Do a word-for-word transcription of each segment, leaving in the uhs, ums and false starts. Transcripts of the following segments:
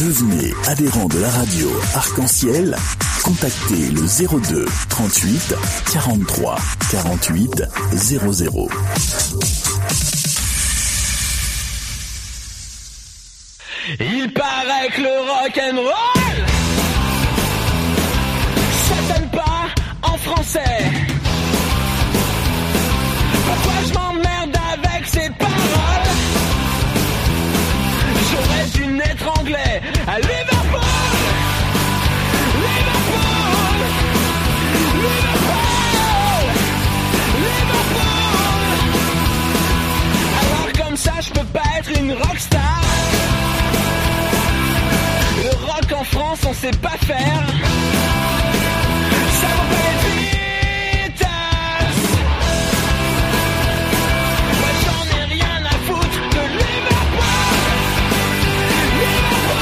Devenez adhérent de la radio Arc-en-Ciel. Contactez le zéro deux trente-huit quarante-trois quarante-huit zéro zéro. Il paraît que le rock'n'roll, ça sonne pas en français. Pourquoi je m'emmerde avec ces paroles? J'aurais dû naître anglais à Liverpool. Liverpool, Liverpool, Liverpool. Alors comme ça je peux pas être une rockstar. Le rock en France on sait pas faire. Ça vaut pas les Beatles. Moi j'en ai rien à foutre de Liverpool. Liverpool,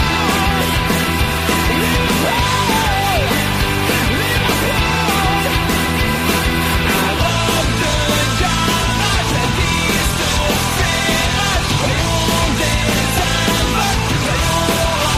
Liverpool, Liverpool. Un rock de garage, la disco ferrage. Soyons des invoques, soyons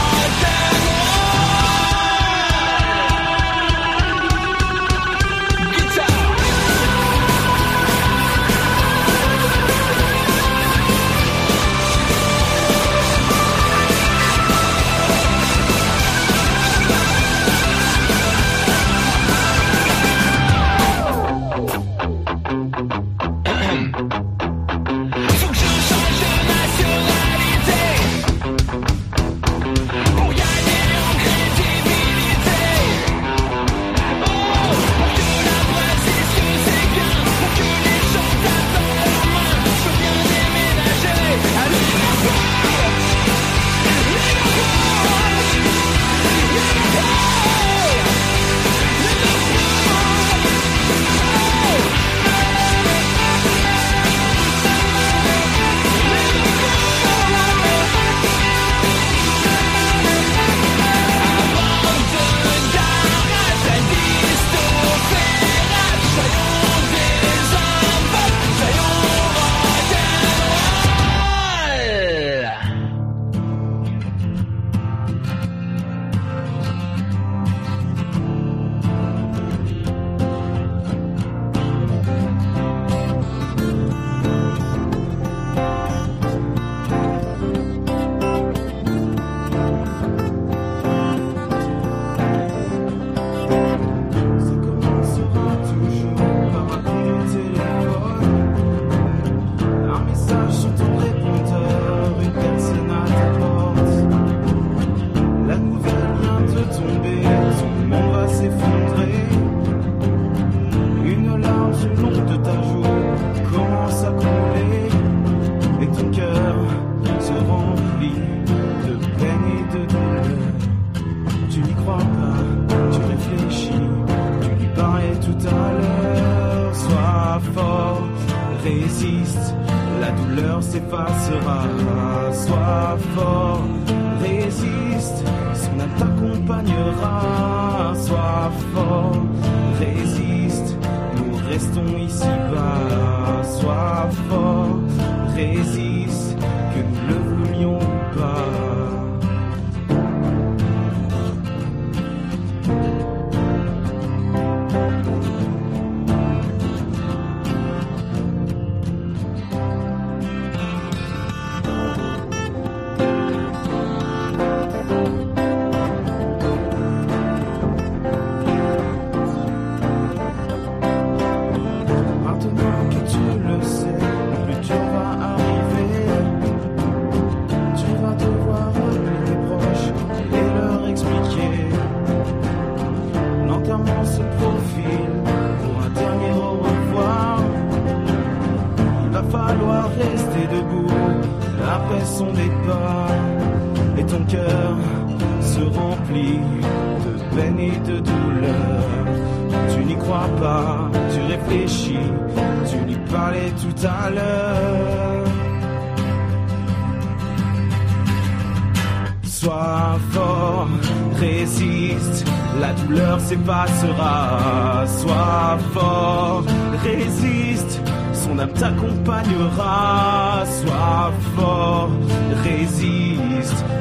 s'effacera. Sois fort, résiste, son âme t'accompagnera. Sois fort, résiste,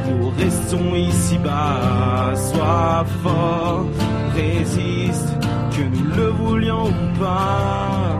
nous restons ici-bas. Sois fort, résiste, que nous le voulions ou pas.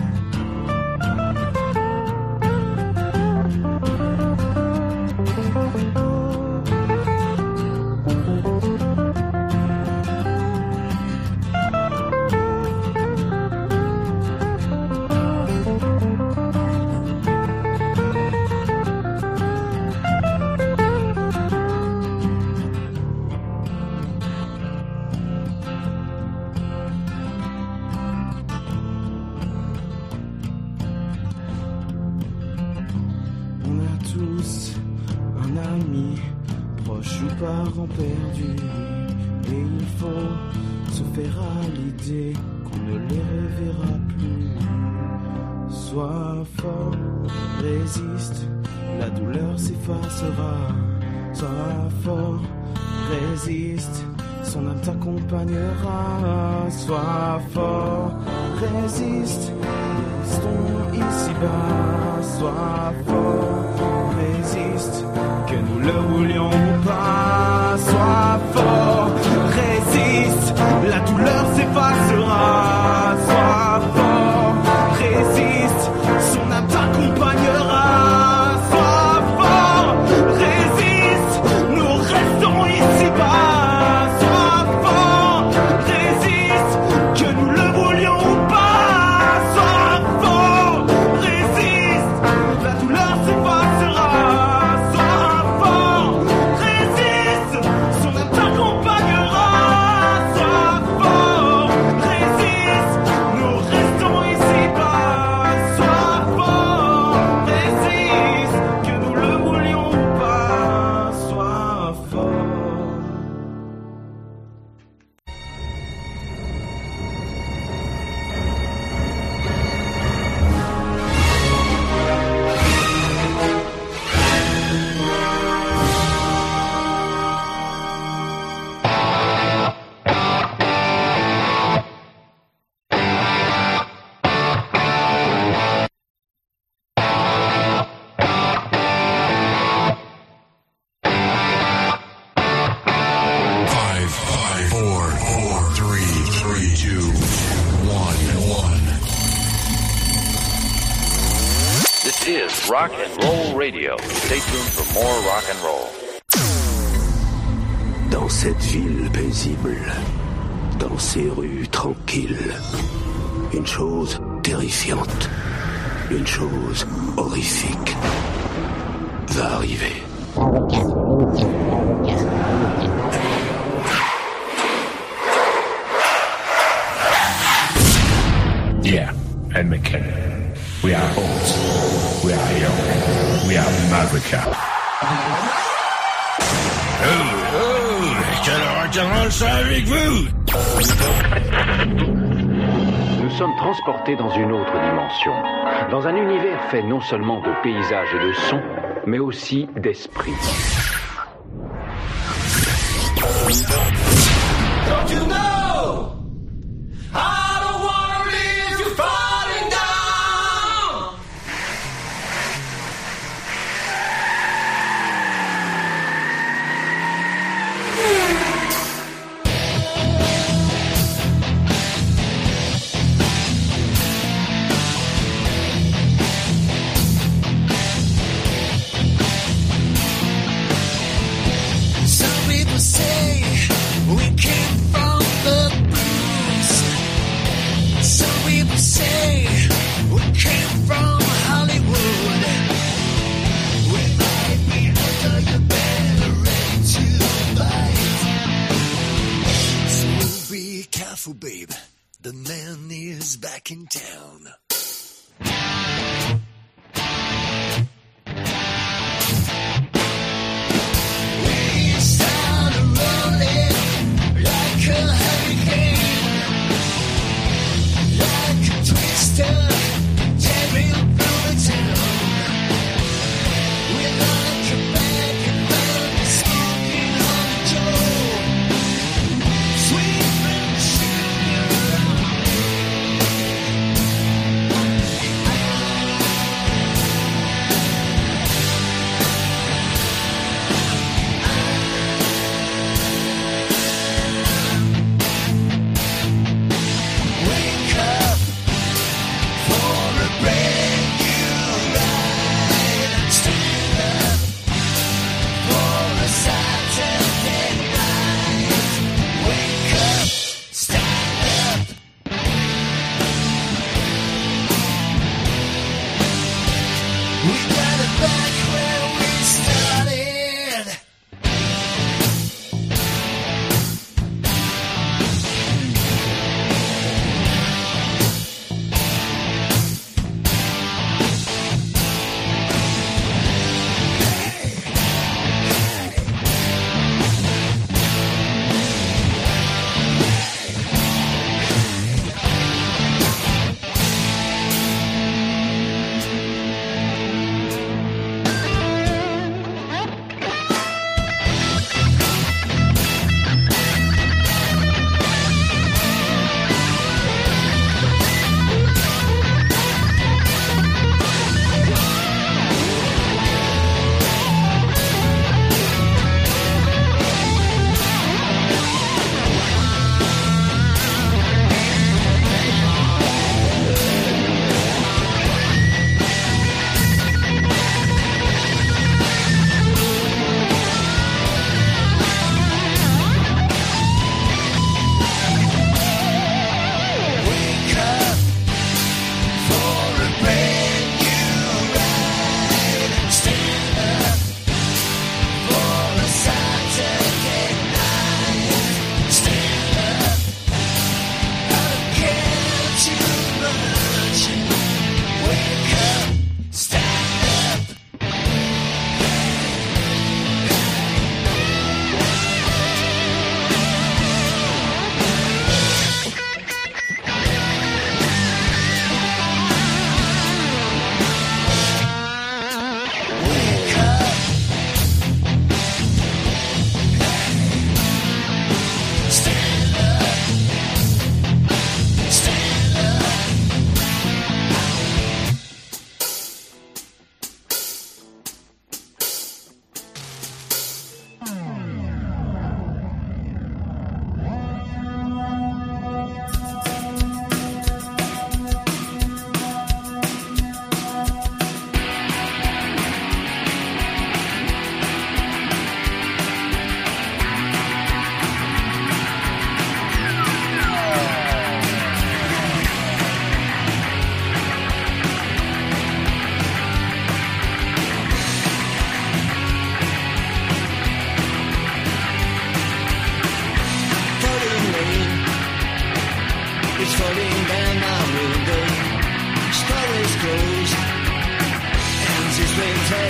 Perdu, et il faut se faire à l'idée qu'on ne les reverra plus. Sois fort, résiste, la douleur s'effacera. Sois fort, résiste, son âme t'accompagnera. Sois fort, résiste, restons ici-bas. Sois fort, résiste, que nous le voulions ou pas. Sois fort, résiste, la douleur s'effacera. Sois fort, résiste, son âme t'accompagnera. Sois fort, résiste, nous restons ici-bas. Sois fort, résiste, que nous le voulions ou pas. Sois fort, résiste, la douleur s'effacera. Rock and Roll Radio. Stay tuned for more rock and roll. Dans cette ville paisible, dans ces rues tranquilles, une chose terrifiante, une chose horrifique va arriver. Yeah, and McKinnon. We are old. We are young. We are Maverick. Oh, oh, quel rock'n'roll ça avec vous? Nous sommes transportés dans une autre dimension, dans un univers fait non seulement de paysages et de sons, mais aussi d'esprit. Don't you know? I don't wanna leave you falling down. Some people say we came from the blues. Some people say we came from Hollywood. We might be under your banner, ready to bite. So be careful, babe. The man is back in town. We started rolling like a hurricane, like a twister tearing through the town. We're like a bag of fun, smoking on the joe, sweeping the sugar around.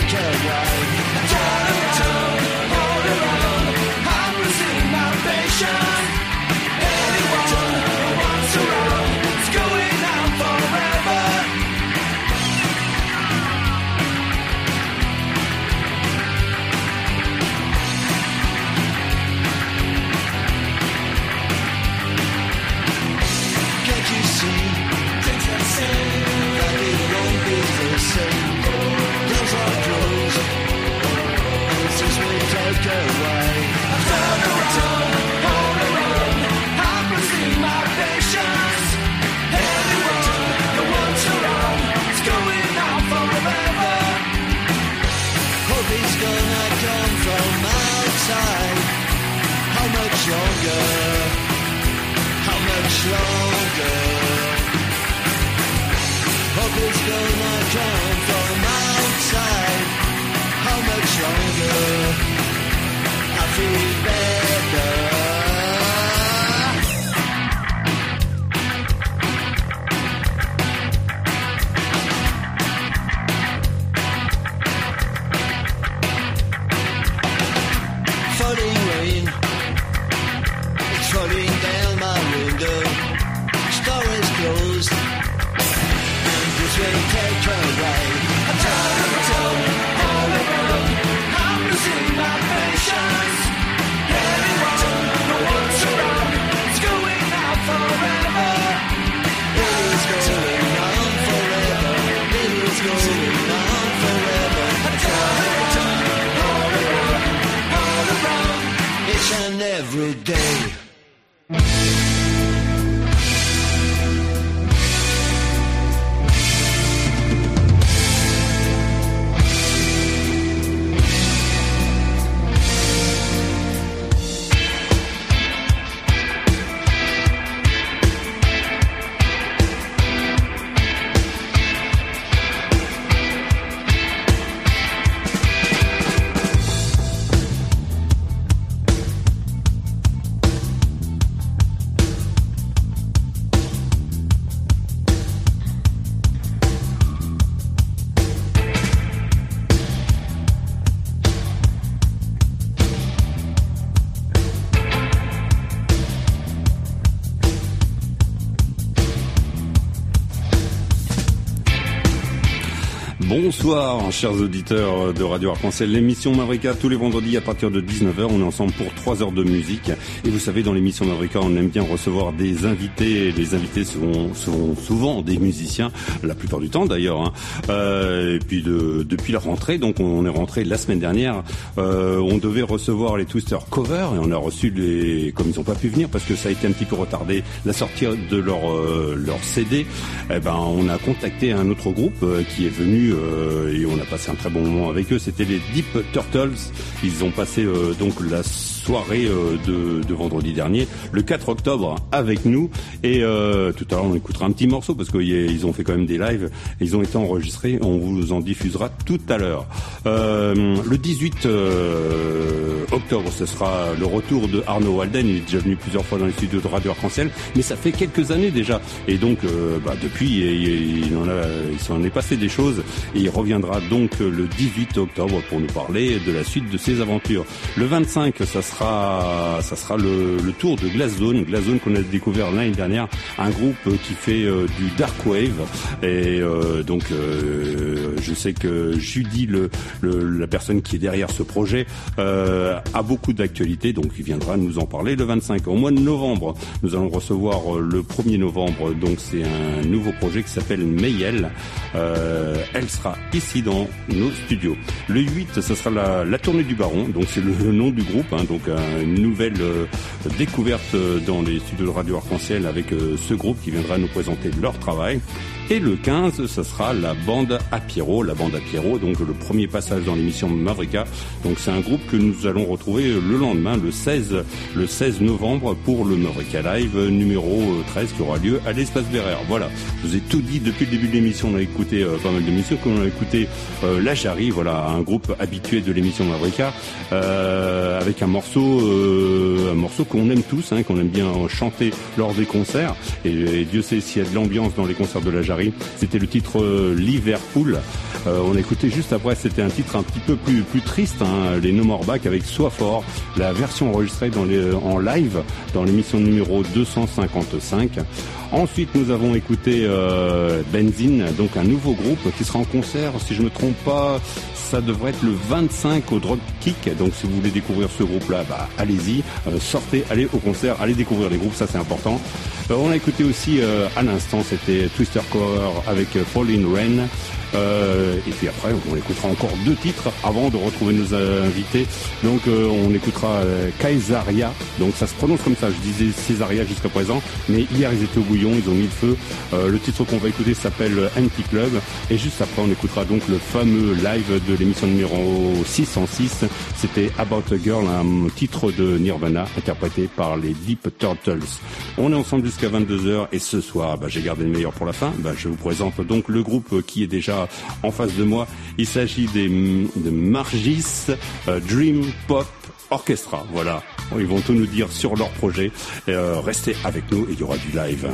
take away. Turn around, all around, I'm losing my patience. Anyone who wants around, it's going on forever. Can't you see? Things I say, that it won't be the same. Those are closed. This is what take away. I turn around, all around, I'm losing my patience. Anyone who wants around, it's going on forever. Hope he's gonna come from outside. How much longer? How much longer? Hope it's gonna come from outside. How much longer? I feel better. Falling rain, it's falling down my window. Store is closed, and this will take away. I turn around, all around, I'm losing my patience. Anyone who wants around, it's going on forever. It is going on forever. It is going on forever. I turn around, all around, all around, each and every day. Bonsoir, chers auditeurs de Radio Arc-en-Ciel, l'émission Mavrika tous les vendredis à partir de dix-neuf heures. On est ensemble pour trois heures de musique. Et vous savez, dans l'émission Mavrika, on aime bien recevoir des invités. Les invités sont, sont souvent des musiciens, la plupart du temps d'ailleurs. Hein. Euh, et puis de, depuis la rentrée, donc on est rentré la semaine dernière, euh, on devait recevoir les Twister Cover et on a reçu les, comme ils n'ont pas pu venir parce que ça a été un petit peu retardé, la sortie de leur euh, leur C D. Eh ben, on a contacté un autre groupe euh, qui est venu. Euh, et on a passé un très bon moment avec eux. C'était les Deep Turtles. Ils ont passé euh, donc la soirée euh, de, de vendredi dernier, le quatre octobre, avec nous. Et euh, tout à l'heure, on écoutera un petit morceau parce qu'ils ont fait quand même des lives. Ils ont été enregistrés. On vous en diffusera tout à l'heure. Euh, le dix-huit euh, octobre, ce sera le retour de Arnaud Walden. Il est déjà venu plusieurs fois dans les studios de Radio Arc-en-Ciel, mais ça fait quelques années déjà. Et donc, euh, bah, depuis, il, il, en a, il s'en est passé des choses. Et il reviendra donc le dix-huit octobre pour nous parler de la suite de ses aventures. Le vingt-cinq, ça sera, ça sera le, le tour de Glass Zone. Glass Zone qu'on a découvert l'année dernière, un groupe qui fait euh, du dark wave. Et euh, donc, euh, je sais que Judy, le, le, la personne qui est derrière ce projet, euh, a beaucoup d'actualité. Donc, il viendra nous en parler le vingt-cinq. Au mois de novembre, nous allons recevoir le premier novembre. Donc, c'est un nouveau projet qui s'appelle Mayel. Euh, elle sera ici dans nos studios. Le huit, ce sera la, la tournée du Baron, donc c'est le, le nom du groupe, hein, donc euh, une nouvelle euh, découverte dans les studios de Radio Arc-en-Ciel avec euh, ce groupe qui viendra nous présenter leur travail. Et le quinze, ce sera la bande à Pierrot, la bande à Pierrot, donc le premier passage dans l'émission Mavrika. Donc c'est un groupe que nous allons retrouver le lendemain, le seize, le seize novembre, pour le Mavrika Live numéro treize qui aura lieu à l'Espace Bérère. Voilà, je vous ai tout dit depuis le début de l'émission. On a écouté euh, pas mal d'émissions, comme on a écouté euh, La Jarry, voilà, un groupe habitué de l'émission Mavrika, euh, avec un morceau, euh, un morceau qu'on aime tous, hein, qu'on aime bien chanter lors des concerts. Et, et Dieu sait s'il y a de l'ambiance dans les concerts de La Jarry. C'était le titre euh, Liverpool. Euh, on a écouté juste après, c'était un titre un petit peu plus plus triste, hein, les No More Back avec Sois Fort, la version enregistrée dans les, en live dans l'émission numéro deux cent cinquante-cinq. Ensuite, nous avons écouté euh, Benzine, donc un nouveau groupe qui sera en concert, si je me trompe pas, ça devrait être le vingt-cinq au Drop Kick. Donc si vous voulez découvrir ce groupe-là, bah allez-y, euh, sortez, allez au concert, allez découvrir les groupes, ça c'est important. Euh, on a écouté aussi euh, à l'instant, c'était Twister Core avec euh, Pauline Rain. Euh, et puis après, on écoutera encore deux titres avant de retrouver nos euh, invités. Donc euh, on écoutera euh, Kaisaria. Donc ça se prononce comme ça, je disais Césaria jusqu'à présent, mais hier ils étaient au bouillon, ils ont mis le feu. Euh, le titre qu'on va écouter s'appelle Anti-Club. Et juste après, on écoutera donc le fameux live de l'émission numéro six cent six. C'était About a Girl, un titre de Nirvana interprété par les Deep Turtles. On est ensemble jusqu'à vingt-deux heures et ce soir, bah, j'ai gardé le meilleur pour la fin. Bah, je vous présente donc le groupe qui est déjà en face de moi. Il s'agit des, de Margis euh, Dream Pop Orchestra. Voilà, ils vont tout nous dire sur leur projet. Euh, restez avec nous et il y aura du live.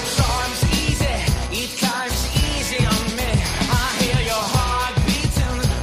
It comes easy on me. I hear your heart beating.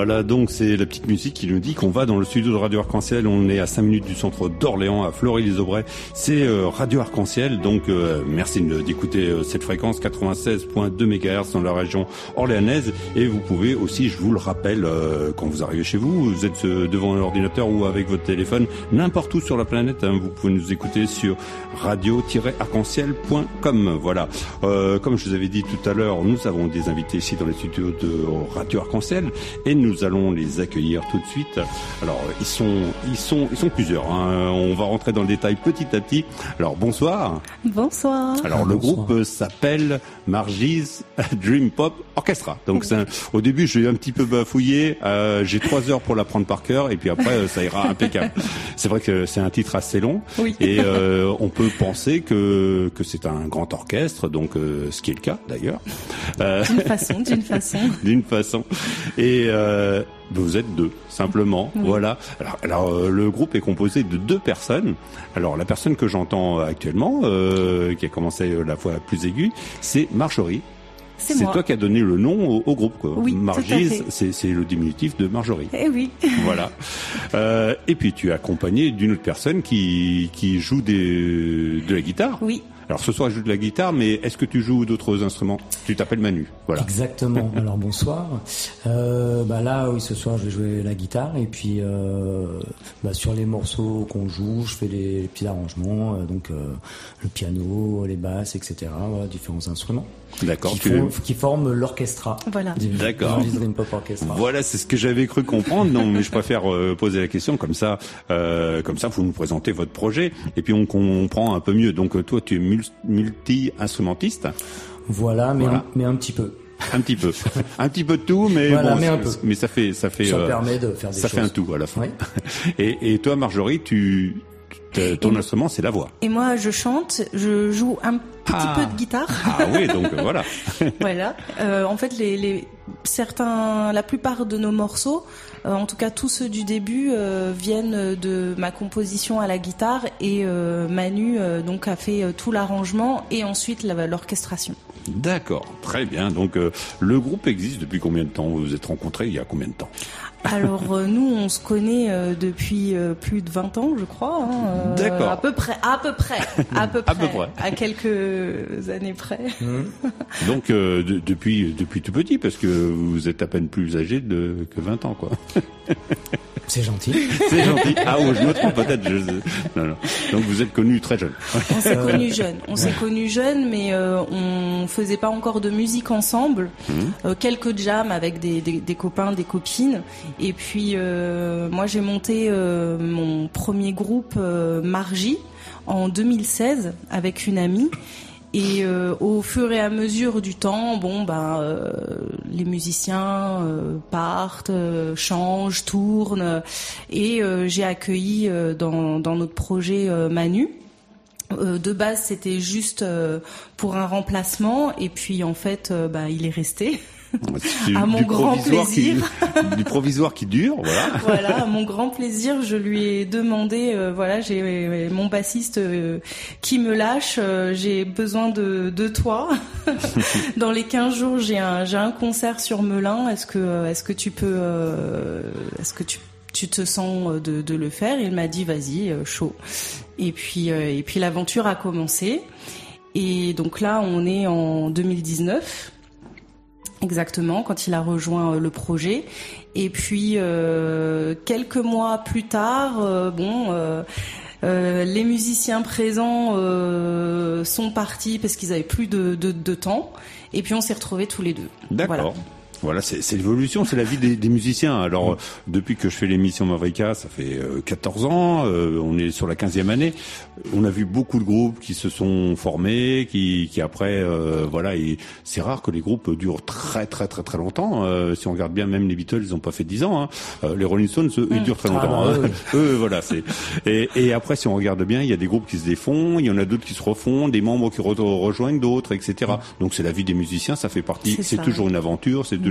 Voilà, donc c'est la petite musique qui nous dit qu'on va dans le studio de Radio Arc-en-Ciel. On est à cinq minutes du centre d'Orléans, à Fleury-les-Aubrais. C'est euh, Radio Arc-en-Ciel, donc euh, merci d'écouter euh, cette fréquence quatre-vingt-seize virgule deux mégahertz dans la région orléanaise. Et vous pouvez aussi, je vous le rappelle, euh, quand vous arrivez chez vous, vous êtes euh, devant un ordinateur ou avec votre téléphone, n'importe où sur la planète, hein, vous pouvez nous écouter sur radio tiret arc en ciel point com. Voilà. Euh, comme je vous avais dit tout à l'heure, nous avons des invités ici dans les studios de Radio Arc-en-Ciel et nous allons les accueillir tout de suite. Alors, ils sont, ils sont, ils sont plusieurs, hein. On va rentrer dans le détail petit à petit. Alors, bonsoir. Bonsoir. Alors, le Bonsoir. groupe s'appelle Margie's Dream Pop Orchestra. Donc, c'est un, au début, j'ai un petit peu bafouillé. Euh, j'ai trois heures pour l'apprendre par cœur et puis après, ça ira impeccable. C'est vrai que c'est un titre assez long. Oui. Et euh, on peut penser que que c'est un grand orchestre, donc euh, ce qui est le cas d'ailleurs. Euh, D'une façon, d'une façon. d'une façon. Et euh, vous êtes deux, simplement. Oui. Voilà. Alors, alors euh, le groupe est composé de deux personnes. Alors la personne que j'entends actuellement, euh, qui a commencé euh, la voix plus aiguë, c'est Marjorie. C'est C'est moi. toi qui as donné le nom au, au groupe, quoi. Oui, tout à Margie's, fait. c'est c'est le diminutif de Marjorie. Eh oui. Voilà. Euh, et puis tu es accompagné d'une autre personne qui qui joue des, de la guitare. Oui. Alors ce soir je joue de la guitare, mais est-ce que tu joues d'autres instruments? Tu t'appelles Manu. Voilà. Exactement. Alors bonsoir. Euh, bah là, oui, ce soir, je vais jouer la guitare et puis euh, bah, sur les morceaux qu'on joue, je fais les petits arrangements, euh, donc euh, le piano, les basses, et cetera. Voilà, différents instruments D'accord. qui, Tu font- qui forment l'orchestra. Voilà. du- D'accord. Margie's Dream Pop Orchestra. Voilà, c'est ce que j'avais cru comprendre. Non, mais je préfère euh, poser la question comme ça. Euh, comme ça, vous nous présentez votre projet et puis on comprend un peu mieux. Donc euh, toi, tu es mul- multi-instrumentiste, Voilà, mais Voilà. Un, mais un petit peu. un petit peu, un petit peu de tout, mais Voilà, bon, mais un c'est- peu. mais ça fait, ça fait, Ça euh, permet de faire des ça choses. fait un tout à la fin. Oui. Et, et toi, Marjorie, tu, tu- ton Et- instrument, c'est la voix. Et moi, je chante, je joue un petit Ah. peu de guitare. Ah oui, donc euh, voilà. Voilà. Euh, en fait, les, les certains, la plupart de nos morceaux, euh, en tout cas tous ceux du début, euh, viennent de ma composition à la guitare et euh, Manu euh, donc a fait euh, tout l'arrangement et ensuite la- l'orchestration. D'accord, très bien. Donc euh, le groupe existe depuis combien de temps? Vous vous êtes rencontrés il y a combien de temps? Alors euh, nous, on se connaît euh, depuis euh, plus de vingt ans, je crois. Hein, euh, D'accord. À peu près, à peu près, à peu À près, peu près. à quelques années près. Donc euh, de- depuis depuis tout petit, parce que vous êtes à peine plus âgé de, que vingt ans, quoi. C'est gentil. C'est gentil. Ah oui, je me trompe peut-être. Je... Non, non. Donc vous êtes connu très jeune. On s'est connus jeunes. On s'est connus jeunes, mais euh, on faisait pas encore de musique ensemble. Euh, quelques jams avec des, des, des copains, des copines. Et puis euh, moi, j'ai monté euh, mon premier groupe euh, Margie en deux mille seize avec une amie. Et euh, au fur et à mesure du temps, bon ben euh, les musiciens euh, partent, euh, changent, tournent, et euh, j'ai accueilli euh, dans, dans notre projet euh, Manu. Euh, de base, c'était juste euh, pour un remplacement, et puis en fait, euh, bah, il est resté. Du, À mon du grand provisoire plaisir. Qui, du provisoire qui dure, voilà. Voilà, à mon grand plaisir, je lui ai demandé, euh, voilà, j'ai euh, mon bassiste euh, qui me lâche, euh, j'ai besoin de, de toi. Dans les quinze jours, j'ai un, j'ai un concert sur Melun. Est-ce que, euh, est-ce que tu peux, euh, est-ce que tu tu te sens de, de le faire? Il m'a dit vas-y, euh, chaud. Et puis, euh, et puis l'aventure a commencé. Et donc là, on est en deux mille dix-neuf. Exactement, quand il a rejoint euh, le projet. Et puis euh, quelques mois plus tard, euh, bon, euh, euh, les musiciens présents euh, sont partis parce qu'ils avaient plus de, de, de temps. Et puis on s'est retrouvés tous les deux. D'accord. Voilà. Voilà, c'est, c'est l'évolution, c'est la vie des, des musiciens. Alors, euh, depuis que je fais l'émission Mavrika, ça fait euh, quatorze ans, euh, on est sur la quinzième année. On a vu beaucoup de groupes qui se sont formés, qui, qui après, euh, voilà, et c'est rare que les groupes durent très très très très longtemps. Euh, si on regarde bien, même les Beatles, ils ont pas fait dix ans. Hein. Euh, les Rolling Stones, eux, ils durent très Ah longtemps. bah, hein. oui. Eux, voilà, c'est. Et, et après, si on regarde bien, il y a des groupes qui se défont, il y en a d'autres qui se refont, des membres qui re- rejoignent d'autres, et cetera. Donc c'est la vie des musiciens, ça fait partie. C'est C'est ça. toujours une aventure, c'est toujours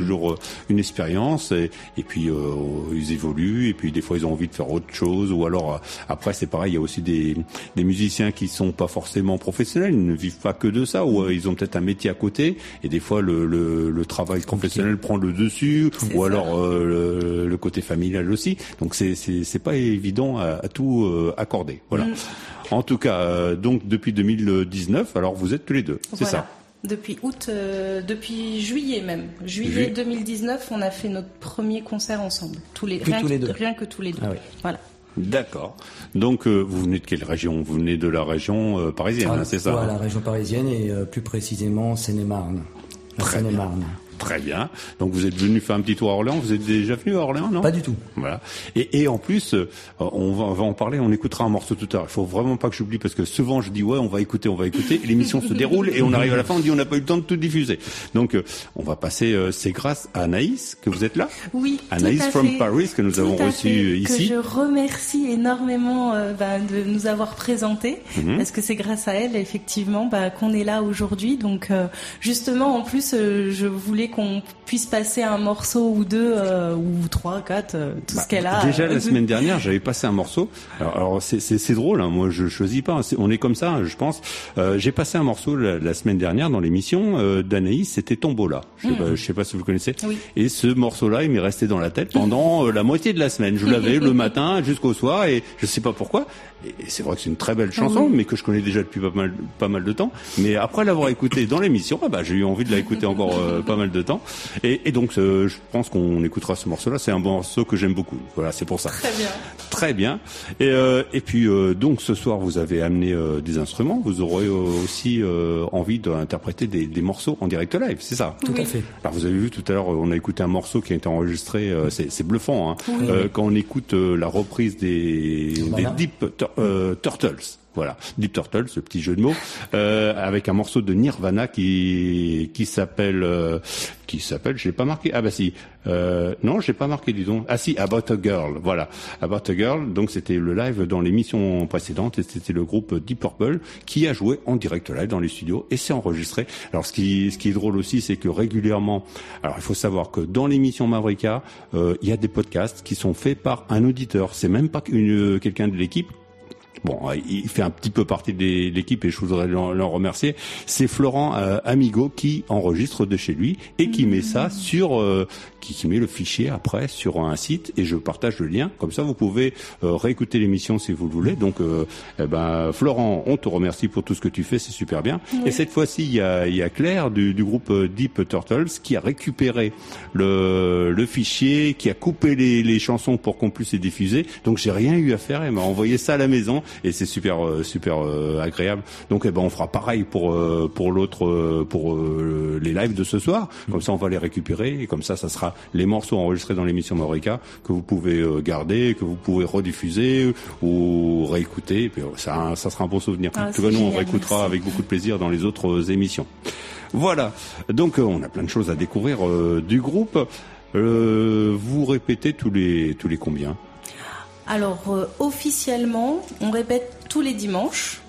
toujours euh, une expérience et, et puis euh, ils évoluent et puis des fois ils ont envie de faire autre chose ou alors euh, après c'est pareil, il y a aussi des, des musiciens qui sont pas forcément professionnels, ils ne vivent pas que de ça ou euh, ils ont peut-être un métier à côté et des fois le, le, le travail professionnel prend le dessus C'est ou ça. alors euh, le, le côté familial aussi. Donc c'est c'est c'est pas évident à, à tout euh, accorder. Voilà. Mm. En tout cas, euh, donc depuis deux mille dix-neuf, alors vous êtes tous les deux, c'est Voilà. ça. Depuis août, euh, depuis juillet même, juillet Juillet. deux mille dix-neuf, on a fait notre premier concert ensemble, tous les, Que rien, tous que, les deux. rien que tous les deux. Ah oui. Voilà. D'accord. Donc euh, vous venez de quelle région? Vous venez de la région euh, parisienne, Ah, hein, c'est ça? ouais, la région parisienne et euh, plus précisément Seine-et-Marne. La Très bien. Seine-et-Marne. Très bien. Donc vous êtes venu faire un petit tour à Orléans. Vous êtes déjà venu à Orléans, non? Pas du tout. Voilà. Et, et en plus, euh, on, va, on va en parler. On écoutera un morceau tout à l'heure. Il faut vraiment pas que j'oublie parce que souvent je dis ouais, on va écouter, on va écouter. Et l'émission se déroule et on arrive à la fin, on dit on n'a pas eu le temps de tout diffuser. Donc euh, on va passer. Euh, c'est grâce à Anaïs que vous êtes là. Oui, Anaïs tout à from fait. Paris que nous Tout avons à reçu fait, ici. Que je remercie énormément euh, bah, de nous avoir présenté, Mhm. parce que c'est grâce à elle effectivement bah, qu'on est là aujourd'hui. Donc euh, justement, en plus, euh, je voulais qu'on puisse passer un morceau ou deux euh, ou trois, quatre, euh, tout Bah, ce qu'elle a. Déjà euh, la semaine dernière, j'avais passé un morceau. Alors, alors c'est, c'est, c'est drôle, hein, moi je choisis pas. C'est- on est comme ça, hein, je pense. Euh, j'ai passé un morceau la, la semaine dernière dans l'émission euh, d'Anaïs. C'était Tombola. Je sais, Mmh. pas, je sais pas si vous le connaissez. Oui. Et ce morceau-là, il m'est resté dans la tête pendant euh, la moitié de la semaine. Je l'avais le matin jusqu'au soir et je sais pas pourquoi. Et c'est vrai que c'est une très belle chanson, Oui. mais que je connais déjà depuis pas mal, pas mal de temps. Mais après l'avoir écoutée dans l'émission, ah bah, j'ai eu envie de la écouter encore euh, pas mal de temps. Et, et donc, euh, je pense qu'on écoutera ce morceau-là. C'est un bon morceau que j'aime beaucoup. Voilà, c'est pour ça. Très bien. Très bien. Et, euh, et puis, euh, donc, ce soir, vous avez amené euh, des instruments. Vous aurez euh, aussi euh, envie d'interpréter des, des morceaux en direct live, c'est ça? Tout Oui. à fait. Alors vous avez vu tout à l'heure, on a écouté un morceau qui a été enregistré, euh, c'est, c'est bluffant, hein. Oui. Euh, quand on écoute euh, la reprise des, des Voilà. Deep Tur- euh, Turtles. Voilà, Deep Turtles, ce petit jeu de mots, euh, avec un morceau de Nirvana qui qui s'appelle euh, qui s'appelle, je l'ai pas marqué. Ah bah si, euh, non, j'ai pas marqué, disons. Ah si, About a Girl. Voilà, About a Girl. Donc c'était le live dans l'émission précédente et c'était le groupe Deep Purple qui a joué en direct live dans les studios et c'est enregistré. Alors ce qui ce qui est drôle aussi, c'est que régulièrement, alors il faut savoir que dans l'émission Mavrika, euh, il y a des podcasts qui sont faits par un auditeur. C'est même pas une, quelqu'un de l'équipe. Bon, il fait un petit peu partie de l'équipe et je voudrais l'en, l'en remercier. C'est Florent euh, Amigo qui enregistre de chez lui et qui met ça sur, euh, qui, qui met le fichier après sur un site et je partage le lien. Comme ça, vous pouvez euh, réécouter l'émission si vous le voulez. Donc, euh, eh ben, Florent, on te remercie pour tout ce que tu fais, c'est super bien. Oui. Et cette fois-ci, il y a, il y a Claire du, du groupe Deep Turtles qui a récupéré le, le fichier, qui a coupé les, les chansons pour qu'on puisse les diffuser. Donc, j'ai rien eu à faire. Elle m'a envoyé ça à la maison. Et c'est super euh, super euh, agréable. Donc eh ben on fera pareil pour euh, pour l'autre euh, pour euh, les lives de ce soir. Comme ça on va les récupérer et comme ça ça sera les morceaux enregistrés dans l'émission Mavrika que vous pouvez euh, garder, que vous pourrez rediffuser ou réécouter. Et puis ça ça sera un bon souvenir. Ah, en tout cas c'est nous on génial, réécoutera merci. avec beaucoup de plaisir dans les autres euh, émissions. Voilà. Donc euh, on a plein de choses à découvrir euh, du groupe. Euh, vous répétez tous les tous les combien? Alors euh, officiellement, on répète tous les dimanches.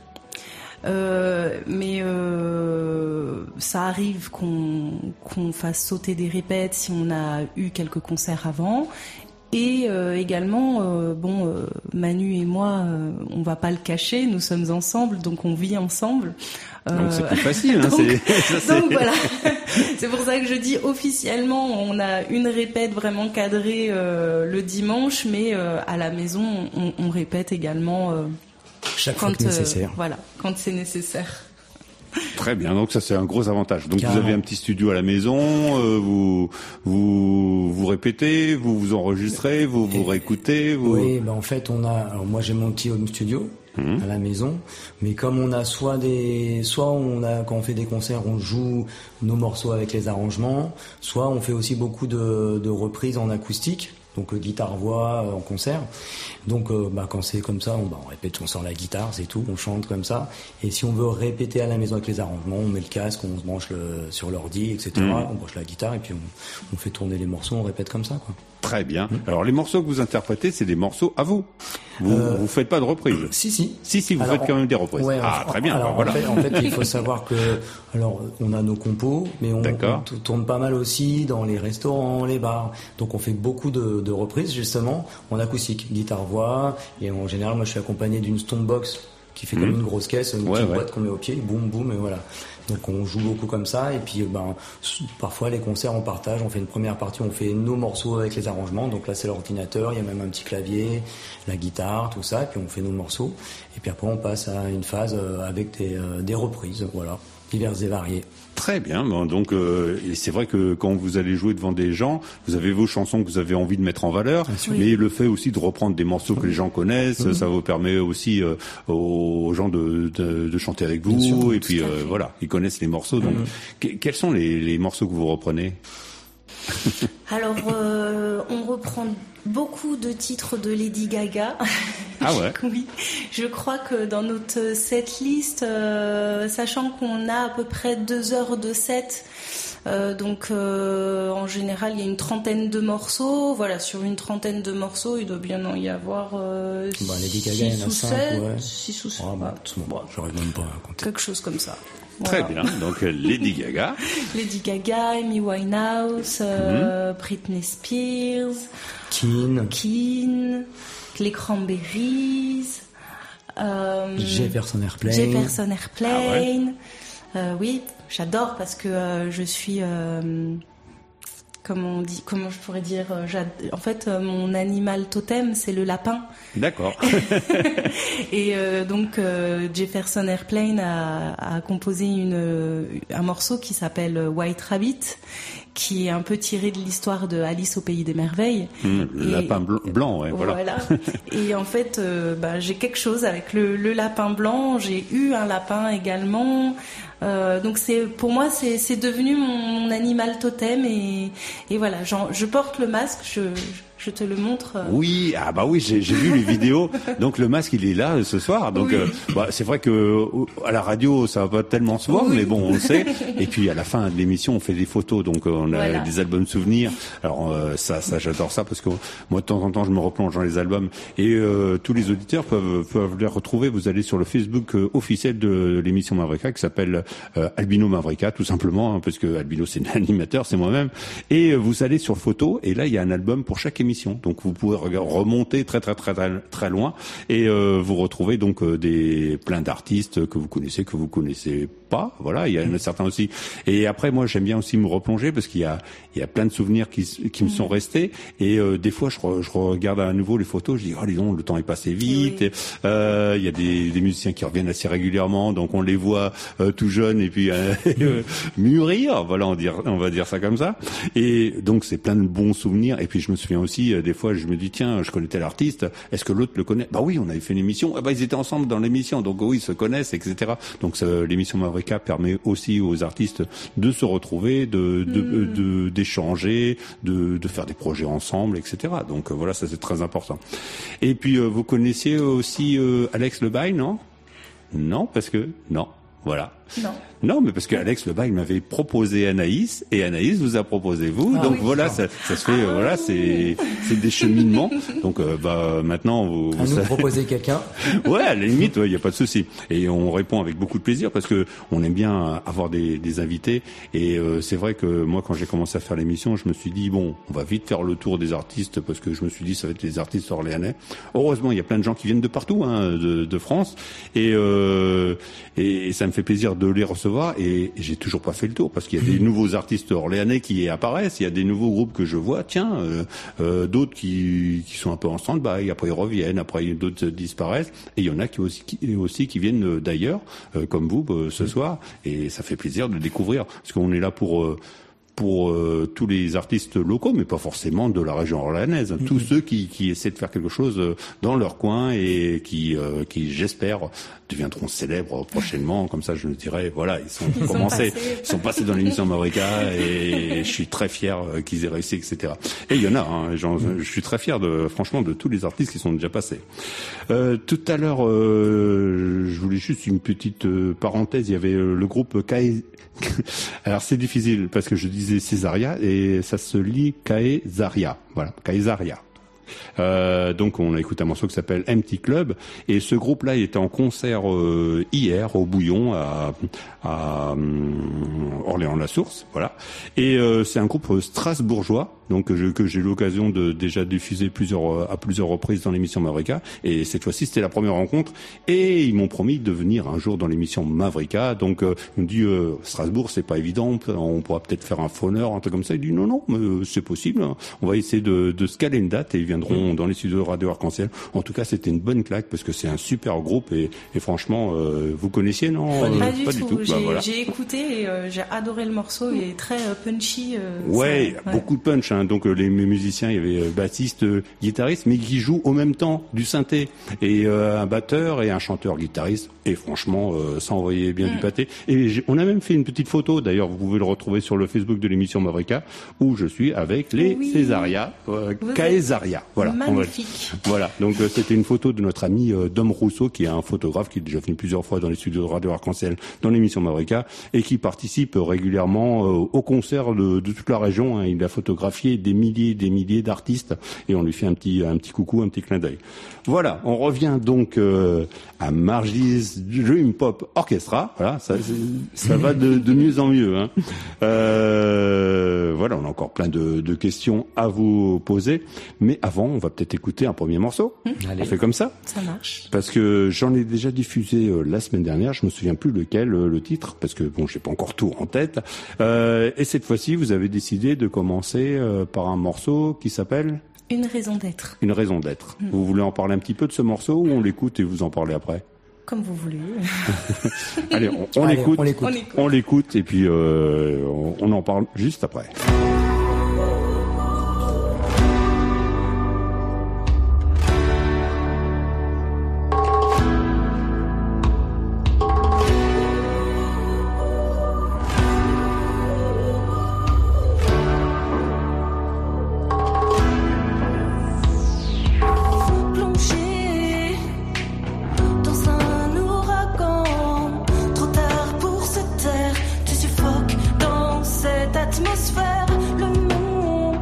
Euh, mais euh, ça arrive qu'on qu'on fasse sauter des répètes si on a eu quelques concerts avant. Et euh, également, euh, bon, euh, Manu et moi, euh, on va pas le cacher, nous sommes ensemble, donc on vit ensemble. Donc Euh, c'est plus facile. Hein, donc, c'est, ça, c'est... donc voilà, c'est pour ça que je dis officiellement, on a une répète vraiment cadrée euh, le dimanche, mais euh, à la maison, on, on répète également euh, Chaque fois quand que nécessaire. euh, voilà, quand c'est nécessaire. Très bien, donc ça c'est un gros avantage. Donc Carrément. vous avez un petit studio à la maison, euh, vous vous vous répétez, vous vous enregistrez, vous vous réécoutez. Vous... Oui, ben en fait, on a. Alors moi, j'ai mon petit home studio Mmh. à la maison, mais comme on a soit des, soit on a quand on fait des concerts, on joue nos morceaux avec les arrangements, soit on fait aussi beaucoup de, de reprises en acoustique. Donc euh, guitare-voix euh, en concert. Donc euh, bah, quand c'est comme ça, on, bah, on répète, on sort la guitare, c'est tout, on chante comme ça. Et si on veut répéter à la maison avec les arrangements, on met le casque, on se branche le, sur l'ordi, et cetera. Mmh. On branche la guitare et puis on, on fait tourner les morceaux, on répète comme ça, quoi. Très bien. Alors les morceaux que vous interprétez, c'est des morceaux à vous. Vous Euh, vous faites pas de reprises. Si, si. Si, si, vous Alors, faites quand même des reprises. Ouais, ah, en- très bien. Alors, ben voilà. en, fait, en fait, il faut savoir que, alors, on a nos compos, mais on, D'accord. on t- tourne pas mal aussi dans les restaurants, les bars. Donc, on fait beaucoup de, de reprises, justement, en acoustique, guitare-voix. Et en général, moi, je suis accompagné d'une Stonebox qui fait comme Mhm. une grosse caisse, une Ouais, petite ouais. boîte qu'on met au pied, boum, boum, et voilà. Donc, on joue beaucoup comme ça. Et puis, ben, s- parfois, les concerts, on partage. On fait une première partie, on fait nos morceaux avec les arrangements. Donc là, c'est l'ordinateur, il y a même un petit clavier, la guitare, tout ça. Et puis, on fait nos morceaux. Et puis après, on passe à une phase euh, avec des, euh, des reprises, voilà, diverses et variées. Très bien. Bon, donc, euh, et c'est vrai que quand vous allez jouer devant des gens, vous avez vos chansons que vous avez envie de mettre en valeur, sûr. mais le fait aussi de reprendre des morceaux que les gens connaissent, Mhm. ça vous permet aussi euh, aux gens de, de, de chanter avec vous. Bien sûr, et puis tout à euh, fait. voilà, ils connaissent les morceaux. Donc, Mhm. que- quels sont les, les morceaux que vous reprenez? Alors, euh, on reprend beaucoup de titres de Lady Gaga. Ah ouais. Oui, je crois que dans notre setlist, euh, sachant qu'on a à peu près deux heures de set, euh, donc euh, en général il y a une trentaine de morceaux. Voilà, sur une trentaine de morceaux, il doit bien en y avoir euh, Bah, Lady Gaga, il y en a six ou cinq, sept, ouais. six ou sept, Ah, bah, ouais. tout le monde, j'arrive même pas à compter. Quelque chose comme ça. Très Voilà. bien. Donc euh, Lady Gaga. Lady Gaga, Amy Winehouse, euh, Britney Spears, Keane, Keane, les Cranberries, euh, Jefferson Airplane. Jefferson Airplane. Ah Euh, oui, j'adore parce que euh, je suis, euh, comment on dit, comment je pourrais dire, euh, j'ad- en fait, euh, mon animal totem, c'est le lapin. D'accord. Et euh, donc euh, Jefferson Airplane a, a composé une, un morceau qui s'appelle White Rabbit, qui est un peu tiré de l'histoire de Alice au pays des merveilles. Hum, le Et- lapin bl- blanc, ouais, voilà. Voilà. Et en fait, euh, bah, j'ai quelque chose avec le, le lapin blanc. J'ai eu un lapin également. Euh, donc c'est pour moi c'est c'est devenu mon, mon animal totem et et voilà. J'en- je porte le masque. Je je te le montre. euh. Oui, ah bah oui, j'ai j'ai vu les vidéos. Donc le masque, il est là euh, ce soir. Donc Oui. euh, bah, c'est vrai que euh, à la radio, ça va pas tellement se voir, Oui. mais bon, on le sait. Et puis à la fin de l'émission, on fait des photos. Donc euh, on a Voilà. des albums souvenirs. Alors euh, ça, ça j'adore ça parce que moi de temps en temps, je me replonge dans les albums et euh, tous les auditeurs peuvent peuvent les retrouver. Vous allez sur le Facebook euh, officiel de l'émission Mavrika qui s'appelle euh, Albino Mavrika, tout simplement, hein, parce que Albino c'est l'animateur, c'est moi-même. Et euh, vous allez sur photo et là il y a un album pour chaque émission. Donc vous pouvez rega- remonter très très très très, très loin et euh, vous retrouvez donc euh, des plein d'artistes que vous connaissez, que vous connaissez pas. Voilà, il y en a certains aussi. Et après moi j'aime bien aussi me replonger parce qu'il y a il y a plein de souvenirs qui s- qui me sont restés et euh, des fois je, re- je regarde à nouveau les photos, je dis oh dis donc le temps est passé vite. Oui. Et, euh, il y a des, des musiciens qui reviennent assez régulièrement, donc on les voit euh, tout jeunes et puis euh, mûrir. Voilà, on, dire, on va dire ça comme ça. Et donc c'est plein de bons souvenirs. Et puis je me souviens aussi euh, des fois je me dis tiens je connais tel artiste, est-ce que l'autre le connaît? Bah oui, on avait fait une émission. Ah bah ils étaient ensemble dans l'émission, donc oui ils se connaissent, et cetera. Donc ça, l'émission Mavrika permet aussi aux artistes de se retrouver, de de- Mm. de- d'échanger, de, de faire des projets ensemble, et cetera. Donc euh, voilà, ça c'est très important. Et puis euh, vous connaissiez aussi euh, Alex Lebaille, non? Non, parce que non. Voilà. Non. Non, mais parce qu'Alex Lebaille m'avait proposé Anaïs et Anaïs vous a proposé vous. Ah donc oui, voilà, d'accord. ça, ça se fait. euh, voilà, c'est c'est des cheminements. Donc euh, bah maintenant vous, À vous nous savez- proposer quelqu'un. Ouais, à la limite, il n'y a pas de souci. Et on répond avec beaucoup de plaisir parce que on aime bien avoir des, des invités. Et euh, c'est vrai que moi, quand j'ai commencé à faire l'émission, je me suis dit bon, on va vite faire le tour des artistes parce que je me suis dit ça va être les artistes orléanais. Heureusement, il y a plein de gens qui viennent de partout, hein, de, de France, et, euh, et et ça me fait plaisir de les recevoir. Et, et j'ai toujours pas fait le tour parce qu'il y a des nouveaux artistes orléanais qui apparaissent. Il y a des nouveaux groupes que je vois. Tiens, euh, euh, d'autres qui qui sont un peu en stand-by. Après ils reviennent. Après d'autres disparaissent. Et il y en a qui aussi qui, aussi qui viennent d'ailleurs, euh, comme vous euh, ce soir. Et ça fait plaisir de découvrir parce qu'on est là pour euh, pour euh, tous les artistes locaux, mais pas forcément de la région orléanaise. Tous ceux qui, qui essaient de faire quelque chose euh, dans leur coin et qui, euh, qui j'espère, deviendront célèbres prochainement. Comme ça, je me dirais, voilà, ils sont Ils sont commencés, passés. ils sont passés dans l'émission Mavrika et je suis très fier euh, qu'ils aient réussi, et cetera. Et il y en a, hein, j'en- je suis très fier de, franchement, de tous les artistes qui sont déjà passés. Euh, tout à l'heure, euh, je voulais juste une petite euh, parenthèse. Il y avait euh, le groupe Kae... Alors c'est difficile parce que je disais Césaria et ça se lit Kaesaria. Voilà, Kaesaria. Euh, donc on a écouté un morceau qui s'appelle Empty Club et ce groupe-là il était en concert euh, hier au Bouillon à, à euh, Orléans-la-Source, voilà. Et euh, c'est un groupe strasbourgeois donc que, je, que j'ai eu l'occasion de déjà diffuser plusieurs à plusieurs reprises dans l'émission Mavrika et cette fois-ci c'était la première rencontre et ils m'ont promis de venir un jour dans l'émission Mavrika. Donc euh, ils me dit euh, Strasbourg c'est pas évident, on pourra peut-être faire un phoneur, un truc comme ça. Il dit non non mais euh, c'est possible, hein. On va essayer de, de se caler une date et ils viendront dans les studios de Radio Arc-en-Ciel. En tout cas, c'était une bonne claque parce que c'est un super groupe et, et franchement, euh, vous connaissiez, non? Pas, euh, du, pas tout. du tout. J'ai, Bah, voilà. j'ai écouté et euh, j'ai adoré le morceau. Il est très euh, punchy. Euh, Ouais, ça, ouais, beaucoup de punch. Hein. Donc euh, les musiciens, il y avait euh, bassiste, euh, guitariste, mais qui jouent au même temps du synthé et euh, un batteur et un chanteur guitariste. Et franchement, euh, ça envoyait bien mm. du pâté. Et j'ai, on a même fait une petite photo. D'ailleurs, vous pouvez le retrouver sur le Facebook de l'émission Mavrika, où je suis avec les oui. Césaria, euh, Kaesaria. Voilà. Magnifique. Voilà, donc euh, c'était une photo de notre ami euh, Dom Rousseau, qui est un photographe qui est déjà venu plusieurs fois dans les studios de Radio Arc-en-Ciel, dans l'émission Mavrika, et qui participe euh, régulièrement euh, aux concerts de, de toute la région. Hein. Il a photographié des milliers et des milliers d'artistes, et on lui fait un petit, un petit coucou, un petit clin d'œil. Voilà, on revient donc euh, à Margie's Dream Pop Orchestra. Voilà, ça, ça va de, de mieux en mieux. Hein. Euh, voilà, on a encore plein de, de questions à vous poser, mais avant, on va peut-être écouter un premier morceau. Mmh. On fait comme ça. Ça marche. Parce que j'en ai déjà diffusé euh, la semaine dernière. Je me souviens plus lequel euh, le titre, parce que bon, j'ai pas encore tout en tête. Euh, et cette fois-ci, vous avez décidé de commencer euh, par un morceau qui s'appelle Une raison d'être. Une raison d'être. Mmh. Vous voulez en parler un petit peu de ce morceau ou on l'écoute et vous en parlez après? Comme vous voulez. Allez, on, on, Allez, l'écoute, on l'écoute. On l'écoute. On l'écoute et puis euh, on, on en parle juste après. Atmosphère, le monde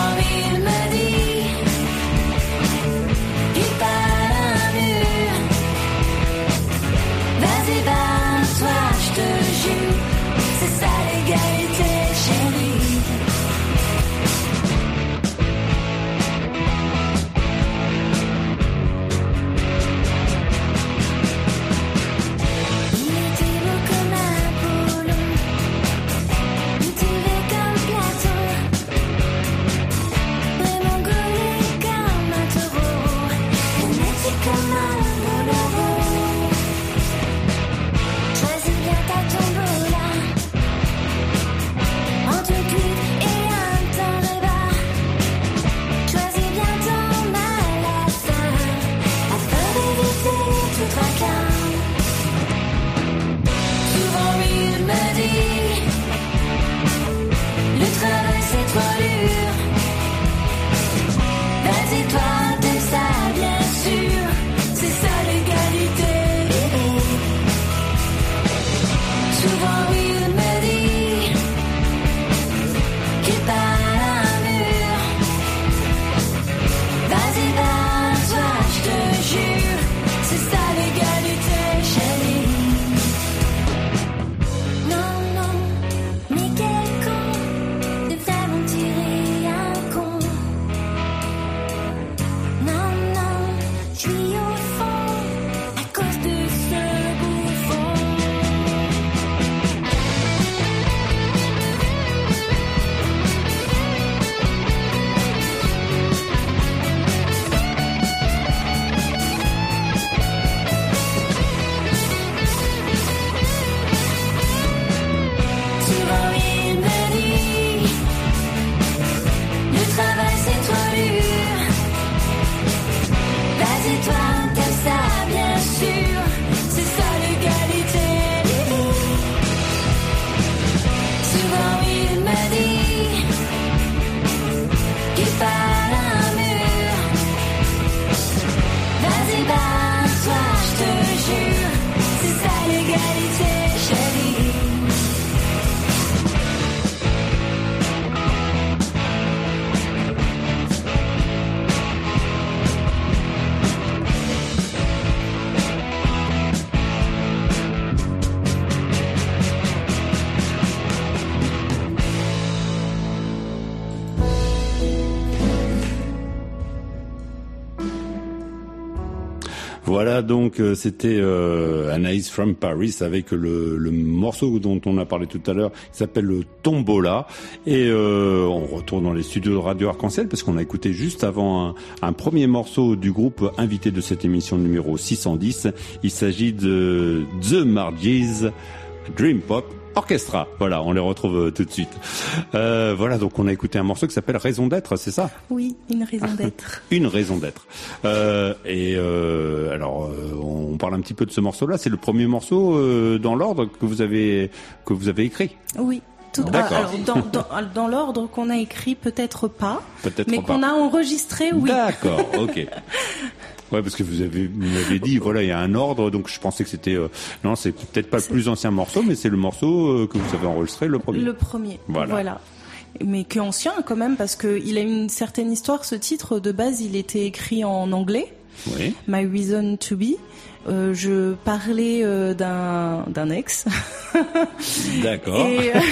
Souvent il me dit qu'il parle à un mur. Vas-y, barre-toi, je te jure, c'est ça l'égalité, chérie. Il était beau comme Apollon, cultivé comme Platon, vraiment gaulé comme un taureau, magnétique comme un bolero. Choisis bien ta tombola, entre cuite et un temps de bas. Choisis bien ton mal à fin, afin d'éviter tout tracas. Souvent il me dit, le travail c'est trop dur. Vas-y toi, t'aimes ça bien sûr, c'est ça l'égalité. Souvent il me dit qu'il parle à un mur. Vas-y, barre-toi, je te jure, c'est ça l'égalité, chérie. Non, non, mais quel con de vraiment tirer un con. Non, non, je suis au fond à cause de ce bouffon. Souvent il me dit, le travail c'est trop dur. Vas-y toi, t'aimes ça bien sûr, c'est ça l'égalité. Souvent il me dit qu'il parle à un mur. Vas-y, barre-toi, je te jure, c'est ça l'égalité, chérie. Voilà, donc euh, c'était euh, Anaïs from Paris avec le, le morceau dont on a parlé tout à l'heure, qui s'appelle le Tombola. Et euh, on retourne dans les studios de Radio Arc-en-Ciel parce qu'on a écouté juste avant un, un premier morceau du groupe invité de cette émission numéro six cent dix. Il s'agit de The Margie's Dream Pop Orchestra. Voilà, on les retrouve euh, tout de suite. Euh, voilà, donc on a écouté un morceau qui s'appelle Raison d'être, c'est ça ? Oui, une raison d'être. Une raison d'être. Euh, et euh, alors, euh, on parle un petit peu de ce morceau-là. C'est le premier morceau euh, dans l'ordre que vous avez que vous avez écrit. Oui. Tout, D'accord. alors dans, dans, dans l'ordre qu'on a écrit, peut-être pas, Peut-être mais pas. qu'on a enregistré, oui. D'accord, ok. Ouais, parce que vous avez, vous m'avez dit, voilà, il y a un ordre, donc je pensais que c'était, euh, non, c'est peut-être pas le plus ancien morceau, mais c'est le morceau euh, que vous avez enregistré, le premier. Le premier, Voilà. voilà. Mais qui est ancien quand même, parce que il a une certaine histoire. Ce titre, de base, il était écrit en anglais. Oui. My Reason to Be. Euh, je parlais euh, d'un d'un ex. D'accord. Et, euh,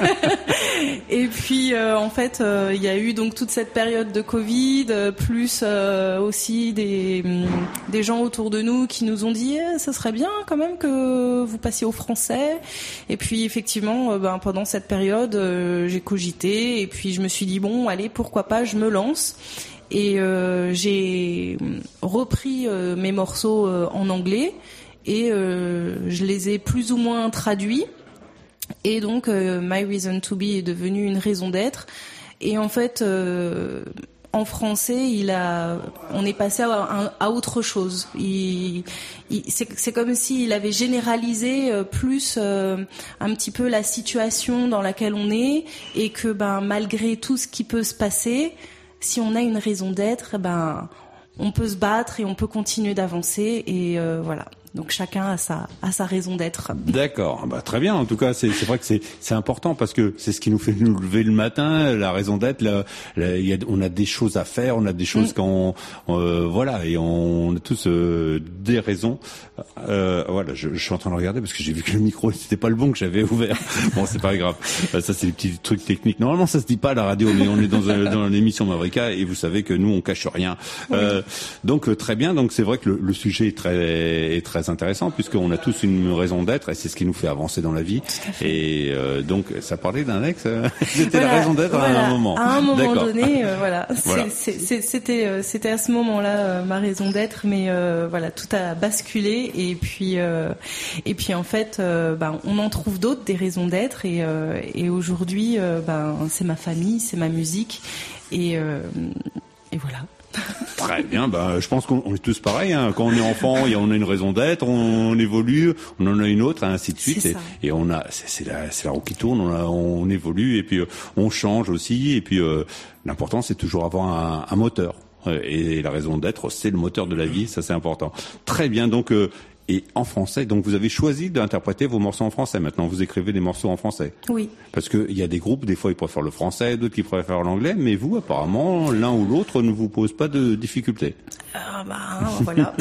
et puis euh, en fait, euh, il y a eu donc toute cette période de Covid, euh, plus euh, aussi des des gens autour de nous qui nous ont dit eh, ça serait bien quand même que vous passiez au français. Et puis effectivement, euh, ben pendant cette période, euh, j'ai cogité et puis je me suis dit bon, allez, pourquoi pas, je me lance. Et euh, j'ai repris euh, mes morceaux euh, en anglais et euh, je les ai plus ou moins traduits. Et donc, euh, My Reason to Be est devenu une raison d'être. Et en fait, euh, en français, il a, on est passé à, à, à autre chose. Il, il, c'est, c'est comme s'il avait généralisé euh, plus euh, un petit peu la situation dans laquelle on est et que, ben, malgré tout ce qui peut se passer, si on a une raison d'être, ben, on peut se battre et on peut continuer d'avancer. Et euh, voilà. donc chacun a sa a sa raison d'être. D'accord, bah très bien. En tout cas, c'est c'est vrai que c'est c'est important parce que c'est ce qui nous fait nous lever le matin, la raison d'être. La, la, y a, on a des choses à faire, on a des choses mmh. qu'on euh, voilà, et on a tous euh, des raisons. Euh, voilà, je, je suis en train de regarder parce que j'ai vu que le micro c'était pas le bon que j'avais ouvert. Bon, c'est pas grave. Ça, c'est des petits trucs techniques. Normalement, ça se dit pas à la radio, mais on est dans un, dans l'émission Mavrika et vous savez que nous on cache rien. Oui. Euh, donc euh, très bien. Donc c'est vrai que le, le sujet est très est très intéressant puisqu'on a tous une raison d'être et c'est ce qui nous fait avancer dans la vie. Et euh, donc ça parlait d'un ex. Euh, c'était voilà, la raison d'être voilà. à un moment. À un moment D'accord. donné, euh, voilà. voilà. C'est, c'est, c'était euh, c'était à ce moment-là euh, ma raison d'être, mais euh, voilà, tout a basculé et puis euh, et puis en fait, euh, ben on en trouve d'autres des raisons d'être et euh, et aujourd'hui, euh, ben c'est ma famille, c'est ma musique et euh, et voilà. Très bien, bah, je pense qu'on est tous pareils. Hein. Quand on est enfant, on a une raison d'être, on évolue, on en a une autre, ainsi de suite. Et, et on a, c'est, c'est, la, c'est la roue qui tourne, on, a, on évolue et puis euh, on change aussi. Et puis euh, l'important, c'est toujours avoir un, un moteur. Et la raison d'être, c'est le moteur de la vie, ça c'est important. Très bien, donc euh, et en français, donc vous avez choisi d'interpréter vos morceaux en français. Maintenant, vous écrivez des morceaux en français. Oui. Parce que il y a des groupes, des fois ils préfèrent le français, d'autres qui préfèrent l'anglais, mais vous, apparemment, l'un ou l'autre ne vous pose pas de difficultés. Ah bah voilà.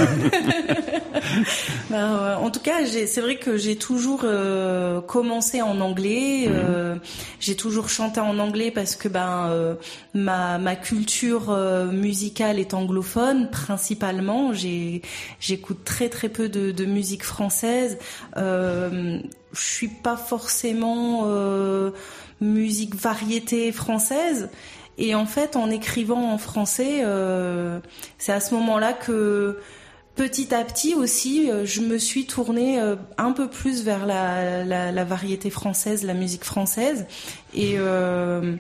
bah, euh, en tout cas, j'ai, c'est vrai que j'ai toujours euh, commencé en anglais. Mmh. Euh, j'ai toujours chanté en anglais parce que ben euh, ma ma culture euh, musicale est anglophone principalement. J'ai j'écoute très très peu de, de musique française. Euh, je suis pas forcément euh, musique variété française. Et en fait, en écrivant en français, euh, c'est à ce moment-là que petit à petit aussi, euh, je me suis tournée euh, un peu plus vers la, la, la variété française, la musique française, et euh,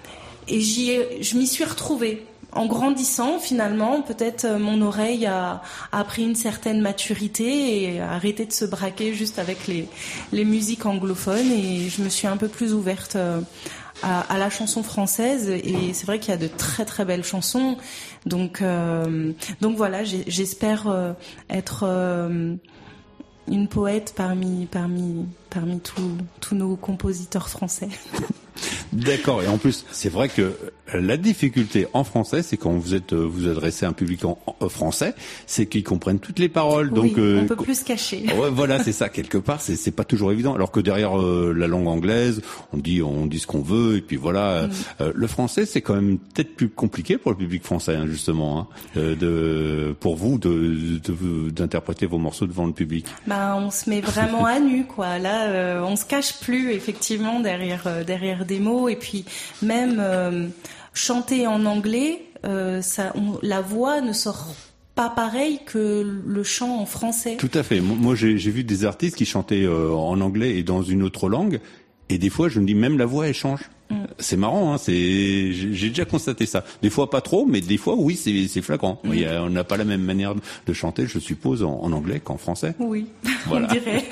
et j'y ai, je m'y suis retrouvée. En grandissant, finalement, peut-être euh, mon oreille a, a pris une certaine maturité et a arrêté de se braquer juste avec les les musiques anglophones, et je me suis un peu plus ouverte euh, À, à la chanson française, et c'est vrai qu'il y a de très très belles chansons, donc euh, donc voilà, j'ai, j'espère euh, être euh, une poète parmi parmi parmi tous tous nos compositeurs français. D'accord, et en plus, c'est vrai que la difficulté en français, c'est quand vous êtes vous adressez à un public en, en français, c'est qu'ils comprennent toutes les paroles. Oui, donc euh, on peut plus se cacher. Ouais, voilà, c'est ça. Quelque part, c'est c'est pas toujours évident. Alors que derrière euh, la langue anglaise, on dit on dit ce qu'on veut, et puis voilà. Mm. Euh, le français, c'est quand même peut-être plus compliqué pour le public français, hein, justement, hein, de, de pour vous de, de d'interpréter vos morceaux devant le public. Bah, on se met vraiment à nu, quoi. Là, euh, on se cache plus effectivement derrière euh, derrière des mots, et puis même euh, chanter en anglais, euh, ça, on, la voix ne sort pas pareil que le chant en français. Tout à fait. Moi, j'ai, j'ai vu des artistes qui chantaient euh, en anglais et dans une autre langue, et des fois, je me dis même la voix elle change. Mm. C'est marrant, hein. C'est, j'ai, j'ai déjà constaté ça. Des fois pas trop, mais des fois oui, c'est, c'est flagrant. Mm. Il y a, on n'a pas la même manière de chanter, je suppose, en, en anglais qu'en français. Oui, voilà. On dirait.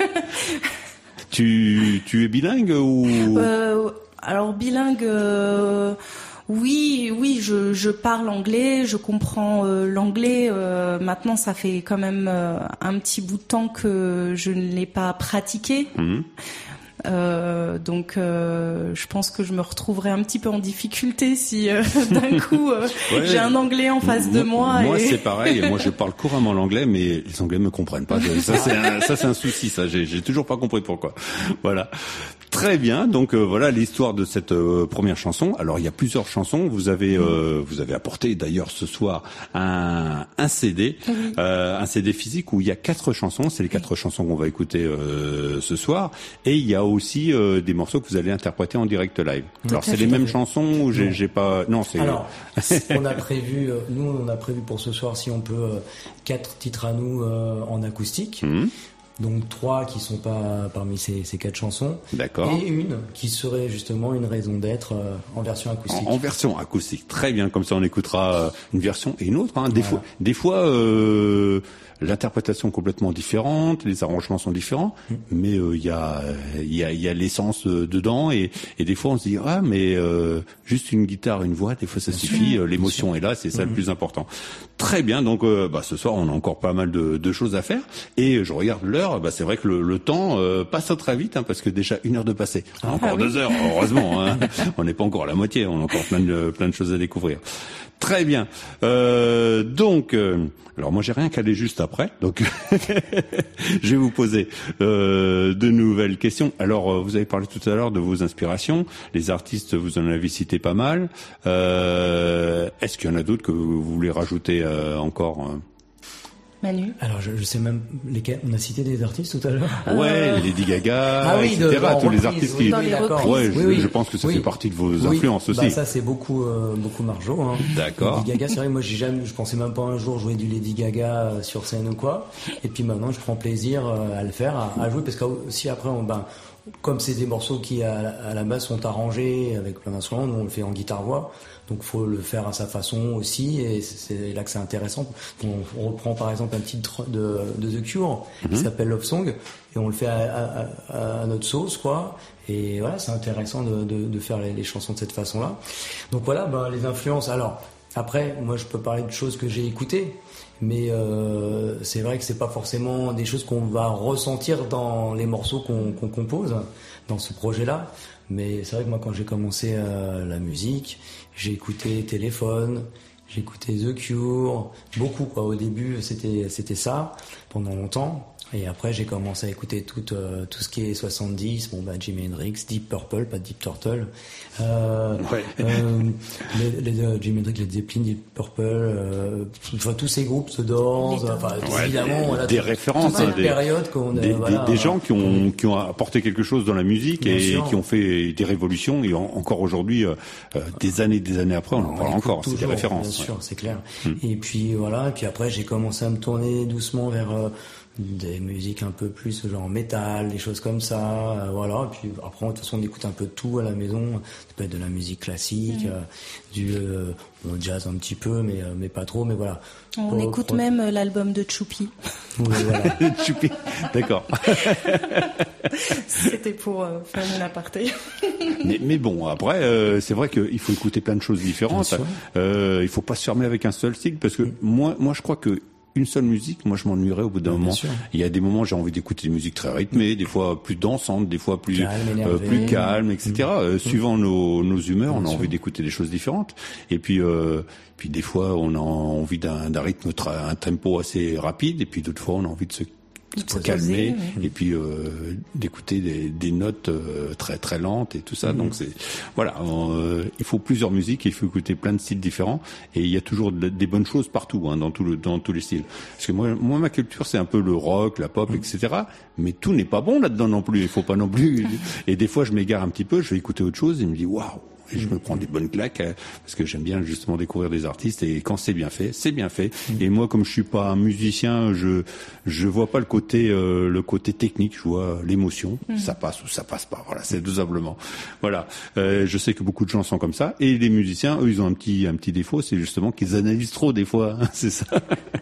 tu, tu es bilingue ou euh, Alors bilingue. Euh... Oui, oui, je, je parle anglais, je comprends euh, l'anglais. Euh, maintenant, ça fait quand même euh, un petit bout de temps que je ne l'ai pas pratiqué. Mmh. Euh, donc, euh, je pense que je me retrouverai un petit peu en difficulté si euh, d'un coup euh, ouais, j'ai un anglais en face moi, de moi. Moi, et... c'est pareil. Moi, je parle couramment l'anglais, mais les Anglais me comprennent pas. Ça, c'est un, ça, c'est un souci. Ça, j'ai, j'ai toujours pas compris pourquoi. Voilà. Très bien. Donc euh, voilà l'histoire de cette euh, première chanson. Alors il y a plusieurs chansons. Vous avez euh, vous avez apporté d'ailleurs ce soir un un C D, oui. euh, un C D physique où il y a quatre chansons. C'est les quatre oui. chansons qu'on va écouter euh, ce soir. Et il y a aussi euh, des morceaux que vous allez interpréter en direct live. Tout Alors c'est les mêmes chansons ou j'ai, j'ai pas non c'est. Alors on a prévu euh, nous on a prévu pour ce soir si on peut euh, quatre titres à nous euh, en acoustique. Mmh. Donc trois qui sont pas parmi ces, ces quatre chansons. D'accord. Et une qui serait justement une raison d'être euh, en version acoustique. En, en version acoustique, très bien. Comme ça, on écoutera euh, une version et une autre. Hein. Des voilà. fois, des fois, euh, l'interprétation est complètement différente, les arrangements sont différents, mmh. mais il euh, y a, il y a, il y a l'essence euh, dedans. Et, et des fois, on se dit ah, mais euh, juste une guitare, une voix, des fois ça bien suffit. Sûr, l'émotion est là, c'est ça mmh. le plus important. Très bien. Donc, euh, bah, ce soir, on a encore pas mal de, de choses à faire. Et je regarde l'heure. Bah, c'est vrai que le, le temps euh, passe très vite, hein, parce que déjà une heure de passé. Ah, encore ah, deux oui. heures, heureusement. Hein. On n'est pas encore à la moitié. On a encore plein de plein de choses à découvrir. Très bien. Euh, donc, euh, alors moi j'ai rien calé juste après. Donc, je vais vous poser euh, de nouvelles questions. Alors, vous avez parlé tout à l'heure de vos inspirations. Les artistes, vous en avez cité pas mal. Euh, est-ce qu'il y en a d'autres que vous voulez rajouter euh, encore euh Manu. Alors je, je sais même lesquels. On a cité des artistes tout à l'heure. Ouais, euh... Lady Gaga, ah oui, et cetera. De, tous les artistes oui, qui. Dans les reprises. Ouais, oui, je, oui. je pense que ça oui. fait partie de vos oui. influences aussi. Bah, ça c'est beaucoup, euh, beaucoup Marjo. Hein. D'accord. Lady Gaga, c'est vrai. Moi, j'ai jamais, je pensais même pas un jour jouer du Lady Gaga sur scène ou quoi. Et puis maintenant, je prends plaisir à le faire, à, à jouer, parce que aussi après, on, ben, comme c'est des morceaux qui à la, à la base sont arrangés avec plein d'instruments, nous on le fait en guitare-voix. Donc faut le faire à sa façon aussi, et c'est là que c'est intéressant. On, on reprend par exemple un titre de, de The Cure mm-hmm. qui s'appelle Love Song, et on le fait à, à, à notre sauce, quoi. Et voilà, c'est intéressant de, de, de faire les, les chansons de cette façon-là. Donc voilà, ben, les influences. Alors après, moi je peux parler de choses que j'ai écoutées, mais euh, c'est vrai que c'est pas forcément des choses qu'on va ressentir dans les morceaux qu'on, qu'on compose dans ce projet-là. Mais c'est vrai que moi, quand j'ai commencé euh, la musique, j'ai écouté Téléphone, j'ai écouté The Cure, beaucoup quoi. Au début, c'était c'était ça pendant longtemps. Et après, j'ai commencé à écouter tout euh, tout ce qui est soixante-dix, bon bah Jimi Hendrix, Deep Purple, pas Deep Turtle, euh, ouais. euh, les, les euh, Jimi Hendrix, les Zeppelin, Deep Purple, euh, enfin tous ces groupes, The Doors, enfin ouais, évidemment, des, voilà, des toute, références, toute cette des, période qu'on des, voilà, des, des gens qui ont qui ont apporté quelque chose dans la musique Bien et sûr. Qui ont fait des révolutions, et en, encore aujourd'hui, euh, des années, des années après, on en parle encore. C'est des références. Bien sûr, ouais. c'est clair. Hum. Et puis voilà, et puis après, j'ai commencé à me tourner doucement vers euh, des musiques un peu plus genre métal, des choses comme ça, euh, voilà. Et puis après, de toute façon, on écoute un peu de tout à la maison. Ça peut être de la musique classique, mmh. euh, du euh, bon, jazz un petit peu, mais euh, mais pas trop, mais voilà. On pour, écoute pour... même l'album de Choupi. Oui, voilà. Choupi, d'accord. C'était pour euh, faire une aparté. mais, mais bon, après, euh, c'est vrai qu'il faut écouter plein de choses différentes. Euh, il faut pas se fermer avec un seul style, parce que mmh. moi, moi, je crois que une seule musique, moi je m'ennuierais au bout d'un moment. Il y a des moments j'ai envie d'écouter des musiques très rythmées, des fois plus dansantes, des fois plus calme, euh, plus calmes, et cetera. Mmh. Euh, suivant nos, nos humeurs, Bien on a sûr. envie d'écouter des choses différentes. Et puis, euh, puis des fois on a envie d'un, d'un rythme, un tempo assez rapide, et puis d'autres fois on a envie de se se calmer oui. et puis euh, d'écouter des, des notes euh, très très lentes et tout ça. Mmh. Donc c'est voilà, euh, il faut plusieurs musiques, et il faut écouter plein de styles différents, et il y a toujours de, des bonnes choses partout, hein, dans tout le dans tous les styles. Parce que moi, moi ma culture c'est un peu le rock, la pop, mmh. et cetera. Mais tout n'est pas bon là-dedans non plus. Il faut pas non plus. Et des fois je m'égare un petit peu, je vais écouter autre chose et je me dis waouh. Et je me prends des bonnes claques, parce que j'aime bien justement découvrir des artistes, et quand c'est bien fait, c'est bien fait. Mmh. Et moi, comme je suis pas un musicien, je je vois pas le côté euh, le côté technique, je vois l'émotion. Mmh. Ça passe ou ça passe pas. Voilà, c'est tout simplement. Voilà. Euh, je sais que beaucoup de gens sont comme ça, et les musiciens, eux, ils ont un petit un petit défaut, c'est justement qu'ils analysent trop des fois. Hein, c'est ça.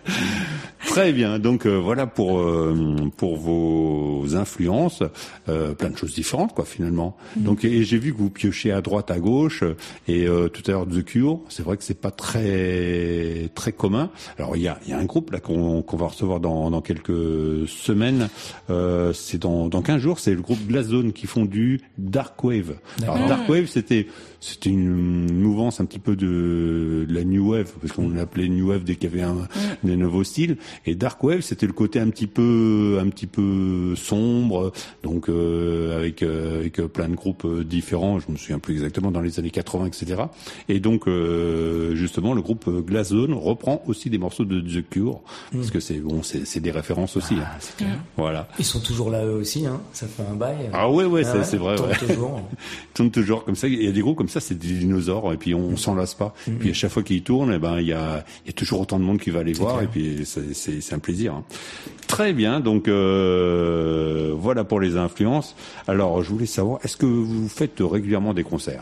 Très bien. Donc euh, voilà pour euh, pour vos influences, euh, plein de choses différentes, quoi, finalement. Mmh. Donc et j'ai vu que vous piochez à droite, à gauche. Et euh, tout à l'heure The Cure, c'est vrai que c'est pas très très commun. Alors il y a il y a un groupe là qu'on qu'on va recevoir dans dans quelques semaines. Euh, c'est dans dans quinze jours. C'est le groupe Glass Zone qui font du Dark Wave. Alors mmh. Dark Wave, c'était c'était une mouvance un petit peu de, de la New Wave, parce qu'on l'appelait New Wave dès qu'il y avait un, mmh. des nouveaux styles. Et Dark Wave, c'était le côté un petit peu un petit peu sombre, donc euh, avec euh, avec plein de groupes différents. Je me souviens plus exactement, dans les années quatre-vingts, et cetera. Et donc euh, justement, le groupe Glass Zone reprend aussi des morceaux de The Cure, mmh. parce que c'est bon, c'est, c'est des références aussi. Ah, hein. C'est clair. Mmh. Voilà. Ils sont toujours là eux aussi, hein. Ça fait un bail. Ah ouais ouais, ah, c'est, ouais, c'est vrai. Ils tournent ouais. toujours. Ils tournent toujours comme ça. Il y a des groupes comme comme ça, c'est des dinosaures, et puis on, on s'en lasse pas. Mm-hmm. Puis à chaque fois qu'ils tournent, eh ben il y a, il y a toujours autant de monde qui va les voir, clair. et puis c'est, c'est, c'est un plaisir. Hein. Très bien, donc euh, voilà pour les influences. Alors je voulais savoir, est-ce que vous faites régulièrement des concerts?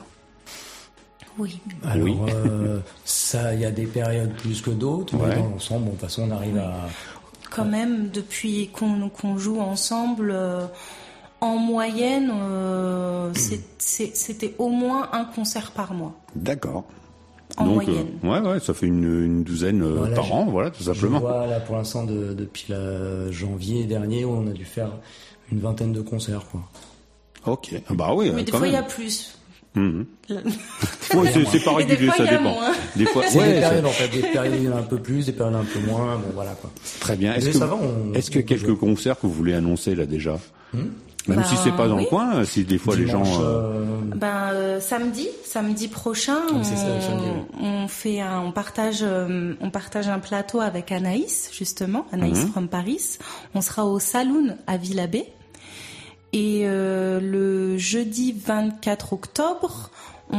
Oui. Alors, Oui. euh, ça, il y a des périodes plus que d'autres, Ouais. mais dans l'ensemble, bon, de toute façon, on arrive à... Quand même, depuis qu'on qu'on joue ensemble, euh, en moyenne, euh, c'est- c'est- c'était au moins un concert par mois. D'accord. En donc, moyenne. euh, ouais, ouais, ça fait une, une douzaine euh, Voilà, par je- an, voilà, tout Je simplement. vois, là, pour l'instant, de- depuis la janvier dernier, où on a dû faire une vingtaine de concerts, quoi. Ok. Ah bah oui, Mais euh, des quand fois, il y a même. plus. Mhm. Le- Ouais, c'est, c'est pas Et des régulier, fois, ça il y a dépend. moins. Des fois, C'est ouais, des ça- périodes, en fait, des périodes où il y en a un peu plus, des périodes un peu moins, bon, voilà, quoi. très bien. Est-ce Mais que, ça va, on- est-ce qu'il y a on quelques joue. concerts que vous voulez annoncer là déjà? Même Ben, si c'est pas dans oui. le coin, si des fois les Dimanche, gens. euh, euh, Ben euh, samedi, samedi prochain, Ah oui, c'est ça, on, samedi, oui. on fait un, on partage, euh, on partage un plateau avec Anaïs justement, Anaïs Mhm. from Paris. On sera au Saloon à Villabé et euh, le jeudi vingt-quatre octobre,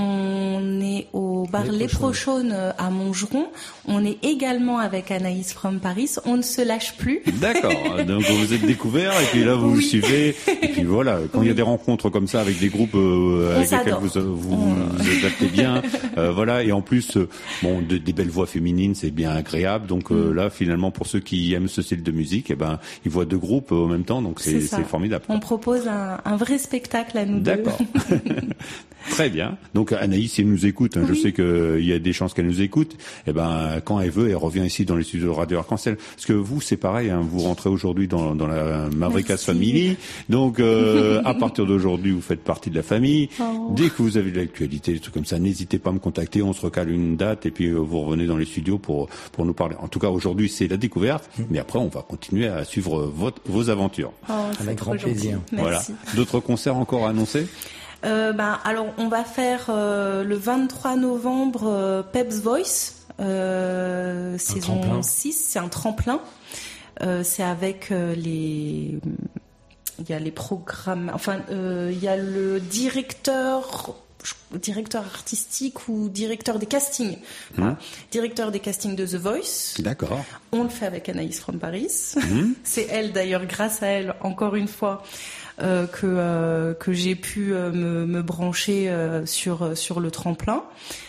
on est au bar Les Les Prochaunes. Prochaunes à Montgeron. On est également avec Anaïs from Paris. On ne se lâche plus. D'accord. Donc vous êtes découvert et puis là vous vous Oui. suivez et puis voilà. Quand il y a des rencontres comme ça avec des groupes euh, On avec lesquels s'adore. vous vous, On- vous adaptez bien, euh, voilà. Et en plus, euh, bon, de- des belles voix féminines, c'est bien agréable. Donc Mm. euh, là, finalement, pour ceux qui aiment ce style de musique, eh ben, ils voient deux groupes euh, en même temps, donc c'est, C'est ça. c'est formidable. On propose un, un vrai spectacle à nous deux. D'accord. Très bien. Donc Anaïs, si elle nous écoute, hein, je Oui. sais qu'il y a des chances qu'elle nous écoute. Eh ben, quand elle veut, elle revient ici dans les studios de Radio Arc-en-Ciel. Parce que vous, c'est pareil, hein, vous rentrez aujourd'hui dans, dans la Mavricas Merci. Family. Donc, euh, à partir d'aujourd'hui, vous faites partie de la famille. Oh. Dès que vous avez de l'actualité, des trucs comme ça, n'hésitez pas à me contacter. On se recale une date et puis euh, vous revenez dans les studios pour pour nous parler. En tout cas, aujourd'hui, c'est la découverte. Mais après, on va continuer à suivre votre, vos aventures. Oh, c'est Avec trop grand gentil. plaisir. Merci. Voilà. D'autres concerts encore annoncés? Euh, ben, alors, on va faire euh, le vingt-trois novembre euh, Pep's Voice, euh, saison tremplin. six, c'est un tremplin. Euh, c'est avec euh, les... Il y a les programmes... Enfin, euh, il y a le directeur... je- directeur artistique ou directeur des castings. Voilà. Directeur des castings de The Voice. D'accord. On le fait avec Anaïs from Paris. C'est elle d'ailleurs, grâce à elle, encore une fois, euh, que euh, que j'ai pu euh, me, me brancher euh, sur sur le tremplin.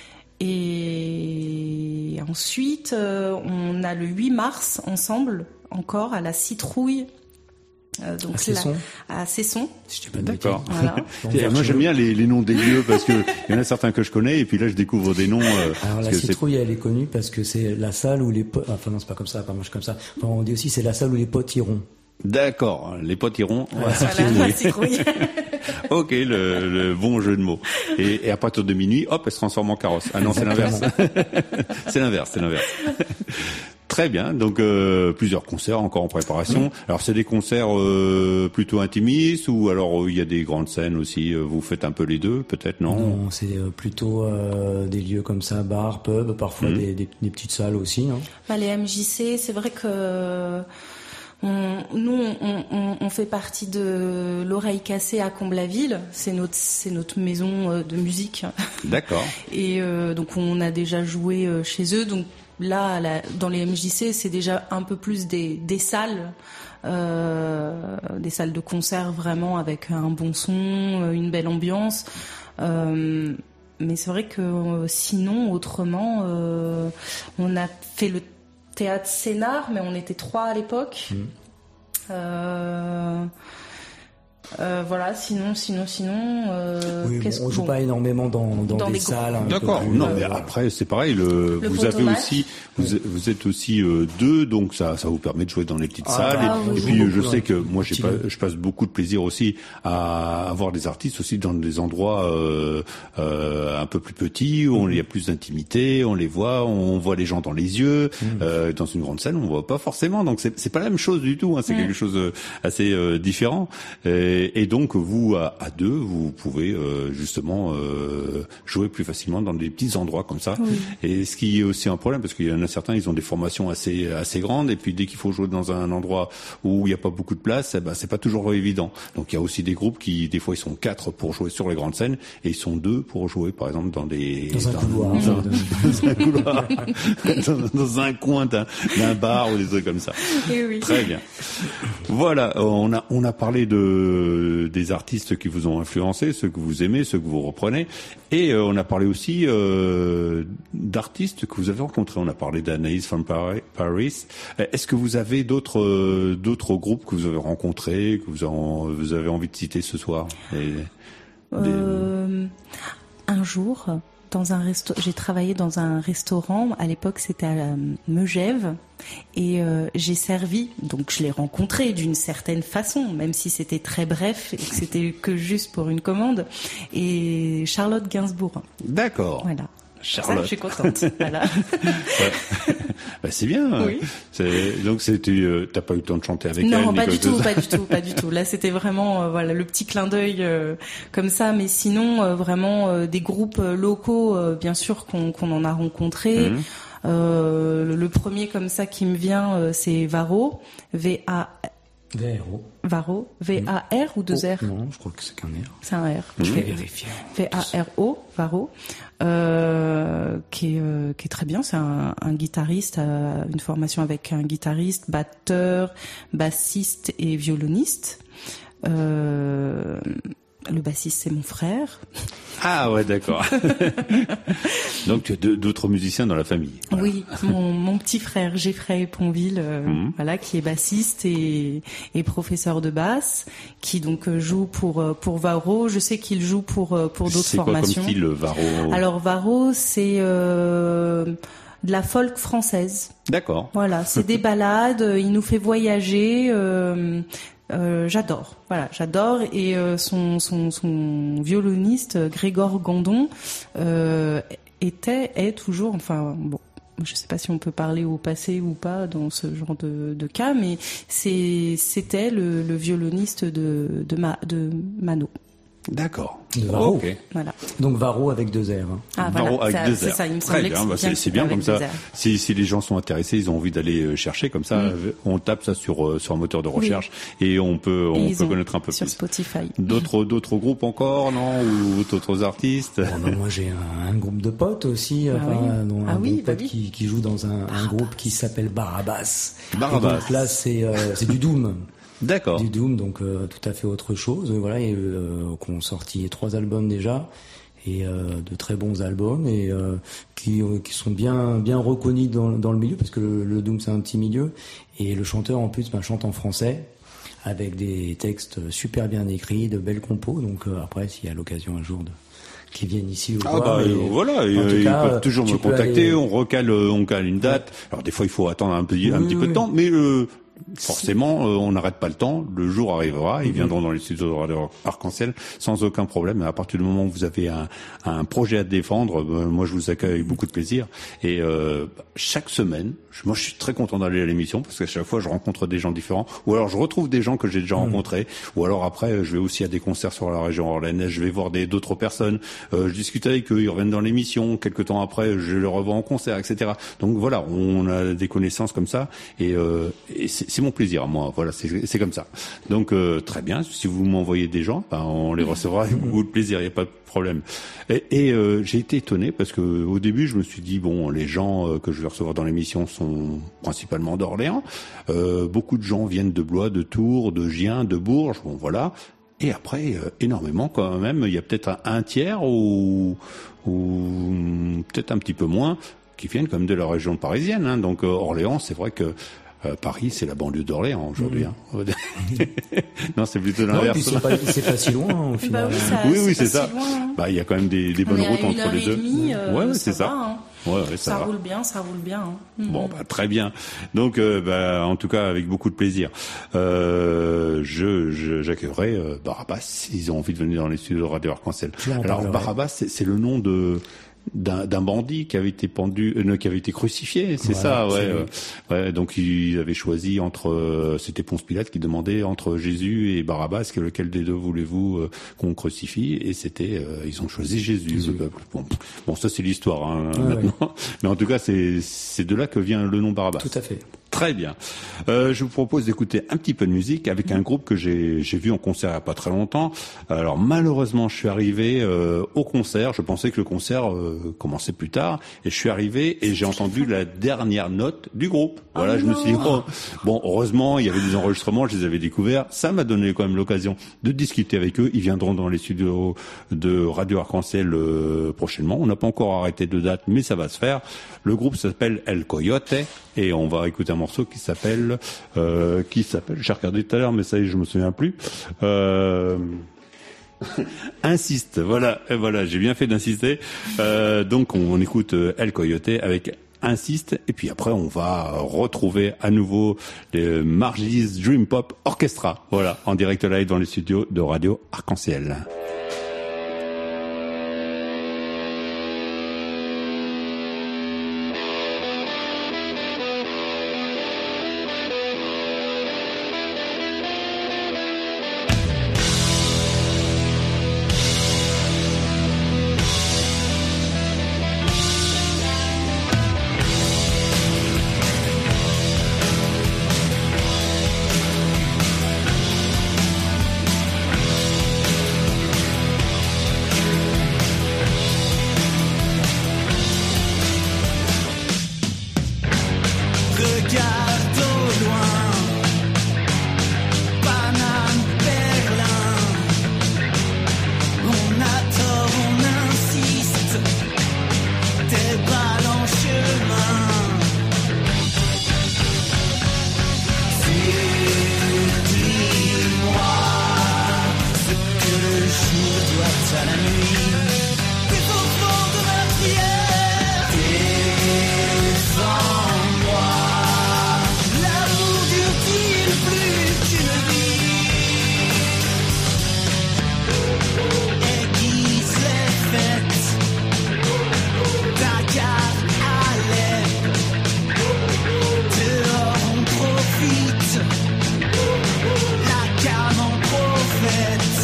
Et ensuite, euh, on a le huit mars ensemble, encore à la Citrouille. Euh, donc À Cesson. là, à Cesson. Si je dis pas de D'accord. bêtises. Voilà. Donc, Et vers moi chez j'aime nous. bien les, les noms des lieux parce que il y en a certains que je connais et puis là je découvre des noms. Euh, Alors parce la que c'est- citrouille, elle est connue parce que c'est la salle où les potes... Enfin non, c'est pas comme ça, pas moi je suis comme ça. Enfin, on dit aussi c'est la salle où les potes iront. D'accord, les potes iront. à Voilà, Citrouille. la Citrouille. Ok, le, le bon jeu de mots. Et, et à partir de minuit, hop, elle se transforme en carrosse. Ah non, c'est l'inverse. c'est l'inverse, c'est l'inverse. Très bien, donc euh, plusieurs concerts encore en préparation. Alors c'est des concerts euh, plutôt intimistes ou alors euh, il y a des grandes scènes aussi. euh, Vous faites un peu les deux, peut-être non, Non, c'est euh, plutôt euh, des lieux comme ça, bar, pub, parfois Mhm. des, des, des petites salles aussi. Hein. Bah, les M J C, c'est vrai que on, nous, on, on, on fait partie de l'Oreille Cassée à Comble-la-Ville. C'est notre, c'est notre maison euh, de musique. D'accord. Et euh, donc, on a déjà joué euh, chez eux. Donc là, la- dans les M J C, c'est déjà un peu plus des, des salles. Euh, des salles de concert vraiment avec un bon son, euh, une belle ambiance. Euh, mais c'est vrai que euh, sinon, autrement, euh, on a fait le théâtre Sénart, mais on était trois à l'époque. Euh, euh, voilà, sinon, sinon, sinon. Euh, Oui, qu'est-ce bon, on que- joue bon. pas énormément dans, dans, Dans des des salles. un peu D'accord. plus, Non, euh, mais après c'est pareil. Le, Le vous avez Potomac. aussi, vous, vous êtes aussi euh, deux, donc ça, ça vous permet de jouer dans les petites Ah, salles. ah, et, oui, et oui. puis Beaucoup je dans sais les que moi, j'ai petits pas, lieux. je passe beaucoup de plaisir aussi à avoir des artistes aussi dans des endroits euh, euh, un peu plus petits où on- il y a plus d'intimité, on les voit, on voit les gens dans les yeux. Euh, dans une grande salle, on voit pas forcément. Donc c'est, c'est pas la même chose du tout. Hein, c'est Mm. quelque chose euh, assez euh, différent. Et, Et, et donc vous à, à deux, vous pouvez euh, justement euh, jouer plus facilement dans des petits endroits comme ça. Oui. Et ce qui est aussi un problème, parce qu'il y en a certains, ils ont des formations assez assez grandes, et puis dès qu'il faut jouer dans un endroit où il n'y a pas beaucoup de place, eh ben c'est pas toujours évident. Donc il y a aussi des groupes qui, des fois, ils sont quatre pour jouer sur les grandes scènes, et ils sont deux pour jouer, par exemple, dans des Dans un couloir. dans, dans un couloir, dans, dans un coin d'un, d'un bar ou des trucs comme ça. Et oui. Très bien. Voilà, on a on a parlé de des artistes qui vous ont influencé, ceux que vous aimez, ceux que vous reprenez, et euh, on a parlé aussi euh, d'artistes que vous avez rencontrés. On a parlé d'Anaïs from Paris. Est-ce que vous avez d'autres euh, d'autres groupes que vous avez rencontrés, que vous, en, vous avez envie de citer ce soir? Et, des... euh, un jour, dans un resto, j'ai travaillé dans un restaurant. À l'époque, c'était à euh, Megève, et euh, j'ai servi. Donc, je l'ai rencontré d'une certaine façon, même si c'était très bref et que c'était que juste pour une commande. Et Charlotte Gainsbourg. D'accord. Voilà. Charlotte. Ça, je suis contente. Voilà. Ouais. Bah, c'est bien. Oui. C'est, donc c'était, euh, t'as pas eu le temps de chanter avec elle? Non, pas ni du quoi tout, que pas ça. du tout, pas du tout. Là, c'était vraiment euh, voilà le petit clin d'œil euh, comme ça, mais sinon euh, vraiment euh, des groupes euh, locaux, euh, bien sûr qu'on qu'on en a rencontrés. Mhm. Euh, le, le premier comme ça qui me vient, euh, c'est Varro, V A V R O. Varro, V A R ou deux Oh, R? Non, je crois que c'est qu'un R. C'est un R. Je vais vérifier. V A R O, Varro, euh, qui est euh, qui est très bien. C'est un, un guitariste, euh, une formation avec un guitariste, batteur, bassiste et violoniste. Euh, le bassiste, c'est mon frère. Ah ouais, d'accord. Donc tu as deux- d'autres musiciens dans la famille. Voilà. Oui, mon, mon petit frère Geoffrey Ponville, euh, Mhm. voilà, qui est bassiste et, et professeur de basse, qui donc euh, joue pour euh, pour Varro. Je sais qu'il joue pour euh, pour d'autres C'est quoi comme formations. style, Varro? Alors Varro, c'est euh, de la folk française. D'accord. Voilà, c'est des ballades. euh, Il nous fait voyager. Euh, euh, j'adore. Voilà, j'adore. Et euh, son, son son violoniste euh, Grégor Gandon euh, était est toujours. Enfin bon. Je sais pas si on peut parler au passé ou pas dans ce genre de, de cas, mais c'est c'était le, le violoniste de de, Ma, de Mano. D'accord. De Varro. Ok. Voilà. Donc Varro avec deux R. hein. Ah Varro voilà, avec ça- deux c'est R. ça. Il me Très semblait bien, que bah, c'est, c'est bien avec comme ça. deux R. Si, si les gens sont intéressés, ils ont envie d'aller euh, chercher comme ça, euh, on tape ça sur euh, sur un moteur de recherche et on peut Et on ils peut ont connaître un peu sur plus. Spotify. D'autres d'autres groupes encore, non, ou d'autres artistes? Bon, ben, moi j'ai un, un groupe de potes aussi, Ah enfin, oui. dont un Ah bon oui, bah pote oui. qui, qui joue dans un, un groupe qui s'appelle Barabbas. Barabbas. Et donc là c'est euh, c'est du doom. D'accord. Du doom, donc euh, tout à fait autre chose. Et voilà, et euh, qu'on sorti trois albums déjà, et euh, de très bons albums, et euh, qui, euh, qui sont bien bien reconnus dans, dans le milieu, parce que le, le doom c'est un petit milieu, et le chanteur en plus ben, chante en français, avec des textes super bien écrits, de belles compos. Donc euh, après, s'il y a l'occasion un jour de qu'ils viennent ici le Ah voir, bah mais, euh, voilà, en et, tout euh, ils cas, peuvent toujours tu me peux contacter, aller- on recale euh, on cale une date. Alors des fois il faut attendre un petit un Oui, petit peu de oui. temps, mais euh, forcément euh, on n'arrête pas le temps, le jour arrivera, ils viendront dans les studios de Radio Arc-en-Ciel sans aucun problème. À partir du moment où vous avez un, un projet à défendre, euh, moi je vous accueille avec beaucoup de plaisir. Et euh, chaque semaine, je- moi je suis très content d'aller à l'émission parce qu'à chaque fois je rencontre des gens différents, ou alors je retrouve des gens que j'ai déjà rencontrés, ou alors après je vais aussi à des concerts sur la région orléanaise, je vais voir des d'autres personnes, euh, je discute avec eux, ils reviennent dans l'émission, quelques temps après je les revois en concert, et cetera. Donc voilà, on a des connaissances comme ça, et, euh, et c'est, c'est mon plaisir à moi. Voilà, c'est, c'est comme ça. Donc euh, très bien. Si vous m'envoyez des gens, ben, on les recevra avec beaucoup de plaisir. Il n'y a pas de problème. Et, et euh, j'ai été étonné parce que au début, je me suis dit bon, les gens euh, que je vais recevoir dans l'émission sont principalement d'Orléans. Euh, beaucoup de gens viennent de Blois, de Tours, de Gien, de Bourges. Bon, voilà. Et après, euh, énormément quand même. Il y a peut-être un, un tiers ou, ou peut-être un petit peu moins qui viennent quand même de la région parisienne. Hein. Donc euh, Orléans, c'est vrai que Euh, Paris, c'est la banlieue d'Orléans aujourd'hui. Hein. non, c'est plutôt Non, et l'inverse. puis c'est pas, c'est pas si loin hein, au Bah final. oui, ça, oui, oui, c'est, c'est pas ça. si loin, hein. Bah, il y a quand même des, des On bonnes est à routes une entre heure les et deux. demie, euh, ouais, ouais, ça c'est ça. va, hein. Ouais, ouais, ça, Ça va. roule bien, ça roule bien. hein. Mhm. Bon, bah, très bien. Donc, euh, bah, en tout cas, avec beaucoup de plaisir. Euh, je, je, j'accueillerai euh, Barabbas s'ils ont envie de venir dans les studios de Radio Arc-en-Ciel. Je en Alors, parlerai. Barabbas, c'est, c'est le nom de d'un, d'un bandit qui avait été pendu, euh, qui avait été crucifié, c'est Voilà, ça, ouais, c'est euh, ouais. Donc il avait choisi entre, euh, c'était Ponce Pilate qui demandait entre Jésus et Barabbas, que lequel des deux voulez-vous euh, qu'on crucifie, et c'était, euh, ils ont choisi Jésus, Jésus. le peuple. Bon, bon, ça c'est l'histoire hein, Ouais, maintenant, ouais. Mais en tout cas c'est c'est de là que vient le nom Barabbas. Tout à fait. Très bien. Euh, je vous propose d'écouter un petit peu de musique avec un groupe que j'ai j'ai vu en concert il n'y a pas très longtemps. Alors malheureusement, je suis arrivé euh, au concert. Je pensais que le concert euh, commençait plus tard, et je suis arrivé et j'ai entendu la dernière note du groupe. Voilà, Oh je me suis dit non. oh, bon, heureusement, il y avait des enregistrements, je les avais découverts. Ça m'a donné quand même l'occasion de discuter avec eux. Ils viendront dans les studios de Radio Arc-en-Ciel euh, prochainement. On n'a pas encore arrêté de date, mais ça va se faire. Le groupe s'appelle El Coyote et on va écouter un morceau qui s'appelle euh, qui s'appelle j'ai regardé tout à l'heure mais ça y est je me souviens plus euh... Insiste, voilà, et voilà, j'ai bien fait d'insister. Euh, donc on, on écoute euh, El Coyote avec Insiste, et puis après on va retrouver à nouveau les Margie's Dream Pop Orchestra, voilà, en direct live dans les studios de Radio Arc-en-Ciel. Regarde au loin, Paname, Berlin. On attend, on insiste, des balles en chemin. Dis-moi ce que le jour doit à la nuit. Des enfants de ma prière, défends-moi. L'amour dure-t-il plus qu'une vie? Aiguise les fêtes, Dakar, Alep. Dehors on profite, la gamme en prophète.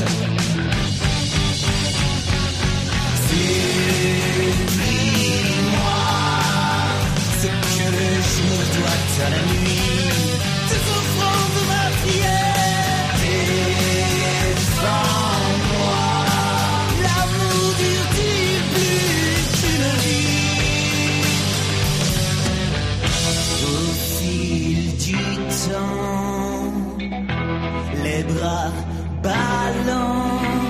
Dis-moi ce que le jour doit à la nuit. Tes offrandes de ma prière, défends-moi. L'amour dure-t-il plus qu'une vie? Au fil du temps, les bras ballants.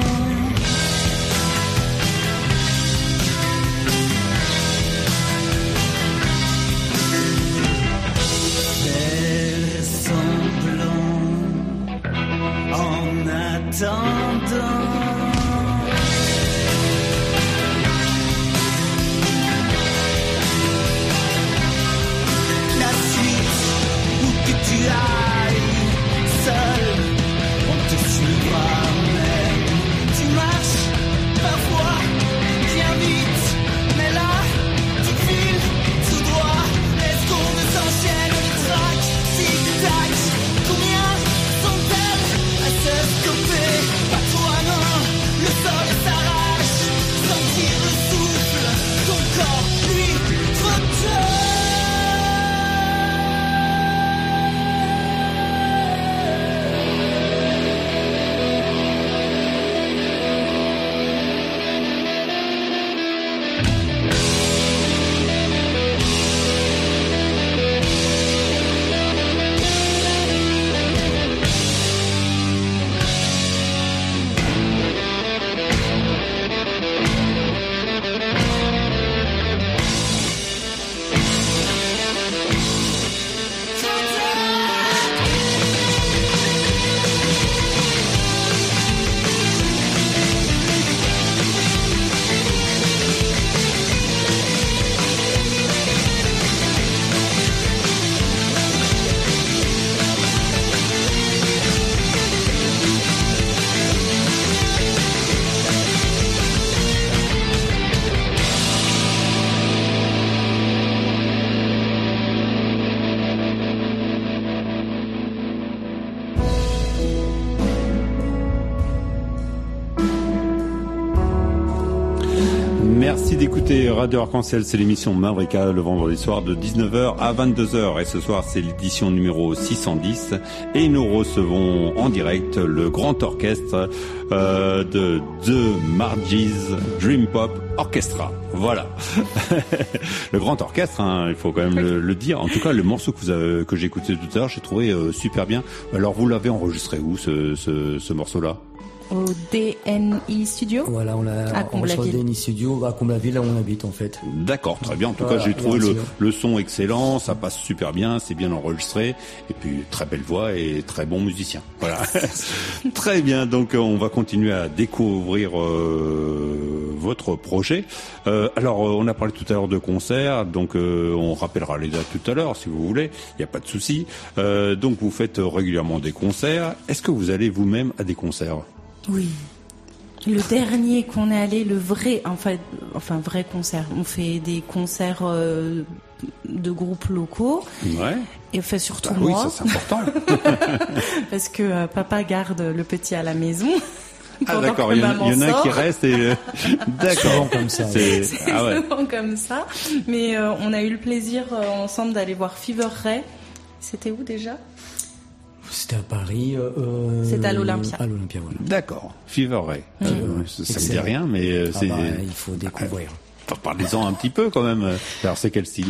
Faire semblant en attendant. La suite, où que tu ailles, seul, on te suivra même. Tu marches, parfois, bien vite, mais là, tu files tout droit. Les secondes s'enchaînent, les traques, tic-tac. Combien sont-elles à se stopper? Pas toi, non, le sol s'arrache. Sentir le souffle, ton corps, lui, trop tard. Merci d'écouter Radio Arc-en-Ciel, c'est l'émission Mavrika le vendredi soir de dix-neuf heures à vingt-deux heures. Et ce soir, c'est l'édition numéro six cent dix. Et nous recevons en direct le grand orchestre euh, de The Margie's Dream Pop Orchestra. Voilà. Le grand orchestre, hein, il faut quand même le, le dire. En tout cas, le morceau que, vous avez, que j'ai écouté tout à l'heure, j'ai trouvé euh, super bien. Alors, vous l'avez enregistré où, ce, ce, ce morceau-là ? Au D N I Studio. Voilà, on l'a À on sur le Comblaville. D N I Studio, à Comblaville, là où on habite en fait. D'accord, très bien. En tout Voilà, cas, j'ai trouvé le, merci. le son excellent, ça passe super bien, c'est bien enregistré, et puis très belle voix et très bon musicien. Voilà. Très bien, donc euh, on va continuer à découvrir euh, votre projet. Euh, alors, euh, on a parlé tout à l'heure de concerts, donc euh, on rappellera les dates tout à l'heure si vous voulez, il n'y a pas de souci. Euh, donc vous faites régulièrement des concerts. Est-ce que vous allez vous-même à des concerts ? Oui. Le dernier qu'on est allé, le vrai, enfin, enfin vrai concert. On fait des concerts euh, de groupes locaux. Ouais. Et enfin surtout Bah oui, moi, ça c'est important. parce que euh, papa garde le petit à la maison. Ah pendant d'accord, que il y, en a- maman il y en a un sort. qui reste et euh, d'accord. Souvent comme ça. C'est C'est ah ouais. souvent comme ça. Mais euh, on a eu le plaisir euh, ensemble d'aller voir Fever Ray. C'était où déjà? C'était à Paris. Euh, C'était à l'Olympia. À l'Olympia, voilà. D'accord. Fever Ray. Euh, ça me dit Excellent. rien, mais euh, Ah c'est. bah, il faut découvrir. Enfin, parlez-en un petit peu quand même. Alors c'est quel style ?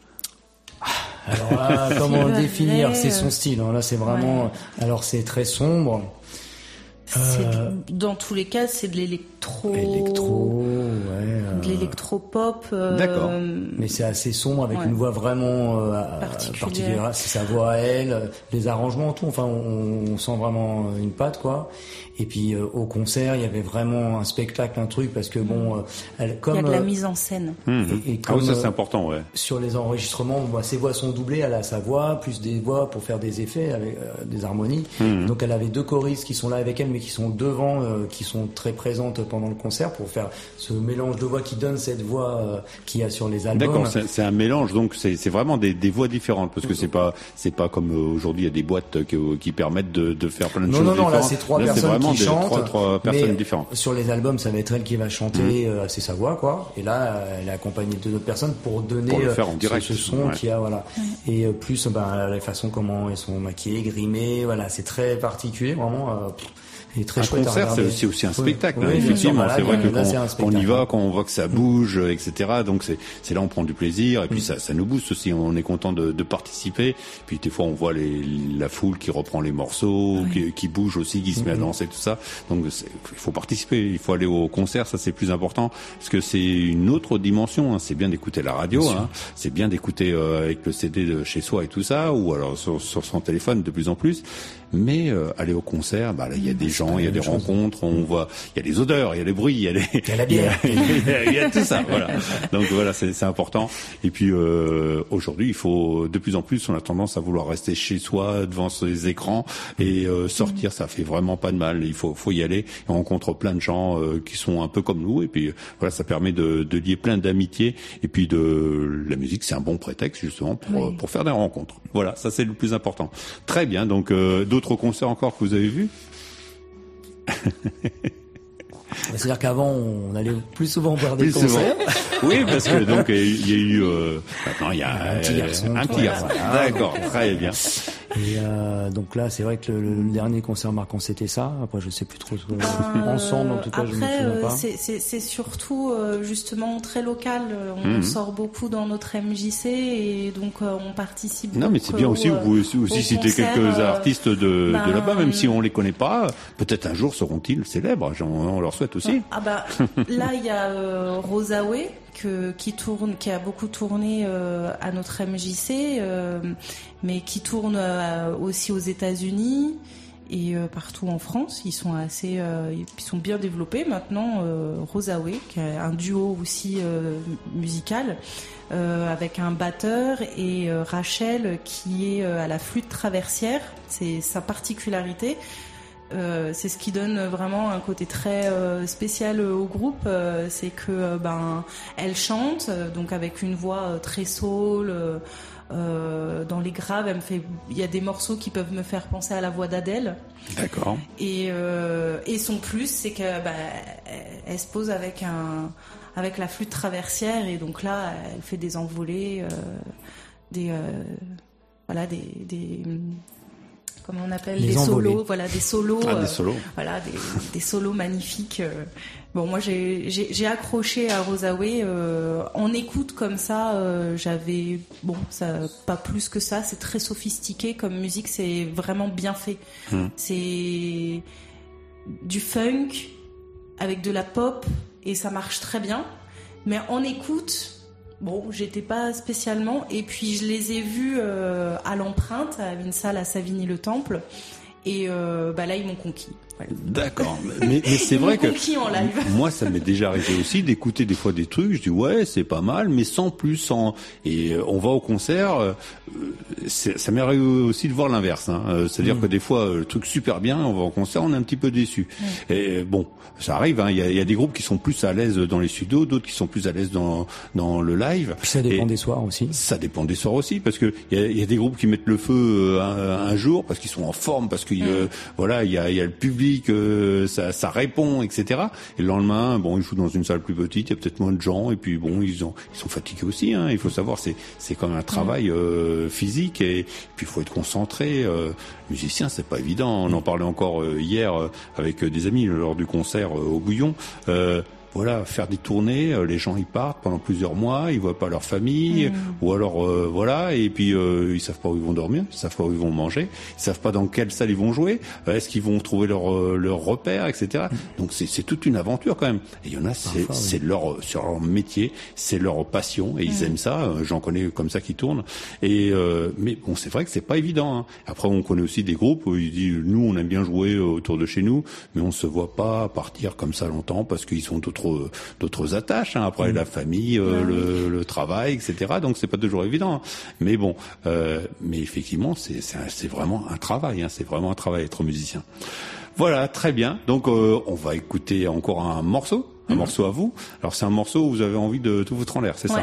Alors là, comment Fever définir? Ray, C'est son euh, style. hein. Là, c'est vraiment. ouais. Alors, c'est très sombre. C'est Euh, de- dans tous les cas, c'est de l'électro. Électro, ouais. euh, De l'électro-pop. euh, D'accord. Mais c'est assez sombre avec Ouais. une voix vraiment euh, Particulière. particulière. C'est sa voix à elle, euh, les arrangements, tout. Enfin, on, on sent vraiment une patte, quoi. Et puis euh, au concert, il y avait vraiment un spectacle, un truc, parce que bon, euh, elle, comme Il y a de la euh, mise en scène. Hum, et- et Ah oui, comme, ça c'est euh, important, ouais. sur les enregistrements, bah, ses voix sont doublées, elle a sa voix, plus des voix pour faire des effets, avec euh, des harmonies. Mhm. Donc elle avait deux choristes qui sont là avec elle, mais qui sont devant, euh, qui sont très présentes pendant le concert pour faire ce mélange de voix qui donne cette voix euh, qu'il y a sur les albums. D'accord, c'est c'est un mélange, donc c'est c'est vraiment des, des voix différentes, parce que c'est pas c'est pas comme euh, aujourd'hui il y a des boîtes euh, qui, qui permettent de, de faire plein de Non, choses non, non, là différentes. c'est trois c'est personnes vraiment qui des, chantent. trois, trois personnes mais différentes. Sur les albums, ça va être elle qui va chanter, euh, c'est sa voix, quoi. Et là, euh, elle est accompagnée de d'autres personnes pour donner Pour le euh, faire en ce- direct. ce, son Ouais. qu'il y a, voilà. Et euh, plus, ben, la façon comment elles sont maquillées, grimées, voilà, c'est très particulier, vraiment. Euh, pff, et très Un chouette à concert, c'est regarder. aussi, aussi un Oui, spectacle, oui, hein, bien sûr, effectivement. voilà, C'est vrai que là, c'est un quand on y spectacle. va, quand on voit que ça bouge, euh, et cetera. Donc c'est c'est là on prend du plaisir et puis ça ça nous booste aussi. On est content de, de participer. Puis des fois on voit les, la foule qui reprend les morceaux, qui, qui bouge aussi, qui se met à danser, tout ça. Donc c'est- il faut participer, il faut aller au concert, ça c'est plus important parce que c'est une autre dimension. Hein. C'est bien d'écouter la radio, hein. C'est bien d'écouter euh, avec le C D de chez soi et tout ça, ou alors sur, sur son téléphone de plus en plus. Mais euh, aller au concert, bah là il y a des gens, il y a des rencontres, on voit, il y a des odeurs, il y a les bruits, il y a les, Il y a la bière. il y a, il y a tout ça, voilà. Donc voilà, c'est c'est important. Et puis euh, aujourd'hui, il faut de plus en plus, on a tendance à vouloir rester chez soi devant ses écrans et euh, sortir, ça fait vraiment pas de mal. Il faut faut y aller. On rencontre plein de gens euh, qui sont un peu comme nous et puis euh, voilà, ça permet de, de lier plein d'amitiés. Et puis de la musique, c'est un bon prétexte justement pour Oui. pour faire des rencontres. Voilà, ça c'est le plus important. Très bien. Donc euh, d'autres concerts encore que vous avez vus? C'est-à-dire qu'avant, on allait plus souvent voir des Plus souvent. concerts. Oui, parce que donc il y a eu euh, maintenant il y a Un petit garçon. un petit garçon. D'accord, très bien. Et euh, donc là, c'est vrai que le, le dernier concert marquant, c'était ça. Après, je sais plus trop. euh, Euh, ensemble, en tout cas, je me après, souviens euh, pas. c'est- c'est c'est surtout euh, justement très local. Euh, On Mhm. sort beaucoup dans notre M J C et donc euh, on participe. Non, mais c'est bien beaucoup, aussi. Vous euh, pouvez aussi, aussi au citer concert, quelques euh, artistes de, ben, de là-bas, même si on les connaît pas. Peut-être un jour seront-ils célèbres. j'en- On leur souhaite aussi. Ah bah là il y a euh, Rosawe que qui tourne, qui a beaucoup tourné euh, à notre M J C, euh, mais qui tourne euh, aussi aux États-Unis et euh, partout en France. Ils sont assez, euh, ils sont bien développés maintenant. Euh, Rosawe, qui est un duo aussi euh, musical. Euh, avec un batteur et euh, Rachel qui est euh, à la flûte traversière, c'est sa particularité. Euh, c'est ce qui donne vraiment un côté très euh, spécial euh, au groupe, euh, c'est que euh, ben elle chante euh, donc avec une voix euh, très soul. Euh, euh, dans les graves, elle me fait, il y a des morceaux qui peuvent me faire penser à la voix d'Adèle. D'accord. Et, euh, et son plus, c'est que bah, elle, elle se pose avec un, avec la flûte traversière, et donc là, elle fait des envolées, euh, des, euh, voilà, des, des, comment on appelle, Les des envolées. solos, voilà, des solos, Ah, des euh, solos. voilà, des, des solos magnifiques. euh. Bon, moi, j'ai, j'ai, j'ai accroché à Rosawie. Euh, en écoute comme ça, euh, j'avais, bon, ça, pas plus que ça. C'est très sophistiqué comme musique. C'est vraiment bien fait. Hmm. C'est du funk avec de la pop et ça marche très bien. Mais en écoute, bon, j'étais pas spécialement. Et puis, je les ai vus euh, à l'Empreinte, à une salle à Savigny-le-Temple. Et euh, bah là, ils m'ont conquis. Voilà. D'accord, mais, mais c'est Ils vrai m'ont que conquis en live. moi ça m'est déjà arrivé aussi d'écouter des fois des trucs, je dis ouais c'est pas mal, mais sans plus, sans et euh, on va au concert, euh, c'est, ça m'est arrivé aussi de voir l'inverse, hein. Euh, c'est-à-dire Mmh. que des fois euh, le truc super bien, on va au concert, on est un petit peu déçu. Mmh. Et bon, ça arrive, hein. Il y a, il y a des groupes qui sont plus à l'aise dans les studios, d'autres qui sont plus à l'aise dans dans le live. Puis ça dépend Et des soirs aussi. Ça dépend des soirs aussi, parce que il y a, il y a des groupes qui mettent le feu euh, un, un jour parce qu'ils sont en forme, parce que euh, voilà, il y a, il y a le public, euh, ça, ça répond, et cetera. Et le lendemain, bon, ils jouent dans une salle plus petite, il y a peut-être moins de gens, et puis bon, ils ont, ils sont fatigués aussi. Hein. Il faut savoir, c'est, c'est comme un travail euh, physique, et puis il faut être concentré. Euh, musicien, c'est pas évident. On en parlait encore euh, hier euh, avec euh, des amis lors du concert euh, au Bouillon. Euh, Voilà, faire des tournées, euh, les gens ils partent pendant plusieurs mois, ils voient pas leur famille, Mmh. ou alors euh, voilà, et puis euh, ils savent pas où ils vont dormir, ils savent pas où ils vont manger, ils savent pas dans quelle salle ils vont jouer, euh, est-ce qu'ils vont trouver leur euh, leur repère, et cetera. Mmh. Donc c'est c'est toute une aventure quand même. Et il y en a, c'est Parfois, oui. c'est leur sur leur métier, c'est leur passion, et ils Mmh. aiment ça. Euh, J'en connais comme ça qui tournent. Et euh, mais bon, c'est vrai que c'est pas évident. Hein. Après, on connaît aussi des groupes où ils disent nous on aime bien jouer autour de chez nous, mais on se voit pas partir comme ça longtemps parce qu'ils ont d'autres d'autres attaches, hein, après mmh. la famille, euh, le, le travail, et cetera. Donc c'est pas toujours évident. Mais bon, euh, mais effectivement, c'est, c'est, c'est vraiment un travail. Hein, c'est vraiment un travail être musicien. Voilà, très bien. Donc euh, on va écouter encore un morceau. Un mmh. morceau à vous. Alors c'est un morceau où vous avez envie de tout foutre en l'air, c'est ouais.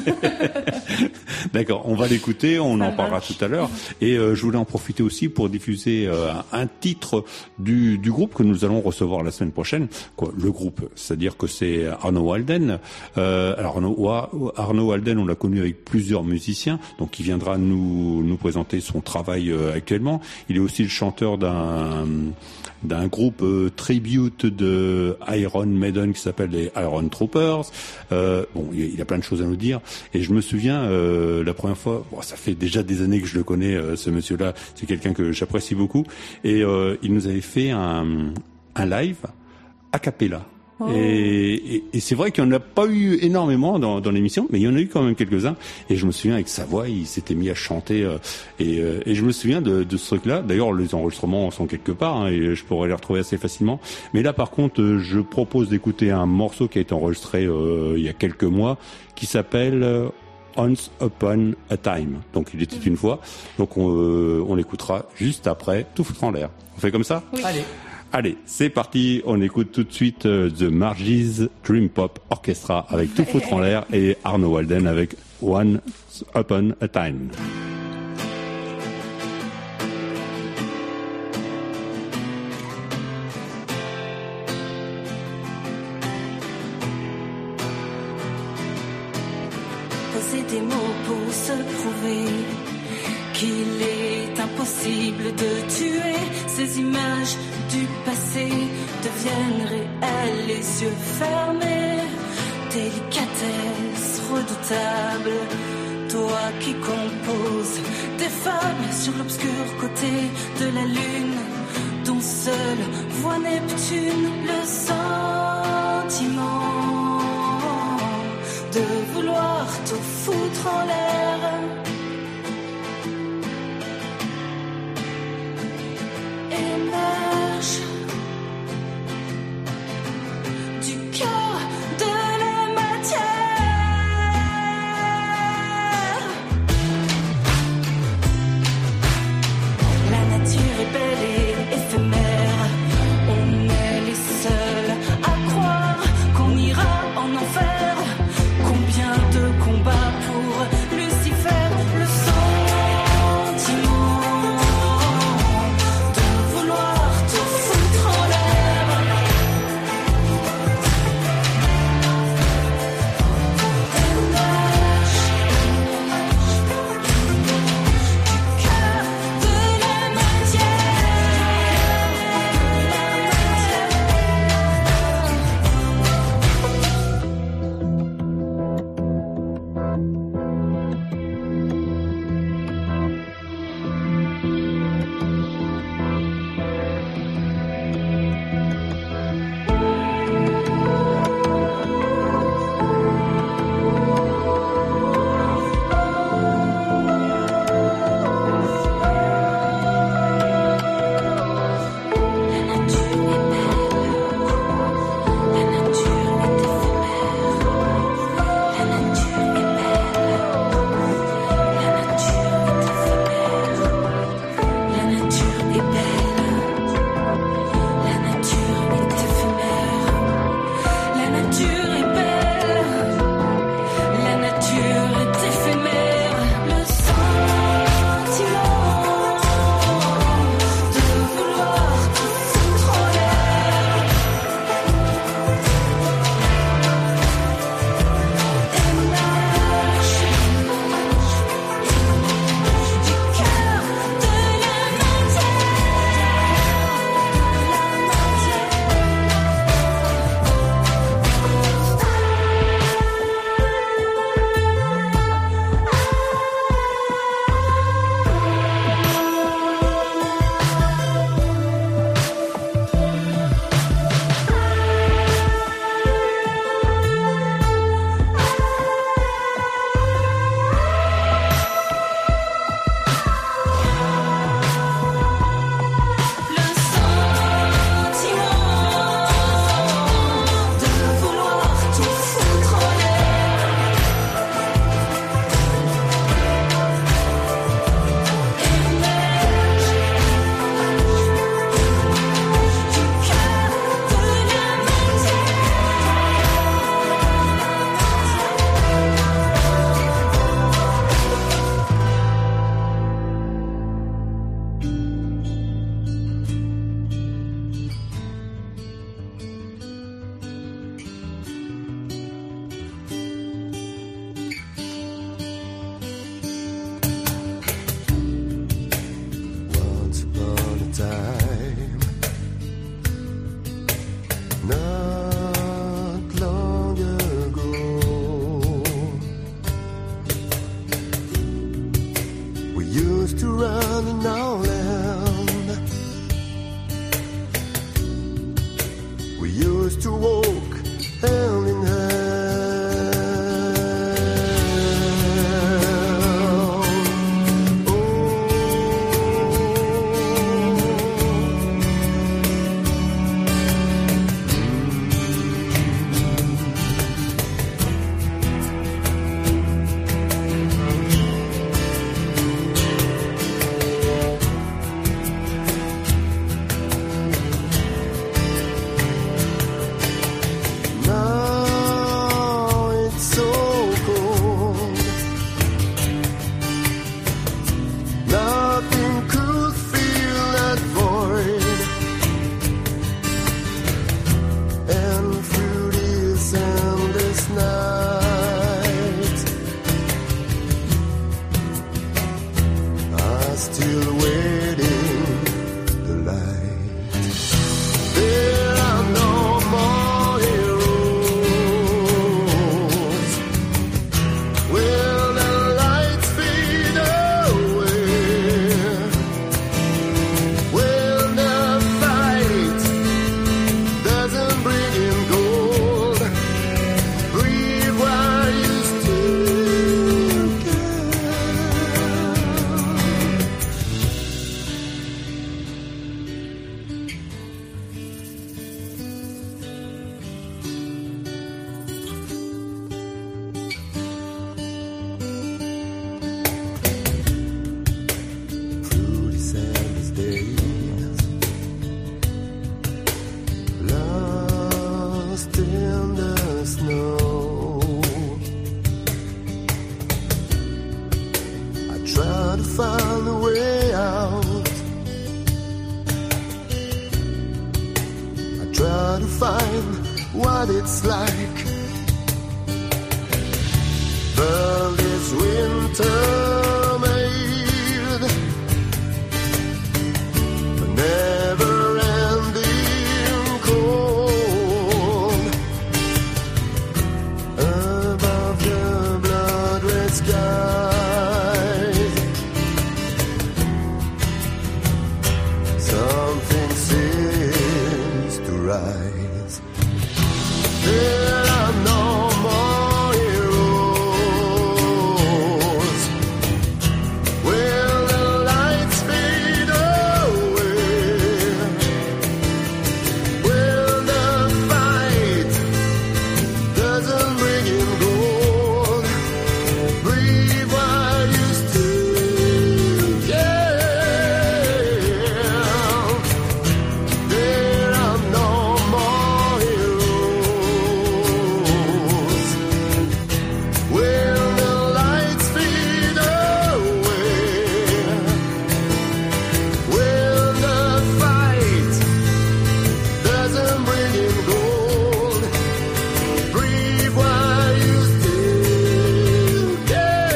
ça? D'accord, on va l'écouter, on ça en parlera marche. tout à l'heure. Et euh, je voulais en profiter aussi pour diffuser euh, un titre du, du groupe que nous allons recevoir la semaine prochaine. Quoi, le groupe, c'est-à-dire que c'est Arno Walden. Euh, alors Arno, Arno Walden, on l'a connu avec plusieurs musiciens, donc il viendra nous, nous présenter son travail euh, actuellement. Il est aussi le chanteur d'un d'un groupe euh, tribute de Iron Maiden qui s'appelle les Iron Troopers. Euh, bon, il, il a plein de choses à nous dire. Et je me souviens, euh, la première fois, bon, ça fait déjà des années que je le connais, euh, ce monsieur-là, c'est quelqu'un que j'apprécie beaucoup. Et euh, il nous avait fait un, un live a cappella. Oh. Et, et, et c'est vrai qu'il n'y en a pas eu énormément dans, dans l'émission, mais il y en a eu quand même quelques-uns. Et je me souviens avec sa voix, il s'était mis à chanter. Euh, et, euh, et je me souviens de, de ce truc-là. D'ailleurs, les enregistrements sont quelque part, hein, et je pourrais les retrouver assez facilement. Mais là, par contre, je propose d'écouter un morceau qui a été enregistré euh, il y a quelques mois, qui s'appelle euh, Once Upon a Time. Donc, il était une fois. Donc, on, euh, on l'écoutera juste après Tout foutre en l'air. On fait comme ça ? Oui. Allez. Allez, c'est parti, on écoute tout de suite euh, The Margie's Dream Pop Orchestra avec Tout foutre en l'air et Arno Walden avec Once Upon a Time. Poser des mots pour se prouver qu'il est impossible de tuer. Ces images du passé deviennent réelles, les yeux fermés. Délicatesse redoutable, toi qui composes des fables sur l'obscur côté de la lune, dont seul voit Neptune. Le sentiment de vouloir tout foutre en l'air. Émerge du cœur de la matière. La nature est belle et éphémère. On est les seuls à croire qu'on ira en enfer. Combien de combats pour Lucifer? used to run in our land. We used to walk hand in hand. Now it's so cold. Nothing could fill that void. And through this endless night, I'm still waiting the light. There are no more heroes. Will the lights fade away? Will the fight doesn't bring in gold? Breathe while you still can. Through these endless days, lost in the snow, I try to find a way out. I try to find what it's like. But this winter made a never-ending cold above the blood-red skies. Something seems to rise. There are no more heroes. Will the lights fade away? Will the fight doesn't bring in gold? Breathe while you still can. There are no more heroes. Will the lights fade away? Will the fight doesn't bring in gold? Breathe while you still can.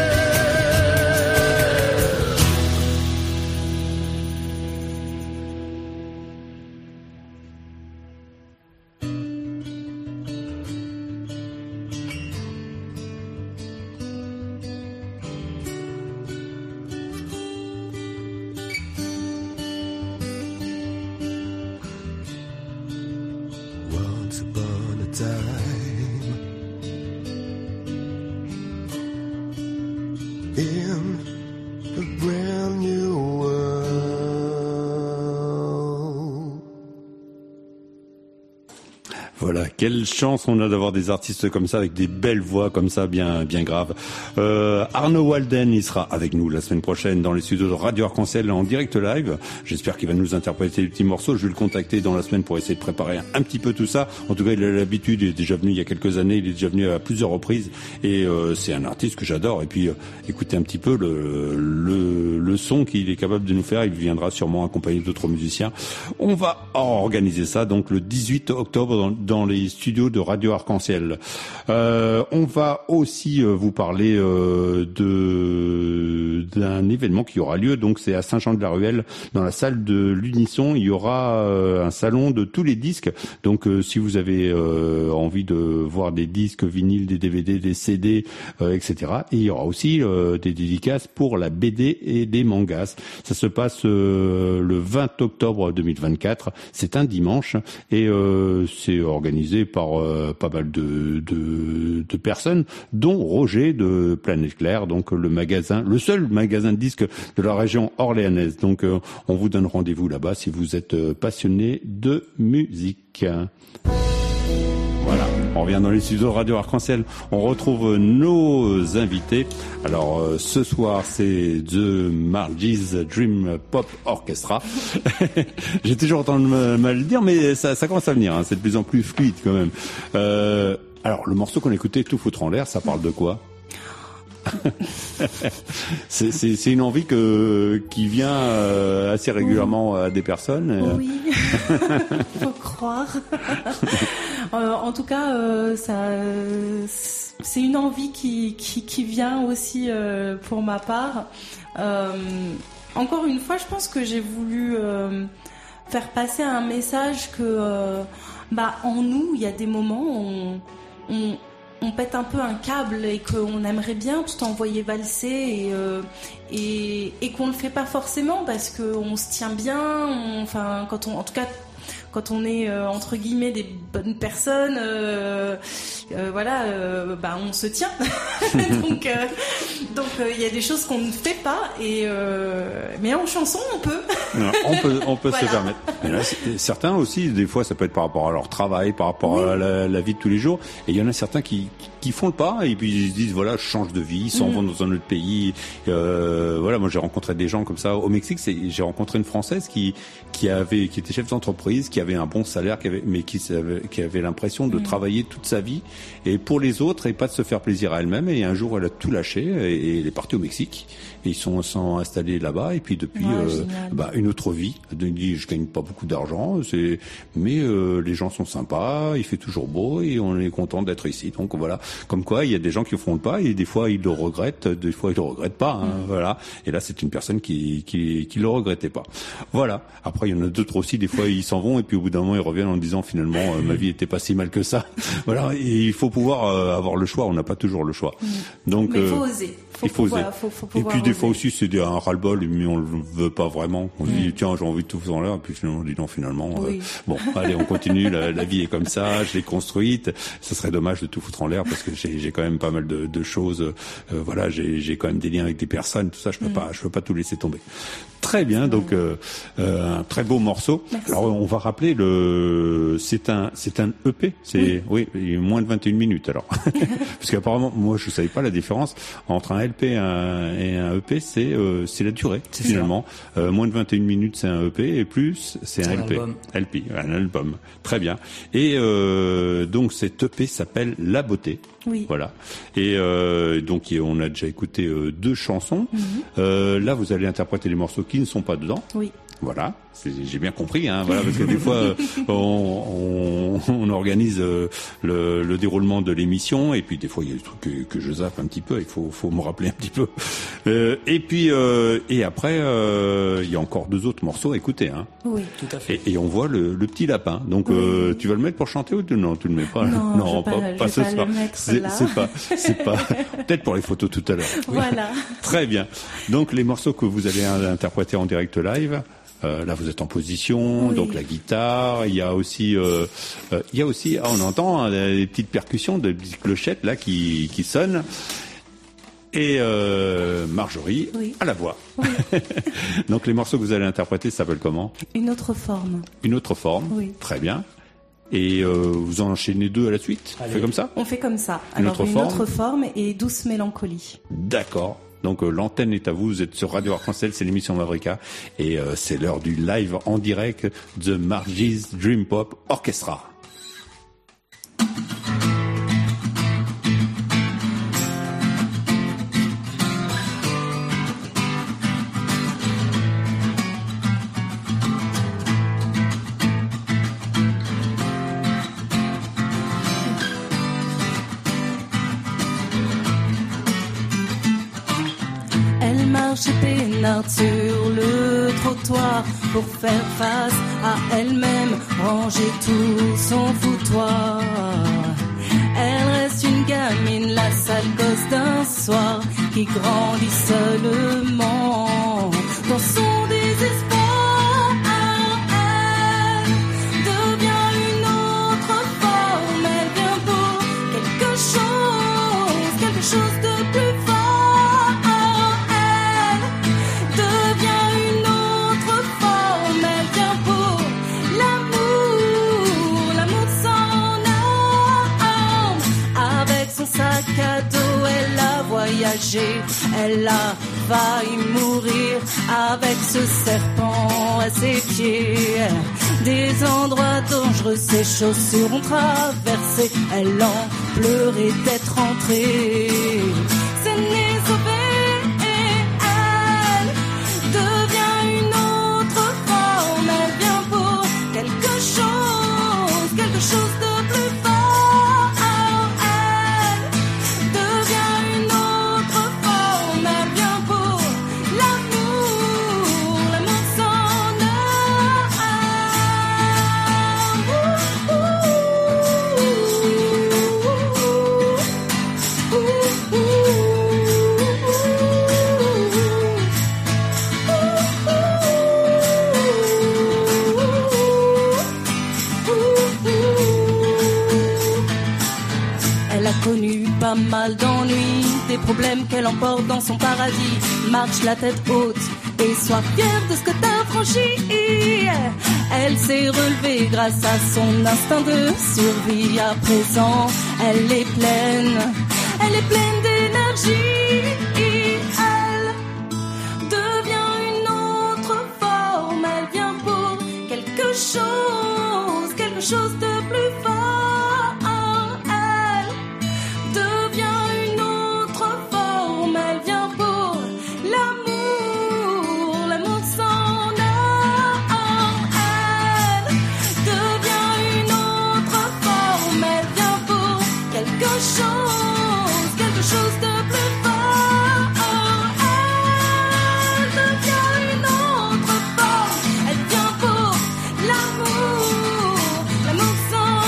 Once upon a time, in a brand new world. Voilà, quelle chance on a d'avoir des artistes comme ça, avec des belles voix comme ça, bien bien graves. Euh, Arnaud Walden, il sera avec nous la semaine prochaine dans les studios de Radio Arc-en-Ciel en direct live. J'espère qu'il va nous interpréter des petits morceaux. Je vais le contacter dans la semaine pour essayer de préparer un petit peu tout ça. En tout cas, il a l'habitude, il est déjà venu il y a quelques années, il est déjà venu à plusieurs reprises et euh, c'est un artiste que j'adore. Et puis, euh, écoutez un petit peu le, le, le son qu'il est capable de nous faire. Il viendra sûrement accompagné d'autres musiciens. On va organiser ça donc le dix-huit octobre dans, dans les studios de Radio Arc-en-Ciel. Euh, on va aussi euh, vous parler euh, de d'un événement qui aura lieu. Donc c'est à Saint-Jean-de-la-Ruelle, dans la salle de l'Unisson. Il y aura euh, un salon de tous les disques. Donc euh, si vous avez euh, envie de voir des disques vinyles, des D V D, des C D, euh, et cetera. Et il y aura aussi euh, des dédicaces pour la B D et des mangas. Ça se passe euh, le vingt octobre deux mille vingt-quatre. C'est un dimanche et euh, c'est organisé par euh, pas mal de, de, de personnes, dont Roger de Planète Claire, donc le magasin, le seul magasin de disques de la région orléanaise. Donc euh, on vous donne rendez-vous là-bas si vous êtes euh, passionné de musique. Voilà, on revient dans les studios de Radio Arc-en-Ciel. On retrouve nos invités. Alors euh, ce soir, c'est The Margie's Dream Pop Orchestra. J'ai toujours entendu mal le dire, mais ça, ça commence à venir. Hein. C'est de plus en plus fluide quand même. Euh, alors le morceau qu'on écoutait, Tout foutre en l'air, ça parle de quoi? c'est, c'est, c'est une envie que, qui vient euh, assez régulièrement à des personnes. Oui, faut croire. euh, en tout cas, euh, ça, c'est une envie qui, qui, qui vient aussi euh, pour ma part. Euh, encore une fois, je pense que j'ai voulu euh, faire passer un message que, euh, bah, en nous, il y a des moments où on, on on pète un peu un câble et qu'on aimerait bien tout envoyer valser et, euh, et, et qu'on le fait pas forcément parce qu'on se tient bien, on, enfin, quand on, en tout cas, quand on est euh, entre guillemets des bonnes personnes, euh, euh, voilà, euh, bah on se tient. donc, euh, donc il euh, y a des choses qu'on ne fait pas et euh, mais en chanson on peut. Non, on peut, on peut voilà. se permettre. Mais là, certains aussi, des fois, ça peut être par rapport à leur travail, par rapport oui. à la, la vie de tous les jours. Et il y en a certains qui, qui font le pas et puis ils se disent voilà, je change de vie, ils s'en mmh. vont dans un autre pays. Euh, voilà, moi j'ai rencontré des gens comme ça au Mexique. C'est, j'ai rencontré une Française qui qui avait, qui était chef d'entreprise, qui avait un bon salaire, qui avait, mais qui avait, qui avait l'impression de mmh. travailler toute sa vie et pour les autres et pas de se faire plaisir à elle-même. Et un jour, elle a tout lâché et, et elle est partie au Mexique. Et ils sont, sont installés là-bas et puis depuis ouais, euh, bah, une autre vie. Elle dit je gagne pas beaucoup d'argent, c'est mais euh, les gens sont sympas, il fait toujours beau et on est content d'être ici. Donc voilà, comme quoi il y a des gens qui font le pas et des fois ils le regrettent, des fois ils le regrettent pas. Hein, mmh. Voilà. Et là c'est une personne qui qui qui le regrettait pas. Voilà. Après il y en a d'autres aussi. Des fois ils s'en vont et puis au bout d'un moment ils reviennent en disant finalement euh, ma vie était pas si mal que ça. Voilà. Et il faut pouvoir euh, avoir le choix. On n'a pas toujours le choix. Mmh. Donc mais il faut euh, oser. Faut il faut pouvoir, oser. Faut, faut et puis des oser. fois aussi c'est un ras-le-bol mais on le veut pas vraiment. On se dit tiens j'ai envie de tout faire là et puis finalement on dit non finalement oui. euh, bon allez on continue la, la vie est comme ça je l'ai construite ce serait dommage de tout foutre en l'air parce que j'ai, j'ai quand même pas mal de, de choses euh, voilà j'ai, j'ai quand même des liens avec des personnes tout ça je peux mm. pas je peux pas tout laisser tomber. Très bien donc euh, euh, un très beau morceau. Merci. Alors on va rappeler le c'est un c'est un E P c'est oui, oui moins de vingt et une minutes alors parce qu'apparemment moi je savais pas la différence entre un L P et un, et un E P c'est euh, c'est la durée c'est finalement euh, moins de vingt et une minutes c'est un E P et plus c'est, c'est un L P album. L P un album très bien et euh, donc cet E P s'appelle La Beauté. Oui. Voilà. Et euh, donc on a déjà écouté euh, deux chansons. Mm-hmm. Euh, là, vous allez interpréter les morceaux qui ne sont pas dedans. Oui. Voilà, c'est, j'ai bien compris, hein, voilà, parce que des fois euh, on, on, on organise euh, le, le déroulement de l'émission et puis des fois il y a des trucs que, que je zappe un petit peu, il faut, faut me rappeler un petit peu. Euh, et puis euh, et après euh, il y a encore deux autres morceaux à écouter, hein. Oui, tout à fait. Et, et on voit le, le petit lapin. Donc oui. euh, tu vas le mettre pour chanter ou tu, non, tu le mets pas. Non, non pas, pas, pas ce pas soir. Le mettre c'est, là. c'est pas, c'est pas. Peut-être pour les photos tout à l'heure. Voilà. Très bien. Donc les morceaux que vous allez interpréter en direct live. Euh, là, vous êtes en position, oui. Donc la guitare. Il y a aussi, euh, euh, il y a aussi, ah, on entend hein, des petites percussions, des petites clochettes là qui qui sonnent. Et euh, Marjorie oui. à la voix. Oui. Donc les morceaux que vous allez interpréter s'appellent comment ? Une autre forme. Une autre forme. Oui. Très bien. Et euh, vous en enchaînez deux à la suite ? On fait comme ça ? On fait comme ça. Une Alors autre une forme. autre forme et Douce mélancolie. D'accord. Donc euh, l'antenne est à vous, vous êtes sur Radio Arc-en-Ciel, c'est l'émission Mavrika et euh, c'est l'heure du live en direct de Margie's Dream Pop Orchestra. Elle m'a marcher peinarde sur le trottoir pour faire face à elle-même, ranger tout son foutoir. Elle reste une gamine, la sale gosse d'un soir, qui grandit seulement dans son désespoir. Elle devient une autre forme, elle vient pour quelque chose, quelque chose de plus fort. Elle devient une autre forme, elle vient pour l'amour, l'amour sans âme. Avec son sac à dos, elle a voyagé, elle a failli mourir avec ce serpent à ses pieds. Des endroits dangereux, ses chaussures ont traversé, elle en pleurait d'être entrée. C'est né sauvé et elle devient une autre forme, elle vient pour quelque chose, quelque chose de plus fort. Elle devient une autre forme, elle vient pour l'amour, l'amour sans Elle a connu pas mal d'ennuis, des problèmes qu'elle emporte dans son paradis. Marche la tête haute et sois fière de ce que t'as franchi. Elle s'est relevée grâce à son instinct de survie. À présent, elle est pleine, elle est pleine d'énergie. Elle devient une autre forme, elle vient pour quelque chose, quelque chose de plus fort. Elle devient une autre forme, elle vient pour l'amour, l'amour sans âme. Elle devient une autre forme, elle vient pour quelque chose, quelque chose de plus fort. Elle devient une autre forme, elle vient pour l'amour, l'amour sans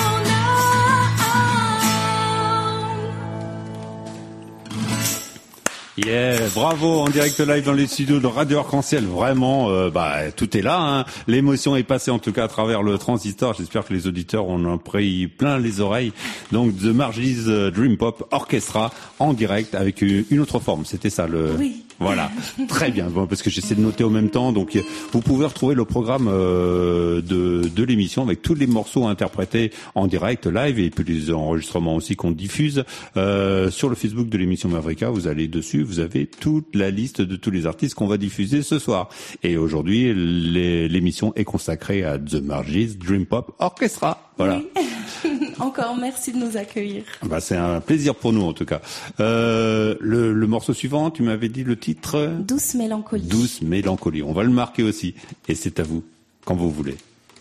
âme. Yeah, bravo, en direct live dans les studios de Radio Arc-en-Ciel. Vraiment, euh, bah tout est là. Hein. L'émotion est passée en tout cas à travers le transistor. J'espère que les auditeurs en ont pris plein les oreilles. Donc The Margie's Dream Pop Orchestra en direct avec une autre forme. C'était ça le. Oui. Voilà, très bien. Bon, parce que j'essaie de noter en même temps. Donc, vous pouvez retrouver le programme euh, de, de l'émission avec tous les morceaux interprétés en direct, live, et puis les enregistrements aussi qu'on diffuse euh, sur le Facebook de l'émission Mavrika. Vous allez dessus, vous avez toute la liste de tous les artistes qu'on va diffuser ce soir. Et aujourd'hui, les, l'émission est consacrée à The Margie's Dream Pop Orchestra. Voilà. Oui. Encore merci de nous accueillir. Bah, c'est un plaisir pour nous en tout cas. Euh, le, le morceau suivant, tu m'avais dit le titre ? Douce mélancolie. Douce mélancolie. On va le marquer aussi. Et c'est à vous, quand vous voulez.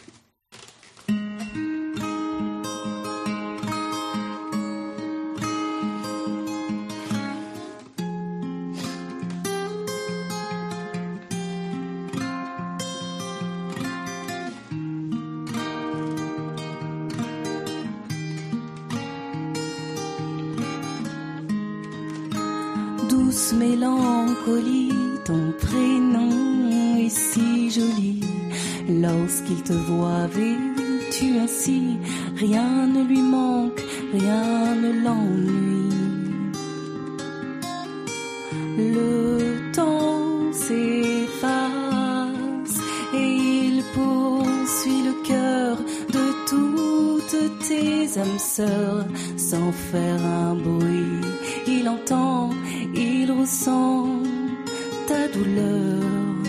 Douce mélancolie, ton prénom est si joli. Lorsqu'il te voit vêtu ainsi, rien ne lui manque, rien ne l'ennuie. Le temps s'efface et il poursuit le cœur de toutes tes âmes sœurs sans faire un bruit. Il entend, il ressent ta douleur.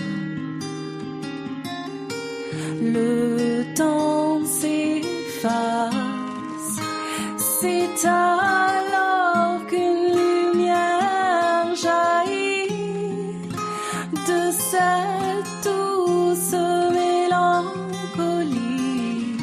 Le temps s'efface, c'est alors qu'une lumière jaillit de cette douce mélancolie.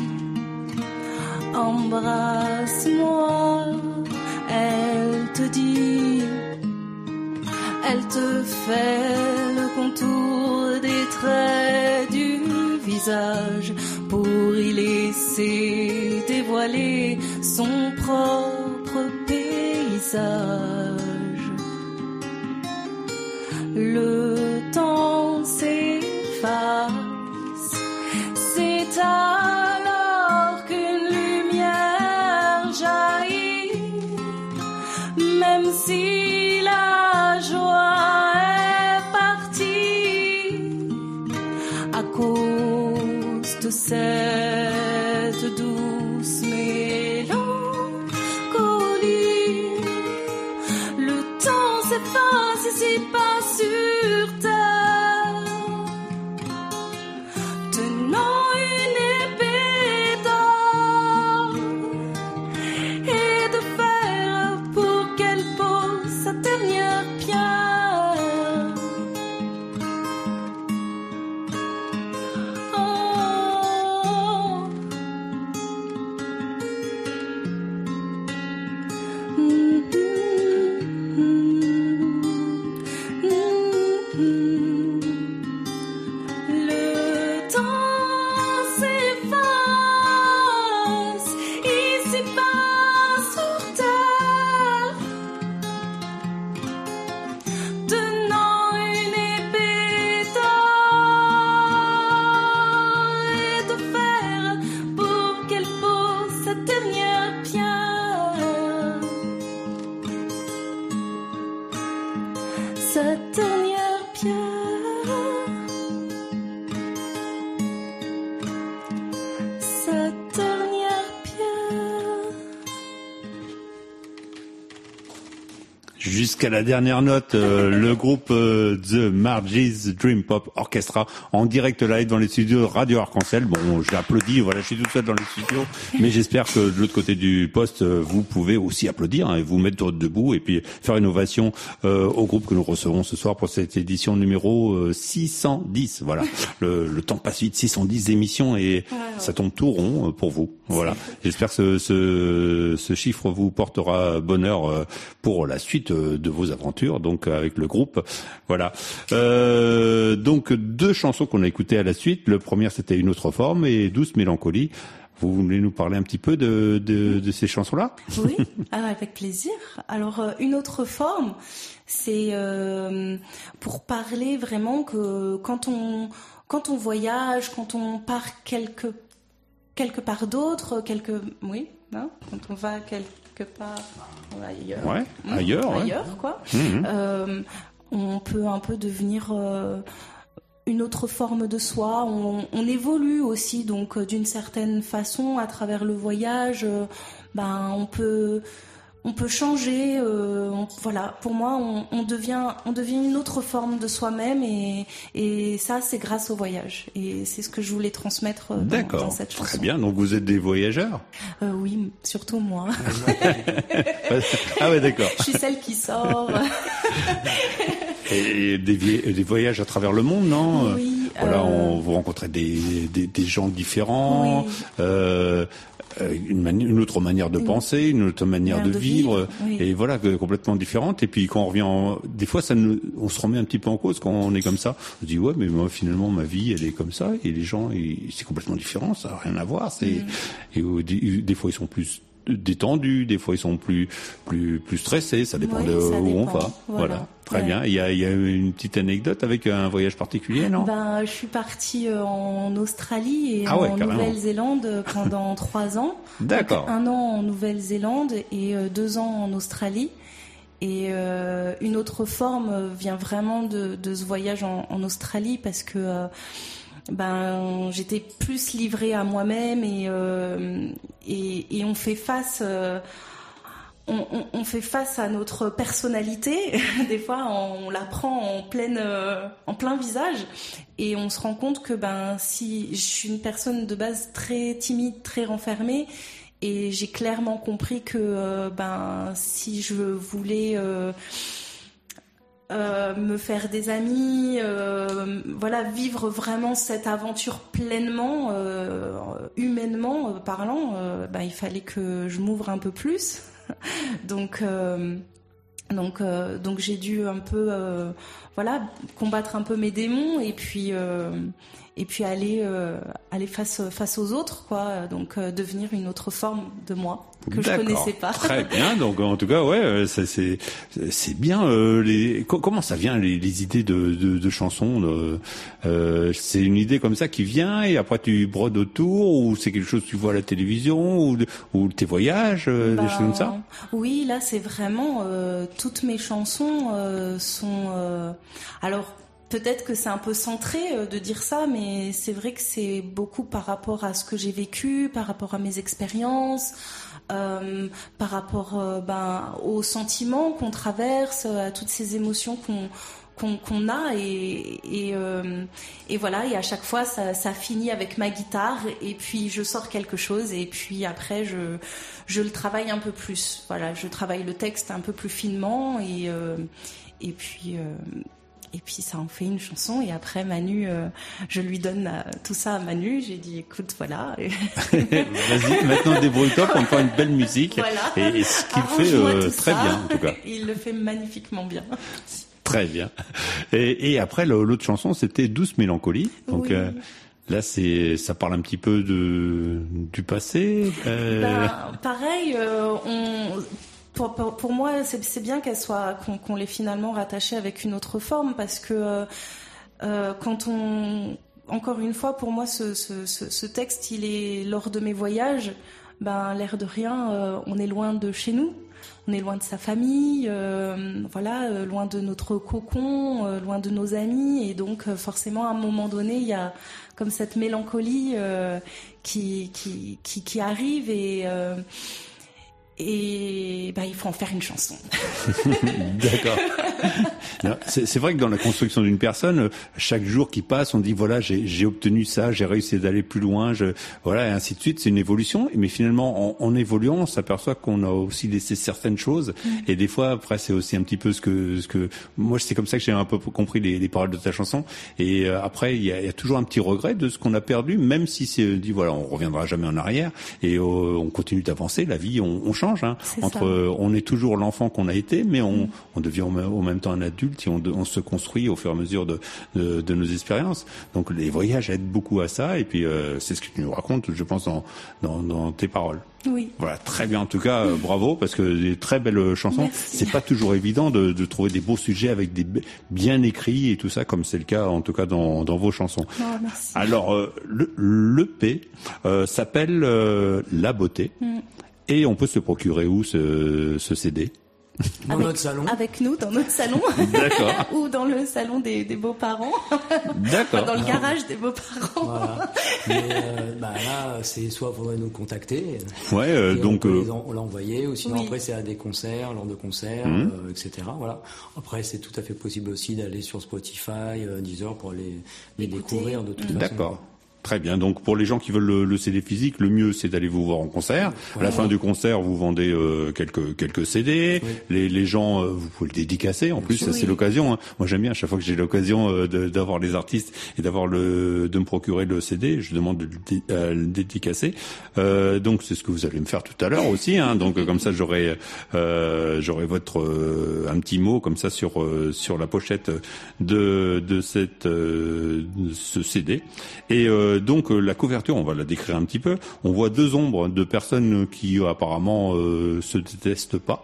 Embrasse-moi, elle te dit, elle te fait contours des traits du visage pour y laisser dévoiler son propre paysage. Le temps s'efface, c'est alors qu'une lumière jaillit, même si la joie est partie à cause de cette douce mélancolie. Le temps s'efface ici pas sur terre, tenant une épée d'or et de fer pour qu'elle pose sa dernière pierre. Oh. Le temps s'efface, ici pas sur terre, tenant une épée d'or et de fer pour qu'elle pose sa dernière pierre. Sa dernière pierre. Sa dernière pierre. Jusqu'à la dernière note, euh, le groupe euh, The Margie's Dream Pop Orchestra en direct live dans les studios de Radio Arc-en-Ciel. Bon, j'ai applaudi, voilà, je suis tout seul dans les studios, mais j'espère que de l'autre côté du poste, euh, vous pouvez aussi applaudir hein, et vous mettre debout et puis faire une ovation euh, au groupe que nous recevons ce soir pour cette édition numéro euh, six cent dix. Voilà, le, le temps passe vite, six cent dix émissions et Ouais, ouais. ça tombe tout rond euh, pour vous. Voilà, j'espère que ce, ce, ce chiffre vous portera bonheur euh, pour la suite euh, de vos aventures, donc euh, avec le groupe. Voilà. Euh, donc deux chansons qu'on a écoutées à la suite. Le premier c'était Une autre forme et Douce mélancolie. Vous voulez nous parler un petit peu de, de, de ces chansons-là? Oui, ah, avec plaisir. Alors, euh, une autre forme, c'est euh, pour parler vraiment que quand on quand on voyage, quand on part quelque quelque part d'autre, quelque oui, hein, quand on va quelque part ailleurs, Ouais, Mmh, ailleurs, ouais. ailleurs quoi. Mhm. Euh, on peut un peu devenir euh, une autre forme de soi. On, on évolue aussi, donc euh, d'une certaine façon à travers le voyage. euh, ben on peut on peut changer. euh, on- voilà, pour moi, on, on devient on devient une autre forme de soi-même et et ça c'est grâce au voyage. Et c'est ce que je voulais transmettre euh, dans, dans D'accord, cette chanson. très bien. Donc vous êtes des voyageurs? Euh, oui, surtout moi. Ah ouais, d'accord. Je suis celle qui sort. Et des, vi- des voyages à travers le monde, non? Oui, Voilà, euh, on vous rencontrez des, des, des gens différents, Oui. euh, euh, une, mani- une autre manière de Une penser, une autre manière manière de, de vivre, vivre, oui. et voilà, que- complètement différente. Et puis quand on revient, en- des fois, ça nous, on se remet un petit peu en cause quand on est comme ça. On se dit ouais, mais moi finalement ma vie, elle est comme ça, et les gens, ils- c'est complètement différent, ça n'a rien à voir. C'est Mm. et euh, des, des fois ils sont plus détendus, des fois ils sont plus plus plus stressés. Ça dépend Oui, de ça où on dépend. va. Voilà, Voilà. très Ouais. bien. Il y a, il y a une petite anecdote avec un voyage particulier, non? Ben, je suis partie euh, en Australie et Ah ouais, en carrément. Nouvelle-Zélande pendant trois ans. D'accord. Donc, un an en Nouvelle-Zélande et euh, deux ans en Australie. Et euh, une autre forme euh, vient vraiment de, de ce voyage en, en Australie parce que euh, ben j'étais plus livrée à moi-même et euh, et, et on fait face. euh, on, on, on fait face à notre personnalité. Des fois, on la prend en pleine, euh, en plein visage, et on se rend compte que ben si je suis une personne de base très timide, très renfermée, et j'ai clairement compris que euh, ben si je voulais euh, euh, me faire des amis, euh, voilà, vivre vraiment cette aventure pleinement, euh, humainement euh, parlant, euh, ben, il fallait que je m'ouvre un peu plus. Donc, euh, Donc, euh, donc j'ai dû un peu, euh, voilà, combattre un peu mes démons et puis, euh, et puis aller, euh, aller face, face aux autres, quoi. Donc, euh, devenir une autre forme de moi que je connaissais pas. Très bien. Donc, en tout cas, ouais, ça, c'est, c'est bien. Euh, les, comment ça vient les, les idées de, de, de chansons de, euh, c'est une idée comme ça qui vient et après tu brodes autour, ou c'est quelque chose que tu vois à la télévision, ou, ou tes voyages, euh, Ben, des choses comme ça. Oui, là, c'est vraiment euh, toutes mes chansons euh, sont. Euh, alors. Peut-être que c'est un peu centré euh, de dire ça, mais c'est vrai que c'est beaucoup par rapport à ce que j'ai vécu, par rapport à mes expériences, euh, par rapport euh, ben, aux sentiments qu'on traverse, à toutes ces émotions qu'on qu'on, qu'on a et et, euh, et voilà. Et à chaque fois, ça, ça finit avec ma guitare et puis je sors quelque chose et puis après je je le travaille un peu plus. Voilà, je travaille le texte un peu plus finement et euh, et puis. Euh, Et puis ça en fait une chanson et après Manu, euh, je lui donne euh, tout ça à Manu. J'ai dit écoute voilà. Vas-y, maintenant débrouille-toi pour me faire une belle musique. Voilà. Et, et ce qu'il fait euh, très ça. bien en tout cas. Il le fait magnifiquement bien. Très bien. Et, et après l'autre chanson c'était Douce Mélancolie. Donc oui. euh, là c'est ça parle un petit peu de du passé. Euh... Ben, pareil, euh, on. Pour, pour, pour moi, c'est, c'est bien qu'elle soit, qu'on, qu'on l'ait finalement rattachée avec une autre forme, parce que euh, euh, quand on, encore une fois, pour moi, ce, ce, ce, ce texte, il est lors de mes voyages. Ben, l'air de rien, euh, on est loin de chez nous, on est loin de sa famille, euh, voilà, euh, loin de notre cocon, euh, loin de nos amis, et donc euh, forcément, à un moment donné, il y a comme cette mélancolie euh, qui, qui, qui, qui arrive et euh, Et bah, il faut en faire une chanson. D'accord. Non, c'est, c'est vrai que dans la construction d'une personne, chaque jour qui passe, on dit voilà, j'ai, j'ai obtenu ça, j'ai réussi d'aller plus loin, je, voilà, et ainsi de suite. C'est une évolution. Mais finalement, en, en évoluant, on s'aperçoit qu'on a aussi laissé certaines choses. Mmh. Et des fois, après, c'est aussi un petit peu ce que, ce que, moi, c'est comme ça que j'ai un peu compris les, les paroles de ta chanson. Et euh, après, il y a, il y a toujours un petit regret de ce qu'on a perdu, même si c'est dit voilà, on reviendra jamais en arrière et euh, on continue d'avancer. La vie, on, on change. Hein. Entre, euh, on est toujours l'enfant qu'on a été, mais on, mmh. on devient au même, au même temps un adulte et on, on se construit au fur et à mesure de, de, de nos expériences. Donc les voyages aident beaucoup à ça. Et puis euh, c'est ce que tu nous racontes, je pense, dans, dans, dans tes paroles. Oui. Voilà, très bien. En tout cas, euh, bravo, parce que des très belles chansons. Merci. C'est pas toujours évident de, de trouver des beaux sujets avec des bien écrits et tout ça, comme c'est le cas, en tout cas, dans, dans vos chansons. Oh, merci. Alors, euh, le, l'E P euh, s'appelle euh, La Beauté. Mm. Et on peut se procurer où ce, ce C D ? Dans avec, notre salon. Avec nous, dans notre salon. D'accord. Ou dans le salon des, des beaux-parents. D'accord. Dans le garage des beaux-parents. Voilà. Mais euh, bah là, c'est soit vous nous contacter. Ouais, euh, donc on, euh... les en, on l'a envoyé, ou sinon oui. après c'est à des concerts, lors de concerts, mmh. euh, et cetera. Voilà. Après, c'est tout à fait possible aussi d'aller sur Spotify, euh, Deezer pour les, les découvrir de toute mmh. façon. D'accord. Très bien. Donc pour les gens qui veulent le, le C D physique, le mieux c'est d'aller vous voir en concert. Ouais. À la fin du concert, vous vendez euh, quelques quelques C D. Oui. Les les gens, euh, vous pouvez le dédicacer. En plus, ça oui. c'est l'occasion. Hein. Moi j'aime bien à chaque fois que j'ai l'occasion euh, de, d'avoir les artistes et d'avoir le de me procurer le C D, je demande de le, dé, euh, le dédicacer. Euh, donc c'est ce que vous allez me faire tout à l'heure aussi. Hein. Donc comme ça j'aurai euh, j'aurai votre euh, un petit mot comme ça sur euh, sur la pochette de de cette euh, de ce C D. Et euh, donc euh, la couverture, on va la décrire un petit peu. On voit deux ombres de personnes qui euh, apparemment euh, se détestent pas.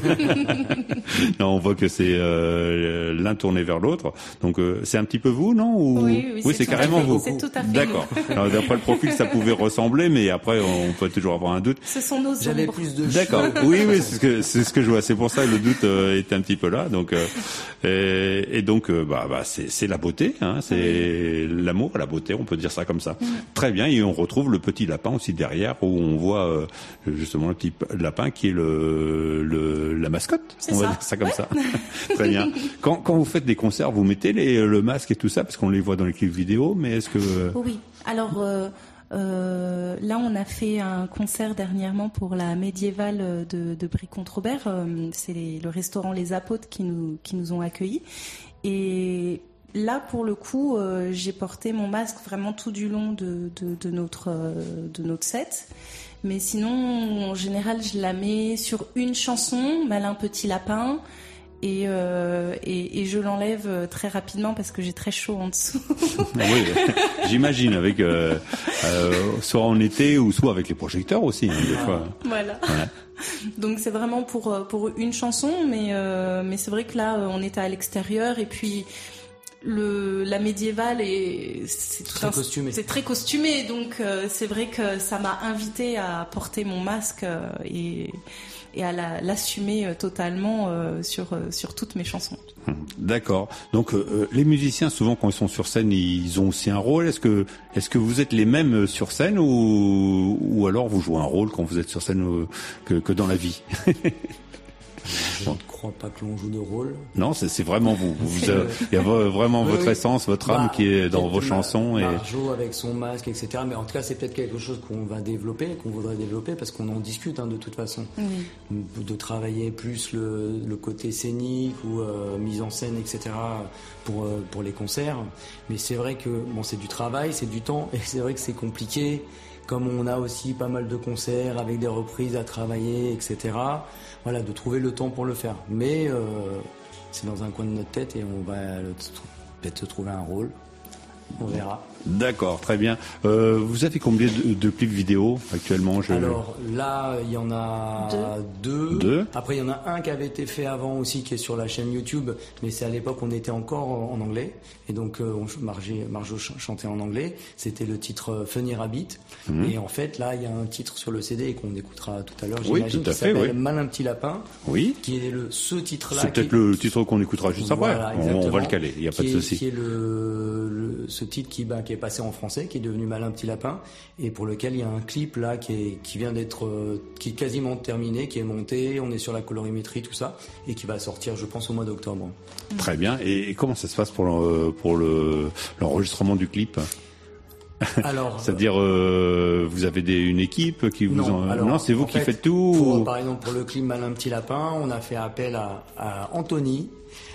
Non, on voit que c'est euh, l'un tourné vers l'autre. Donc euh, c'est un petit peu vous, non ? Ou... Oui, oui, oui, c'est, c'est carrément fait, vous. C'est tout à fait. D'accord. Alors, d'après le profil, ça pouvait ressembler, mais après on peut toujours avoir un doute. Ce sont nos ombres. J'avais plus de D'accord. Oui, oui, c'est ce que c'est ce que je vois. C'est pour ça que le doute euh, était un petit peu là. Donc euh, et, et donc euh, bah bah c'est c'est la beauté, hein. C'est oui. l'amour, la beauté. On peut dire ça comme ça. Mm. Très bien, et on retrouve le petit lapin aussi derrière où on voit euh, justement le petit lapin qui est le, le la mascotte. C'est on ça. va dire ça comme ouais. ça. Très bien. Quand quand vous faites des concerts, vous mettez les, le masque et tout ça parce qu'on les voit dans les clips vidéo, mais est-ce que oui. Alors euh, euh, là, on a fait un concert dernièrement pour la médiévale de, de Brie-Contrebert. Euh, c'est les, le restaurant Les Apôtres qui nous qui nous ont accueillis et là, pour le coup, euh, j'ai porté mon masque vraiment tout du long de, de, de, notre, euh, de notre set. Mais sinon, en général, je la mets sur une chanson, Malin Petit Lapin. Et, euh, et, et je l'enlève très rapidement parce que j'ai très chaud en dessous. Oui, j'imagine, avec euh, euh, soit en été ou soit avec les projecteurs aussi, hein, des fois. Voilà. Voilà. Donc c'est vraiment pour pour une chanson, mais euh, mais c'est vrai que là on était à l'extérieur et puis le la médiévale est c'est tout Très un- costumé. c'est très costumé, donc euh, c'est vrai que ça m'a invité à porter mon masque euh, et et à la- l'assumer euh, totalement euh, sur euh, sur toutes mes chansons. D'accord. Donc euh, les musiciens, souvent quand ils sont sur scène, ils ont aussi un rôle. Est-ce que est-ce que vous êtes les mêmes sur scène ou ou alors vous jouez un rôle quand vous êtes sur scène euh, que que dans la vie? Je ne crois pas que l'on joue de rôle. Non, c'est c'est vraiment vous. vous C'est euh, le- il y a vo- vraiment Oui, votre oui. essence, votre âme Bah, qui est dans peut-être vos Ma- chansons. Et Marjo avec son masque, et cetera. Mais en tout cas, c'est peut-être quelque chose qu'on va développer, qu'on voudrait développer, parce qu'on en discute hein, de toute façon. Oui. De travailler plus le, le côté scénique ou euh, mise en scène, et cetera. pour euh, pour les concerts. Mais c'est vrai que bon, c'est du travail, c'est du temps, et c'est vrai que c'est compliqué. Comme on a aussi pas mal de concerts avec des reprises à travailler, et cetera. Voilà, de trouver le temps pour le faire. Mais euh, c'est dans un coin de notre tête et on va le- peut-être se trouver un rôle. On verra. d'accord, très bien. Euh, vous avez combien de, de clips vidéo actuellement? Je... Alors là, il y en a deux. Deux. Après, il y en a un qui avait été fait avant aussi, qui est sur la chaîne YouTube, mais c'est à l'époque on était encore en en anglais. Et donc, euh, on, Marjo, Marjo ch- chantait en anglais. C'était le titre euh, Funny Rabbit. Mhm. Et en fait, là, il y a un titre sur le C D et qu'on écoutera tout à l'heure, Oui, j'imagine, tout à qui fait, s'appelle oui. Malin Petit Lapin, Oui. qui est le, ce titre-là. C'est peut-être qui- le titre qu'on écoutera juste Voilà, après. On, on va exactement. le caler, il n'y a pas Qui de est- souci. Qui est le, le- ce titre qui, bah, qui est passé en français, qui est devenu Malin Petit Lapin, et pour lequel il y a un clip là qui, est, qui vient d'être, euh, qui est quasiment terminé, qui est monté, on est sur la colorimétrie, tout ça, et qui va sortir, je pense, au mois d'octobre. Très bien. Et, et comment ça se passe pour le, pour le, l'enregistrement du clip? Alors, C'est-à-dire, euh, vous avez des, une équipe qui vous non, en... alors, non, c'est vous en qui fait, faites tout pour, ou- Par exemple, pour le clip Malin Petit Lapin, on a fait appel à, à Anthony,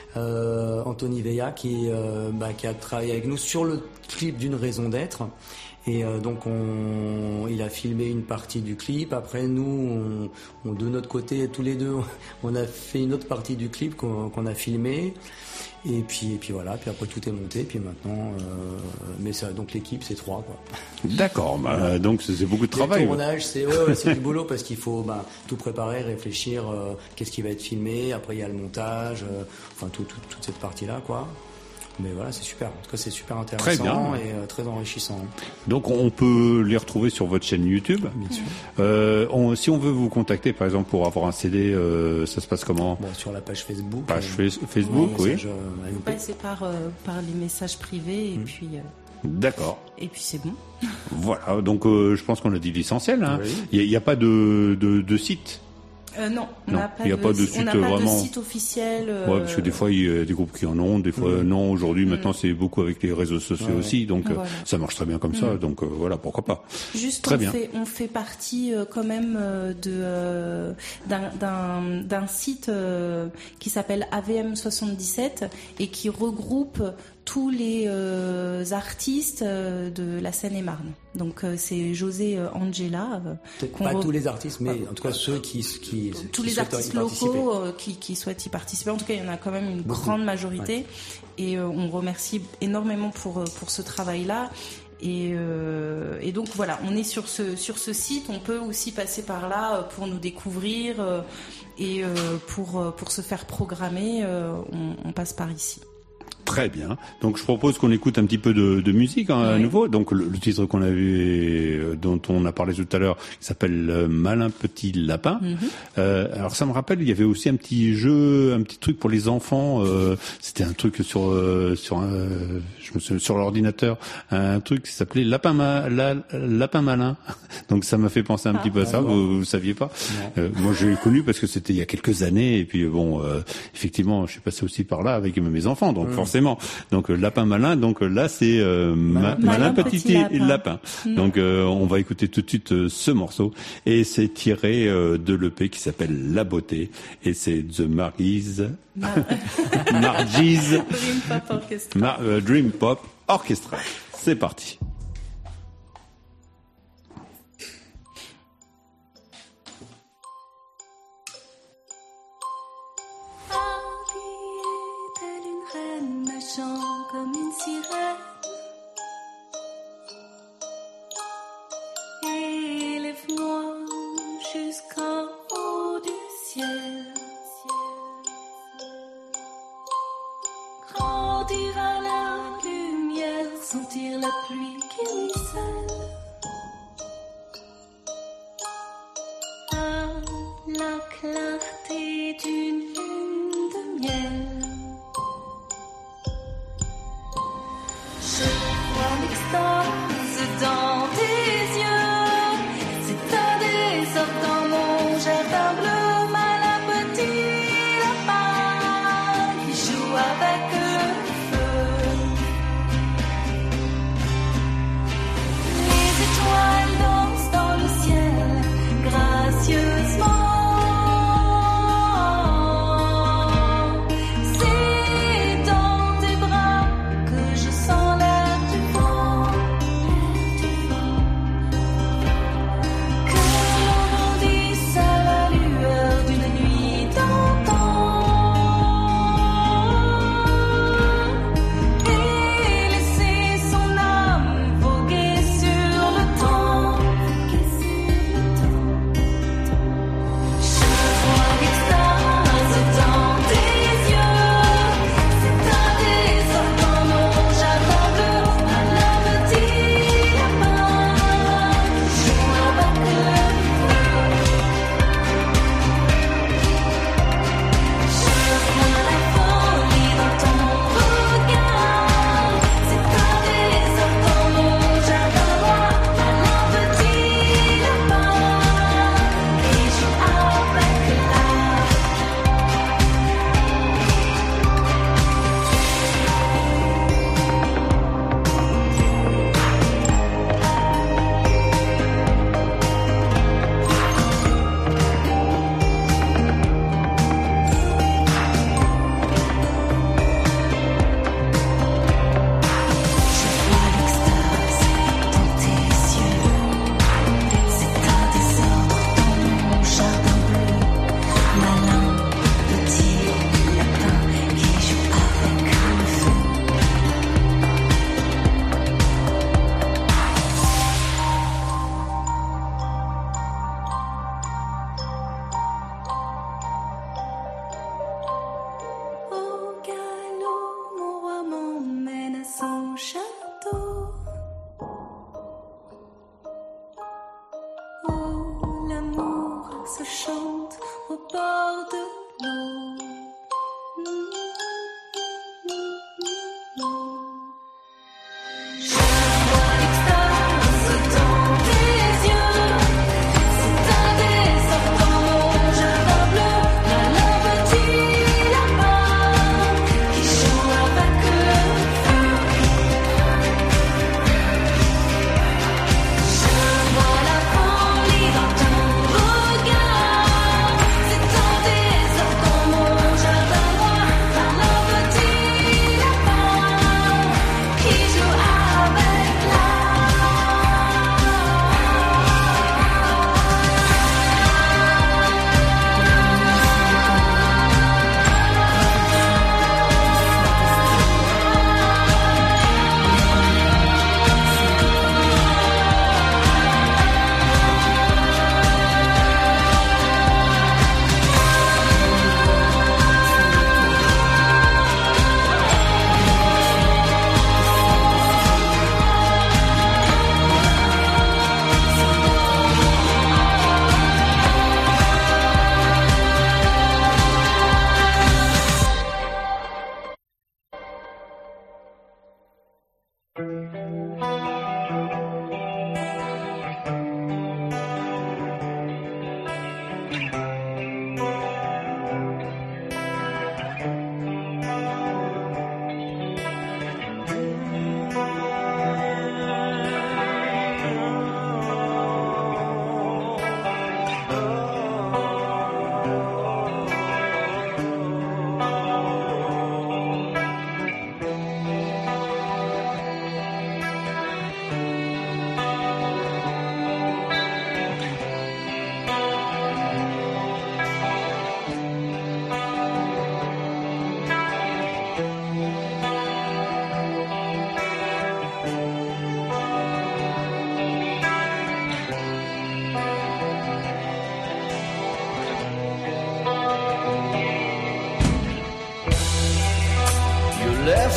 euh, Anthony Veilla, qui, euh, bah, qui a travaillé avec nous sur le clip d'une raison d'être. Et euh, donc on, il a filmé une partie du clip. Après nous, on, on- de notre côté, tous les deux, on a fait une autre partie du clip qu'on qu'on a filmé. Et puis, et puis voilà. Puis après tout est monté. Puis maintenant, euh, mais ça, donc l'équipe c'est trois quoi. D'accord. Bah, donc c'est c'est beaucoup de Le travail. tournage, c'est ouais, ouais, c'est du boulot parce qu'il faut bah, tout préparer, réfléchir, euh, qu'est-ce qui va être filmé. Après il y a le montage, euh, enfin tout, tout- toute cette partie là quoi. Mais voilà, c'est super. En tout cas, c'est super intéressant Très bien. et euh, très enrichissant. Donc on peut les retrouver sur votre chaîne YouTube. Bien sûr. Euh, on- si on veut vous contacter, par exemple, pour avoir un C D, euh, ça se passe comment? Bon, sur la page Facebook. Page euh, Face- Facebook, ouais, oui. message, euh, A M P. Passer par euh, par les messages privés et puis euh, D'accord. et puis c'est bon. Voilà. Donc euh, je pense qu'on a dit l'essentiel. Hein. Oui. Il n'y a, a pas de, de, de site. Euh, non, on Non, n'a pas, il y a pas de on site, n'a pas vraiment. de site officiel. euh, Ouais, parce que des fois il y a des groupes qui en ont, des fois Mm. non. Aujourd'hui, maintenant c'est beaucoup avec les réseaux sociaux Ouais, ouais. aussi, donc euh, Voilà. ça marche très bien comme ça. Donc euh, voilà, pourquoi pas. Juste, Très on bien. fait, on fait partie euh, quand même euh, de euh, d'un- d'un d'un site euh, qui s'appelle A V M soixante-dix-sept et qui regroupe tous les euh, artistes euh, de la Seine-et-Marne. Donc euh, c'est José euh, Angela. euh, Peut-être qu'on pas re- tous les artistes, mais en tout cas ceux qui, qui tous qui les souhaitent y artistes participer. locaux euh, qui, qui souhaitent y participer. En tout cas, il y en a quand même une Beaucoup. grande majorité. Et euh, on remercie énormément pour, euh, pour ce travail-là. Et, euh, et donc voilà, on est sur ce, sur ce site. On peut aussi passer par là euh, pour nous découvrir euh, et euh, pour, euh, pour se faire programmer. euh, on, on passe par ici. Très bien. Donc je propose qu'on écoute un petit peu de, de musique hein, à Oui. nouveau. Donc le, le titre qu'on avait, euh, dont on a parlé tout à l'heure, qui s'appelle euh, Malin Petit Lapin. Mhm. Euh, alors ça me rappelle, il y avait aussi un petit jeu, un petit truc pour les enfants. Euh, C'était un truc sur euh, sur un, je me souviens, sur l'ordinateur, un truc qui s'appelait Lapin Ma- la, Lapin Malin. Donc ça m'a fait penser un Ah, petit peu à ça. d'accord. Vous, vous saviez pas? Non. Euh, moi j'ai connu parce que c'était il y a quelques années et puis bon, euh, effectivement, je suis passé aussi par là avec mes enfants, donc Mm. forcément. Donc euh, Lapin Malin, donc euh, là c'est euh, ma- Malin malin, Petit petit, Lapin. lapin. Mm. Donc euh, on va écouter tout de suite euh, ce morceau et c'est tiré euh, de l'E P qui s'appelle La Beauté et c'est The Margie's Ma- Margie's Dream Pop Orchestra. Mar- euh, Dream Pop Orchestra. C'est parti. I'll be comme une sirène. Élève-moi jusqu'en haut du ciel. Grandir vers la lumière, sentir la pluie qui ruisselle. À la clarté d'une lune de miel. Je vois l'extase dans tes yeux. C'est un désordre dans mon jardin bleu. Malin petit lapin qui joue avec le feu. Les étoiles dansent dans le ciel gracieusement. C'est dans tes bras que je sens l'air du vent, l'air du vent.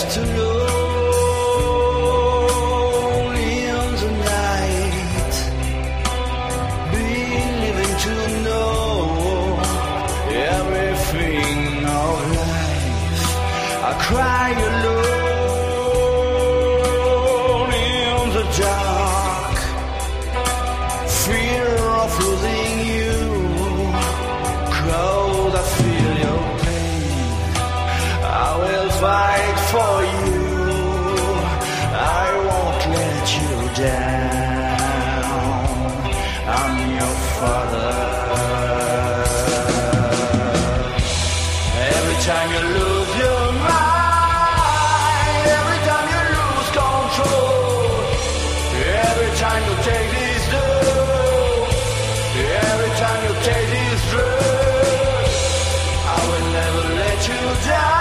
left alone in the night, believing to know everything of life. I cry alone in the dark, fear of losing you. Cold, I feel your pain. I will fight for you. I won't let you down. I'm your father. Every time you lose your mind, every time you lose control, every time you take this road, every time you take this road, I will never let you down.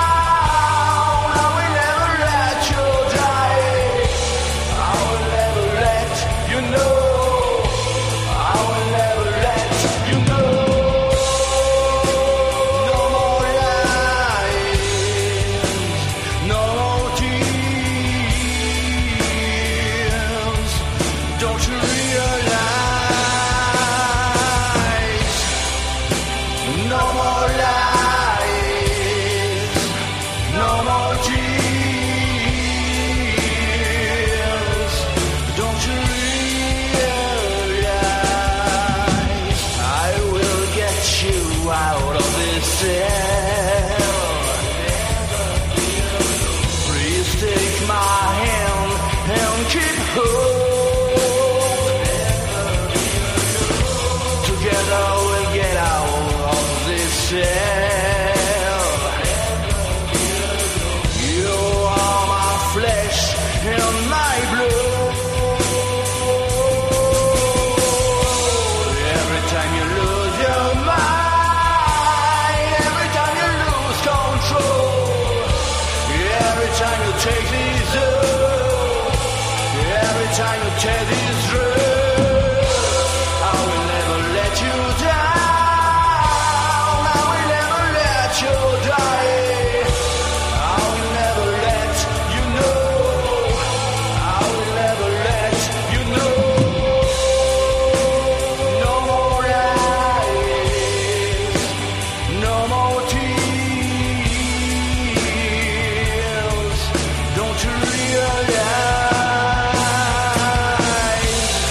I will never let you die. I will never let you know. I will never let you know. No more lies, no more tears. Don't you realize? No more lies, no more tears. Don't you realize? I will get you out of this cell. Please take my hand and keep hold. Together we'll get out of this cell. You are my flesh and my blood. Every time you lose your mind, every time you lose control, every time you take this road, every time you take this road, I will never let you down. I will never let you die. I will never let you know. I will never let you know. No more lies, no more tears. Don't you realize?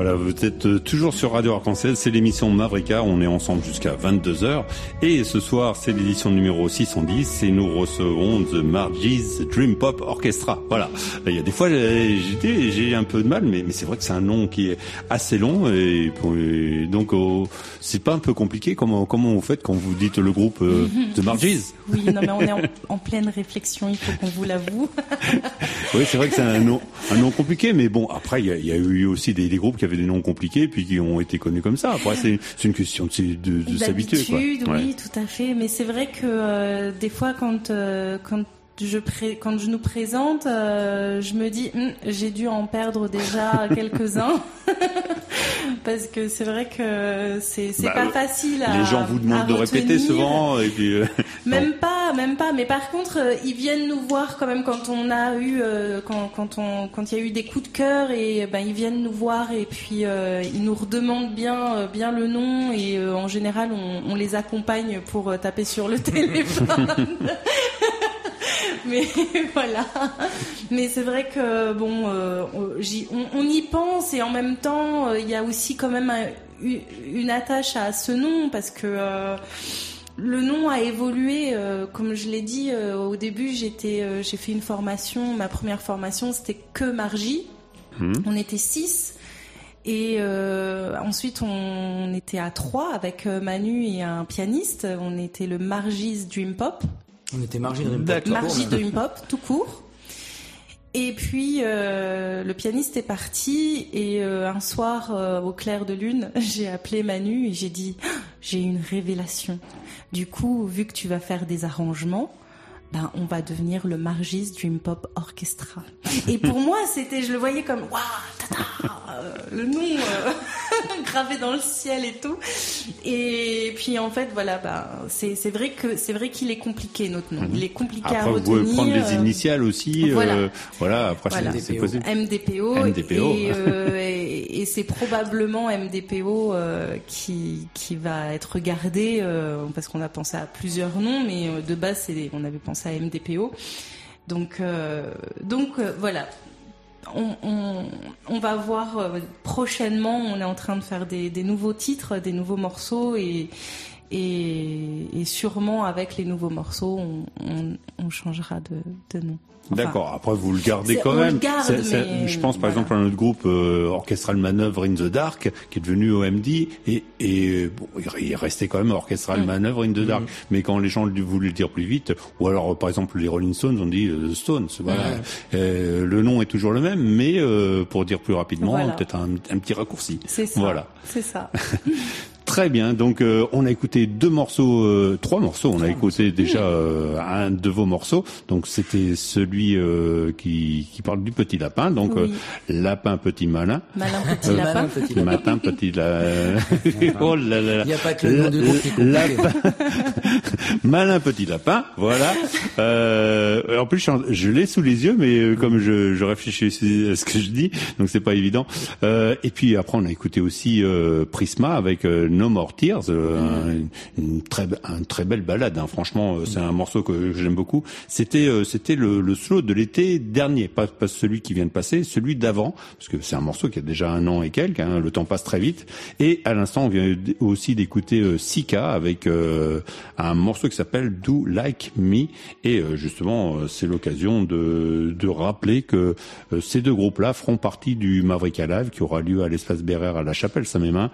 Voilà, vous êtes toujours sur Radio Arc-en-Ciel, c'est l'émission Mavrika, on est ensemble jusqu'à vingt-deux heures. Et ce soir, c'est l'édition numéro six cent dix et nous recevons The Margie's Dream Pop Orchestra. Voilà, il y a des fois, j'ai, j'ai un peu de mal, mais, mais c'est vrai que c'est un nom qui est assez long et, et donc oh, c'est pas un peu compliqué. Comment, comment vous faites quand vous dites le groupe euh, The Margie's? Oui, non mais on est en, en pleine réflexion, il faut qu'on vous l'avoue. Oui, c'est vrai que c'est un nom, un nom compliqué, mais bon, après, il y a, il y a eu aussi des, des groupes qui avaient des noms compliqués, puis qui ont été connus comme ça. Après, c'est, c'est une question de, de, de s'habituer, quoi. D'habitude, Ouais. oui, tout à fait. Mais c'est vrai que euh, des fois, quand euh, quand je pré- quand je nous présente, euh, je me dis, Hm, j'ai dû en perdre déjà quelques-uns, parce que c'est vrai que c'est c'est Bah, pas euh, facile. À, Les gens vous demandent à de répéter retenir. souvent, et puis. Euh, Même non. pas, même pas. Mais par contre, euh, ils viennent nous voir quand même quand on a eu, euh, quand quand on quand il y a eu des coups de cœur et ben ils viennent nous voir et puis euh, ils nous redemandent bien euh, bien le nom et euh, en général on, on les accompagne pour euh, taper sur le téléphone. Mais voilà. Mais c'est vrai que bon, euh, on, j'y- on, on y pense et en même temps, euh, il y a aussi quand même un- u- une attache à ce nom parce que euh, le nom a évolué. Euh, comme je l'ai dit euh, au début, j'étais, euh, j'ai fait une formation. Ma première formation, c'était que Margie. Mmh. On était six. Et euh, ensuite, on était à trois avec euh, Manu et un pianiste. On était le Margie's Dream Pop. On était Margie Dream Pop. D'accord. Margie Dream Pop, tout court. Et puis euh, le pianiste est parti et euh, un soir euh, au clair de lune, j'ai appelé Manu et j'ai dit ah, j'ai une révélation. Du coup, vu que tu vas faire des arrangements, ben on va devenir le Margie's Dream Pop Orchestra. Et pour moi, c'était, je le voyais comme waouh, tata, euh, le nom euh, gravé dans le ciel et tout. Et puis en fait, voilà, ben c'est c'est vrai que c'est vrai qu'il est compliqué notre nom. Il est compliqué à Après, vous retenir. pouvez prendre les euh, initiales aussi. voilà. Euh, voilà. Après, Voilà. c'est, c'est possible. M D P O, M D P O. Et, euh, et, et c'est probablement M D P O euh, qui qui va être gardé euh, parce qu'on a pensé à plusieurs noms, mais euh, de base c'est on avait pensé à M D P O. Donc euh, donc euh, voilà. On, on, on va voir euh, prochainement. On est en train de faire des, des nouveaux titres, des nouveaux morceaux et et, et sûrement avec les nouveaux morceaux, on, on, on changera de, de nom. Enfin, D'accord. Après, vous le gardez c'est- quand on même. le garde, C'est- c'est- mais je pense par voilà. exemple à notre groupe euh, Orchestral Manœuvre in the Dark, qui est devenu O M D, et, et bon, il il restait quand même Orchestral Mm. Manœuvre in the Dark. Mm. Mais quand les gens voulaient le dire plus vite, ou alors par exemple les Rolling Stones ont dit euh, The Stones. Voilà. Ouais. Euh, le nom est toujours le même, mais euh, pour dire plus rapidement, Voilà. peut-être un, un petit raccourci. C'est ça. Voilà. C'est ça. Très bien, donc euh, on a écouté deux morceaux, euh, trois morceaux, on a écouté déjà euh, un de vos morceaux, donc c'était celui euh, qui, qui parle du petit lapin, donc Oui. euh, lapin petit malin, Malin petit Euh, lapin. malin petit lapin. matin petit lapin, oh là là, Il n'y a pas que le nom du groupe qui est compliqué. lapin, malin petit lapin, voilà. Euh, en plus, je, suis en- je l'ai sous les yeux, mais euh, comme je, je réfléchis à ce que je dis, donc c'est pas évident. Euh, et puis après, on a écouté aussi euh, Prisma avec euh, No More Tears, euh, un- une très, be- un très belle balade. Hein. Franchement, euh, c'est un morceau que j'aime beaucoup. C'était, euh, c'était le, le slow de l'été dernier, pas, pas celui qui vient de passer, celui d'avant, parce que c'est un morceau qui a déjà un an et quelques. Hein, le temps passe très vite. Et à l'instant, on vient d- aussi d'écouter euh, Sika avec euh, un morceau qui s'appelle Do Like Me. Et euh, justement, euh, c'est l'occasion de, de rappeler que euh, ces deux groupes-là feront partie du Mavrika Live qui aura lieu à l'espace Bérère à la Chapelle-Saint-Mémin.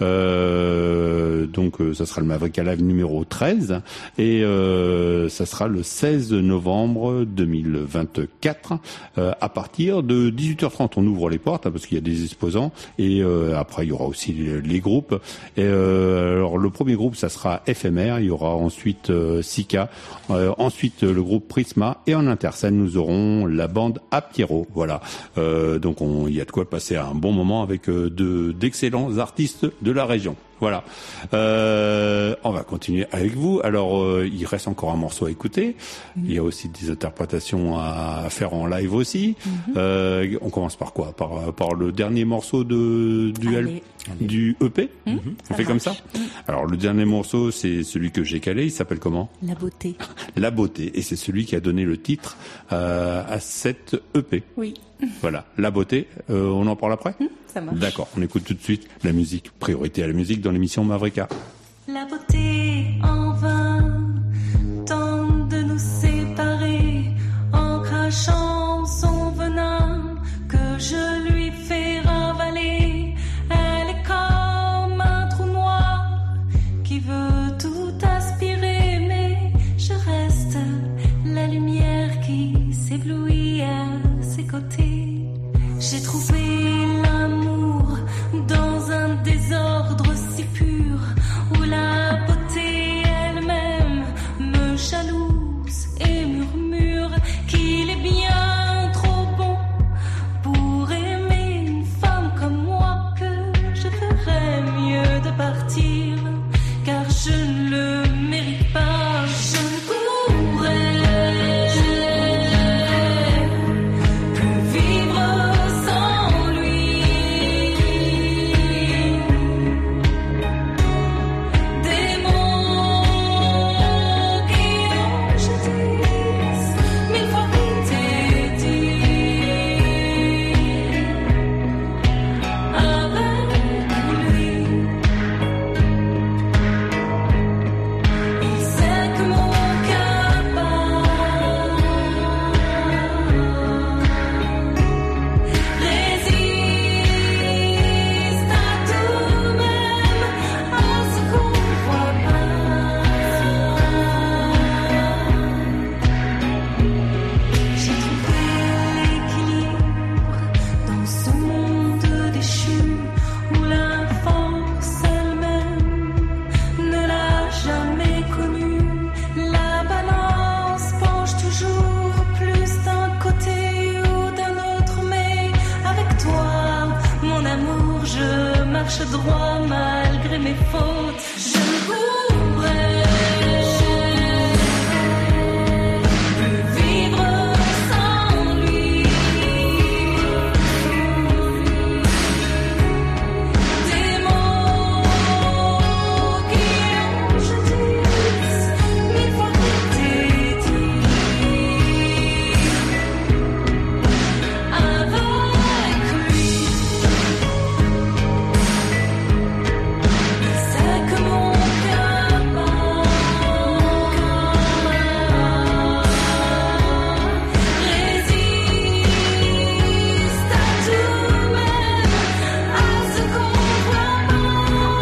Euh, donc, euh, ça sera le Mavrika Live numéro treize et euh, ça sera le seize novembre deux mille vingt-quatre euh, à partir de dix-huit heures trente. On ouvre les portes hein, parce qu'il y a des exposants et euh, après il y aura aussi les, les groupes. Et, euh, alors le premier groupe, ça sera Éphémère. Il y aura ensuite euh, Sika, euh, ensuite euh, le groupe Prisma et en interscène nous aurons la bande à Pierrot. Voilà. Euh, donc on, il y a de quoi passer un bon moment avec euh, de d'excellents artistes de la région. Voilà. Euh, on va continuer avec vous. Alors, euh, il reste encore un morceau à écouter. Il y a aussi des interprétations à faire en live aussi. Mhm. Euh, on commence par quoi par, par le dernier morceau de, du, L- Allez. du E P Mhm, On ça fait comme ça marche. Mhm. Alors, le dernier morceau, c'est celui que j'ai calé. Il s'appelle comment? La beauté. La beauté. Et c'est celui qui a donné le titre euh, à cette E P. Oui. Voilà, la beauté, euh, on en parle après ? Mmh, ça marche. D'accord, on écoute tout de suite la musique. Priorité à la musique dans l'émission Mavrika. La beauté en vain tente de nous séparer en crachant son venin que je lui fais ravaler. Elle est comme un trou noir qui veut tout aspirer, mais je reste la lumière qui s'éblouit à ses côtés. J'ai trouvé l'amour dans un désordre si pur où la beauté elle-même me jalouse et murmure qu'il est bien trop bon pour aimer une femme comme moi, que je ferais mieux de partir car je ne le mérite pas. Je ne pourrais plus vivre sans lui. Des mots qui ont jeté mille fois été dit avec lui. Il sait que mon cœur bat, résiste à tout, même à ce qu'on voit pas. J'ai trouvé l'équilibre dans ce monde déchu où la force elle-même ne l'a jamais connue. La balance penche toujours plus d'un côté ou d'un autre, mais avec toi, mon amour, je marche droit malgré mes fautes. Je ne pourrais plus vivre sans lui. Des mots qui ont jeté mille fois été dit avec lui. Il sait que mon cœur bat, résiste à tout, même à ce qu'on voit pas,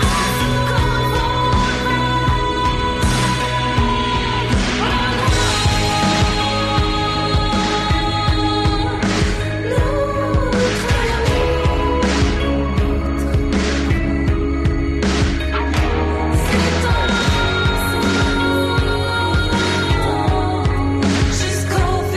jusqu'au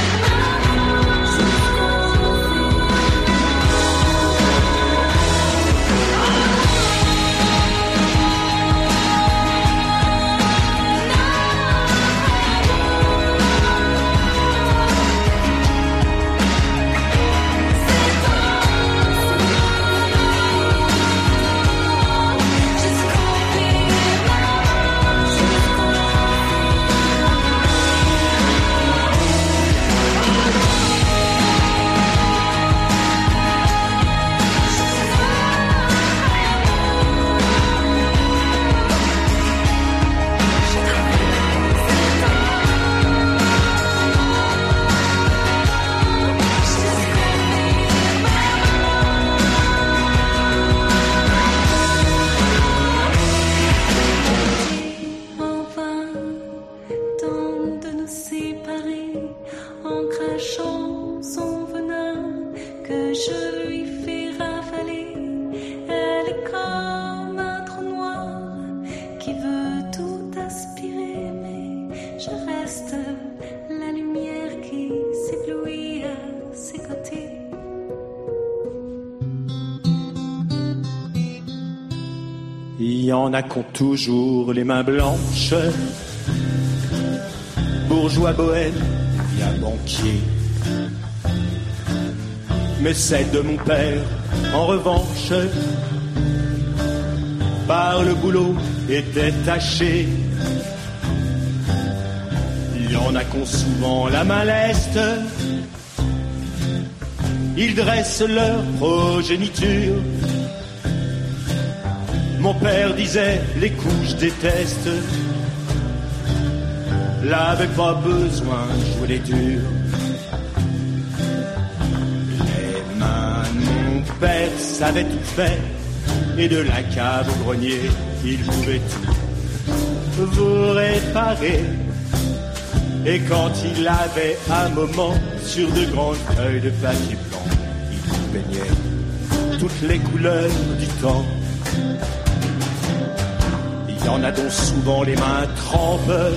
enfin tente de nous séparer en crachant son venin que je lui fais ravaler. Elle est comme un trou noir qui veut tout aspirer, mais je reste la lumière qui s'éblouit à ses côtés. Il y en a qui ont toujours les mains blanches, bourgeois bohème, il y a banquier. Mais celle de mon père, en revanche, par le boulot était tachée. Il y en a qui ont souvent la main leste, ils dressent leur progéniture. Mon père disait, les coups je déteste, là avait pas besoin de jouer les durs. Les mains de mon père savaient tout faire, et de la cave au grenier, il pouvait tout vous réparer. Et quand il avait un moment, sur de grandes feuilles de papier blanc, il vous peignait toutes les couleurs du temps. Il y en a dont souvent les mains trempent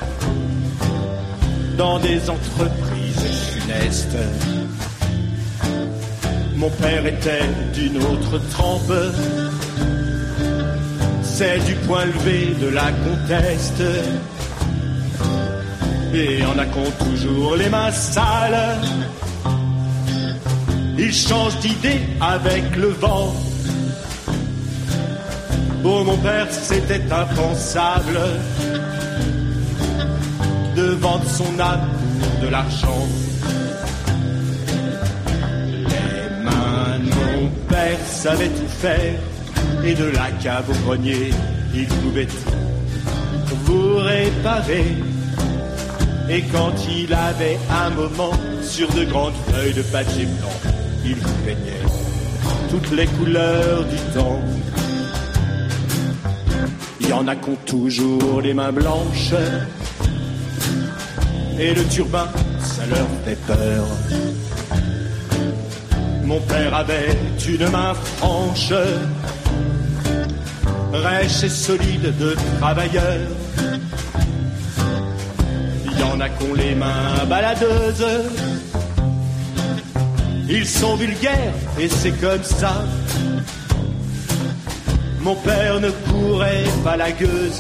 dans des entreprises funestes. Mon père était d'une autre trempe, c'est du point levé de la conteste. Et y en a qui ont toujours les mains sales, ils changent d'idée avec le vent. Pour mon père c'était impensable de vendre son âme pour de l'argent. Les mains de mon père savaient tout faire, et de la cave au grenier, il pouvait tout vous réparer. Et quand il avait un moment, sur de grandes feuilles de papier blanc, il vous peignait toutes les couleurs du temps. Il y en a qui ont toujours les mains blanches, et le turbin, ça leur fait peur. Mon père avait une main franche, rêche et solide de travailleur. Il y en a qui ont les mains baladeuses, ils sont vulgaires et c'est comme ça. Mon père ne courait pas la gueuse,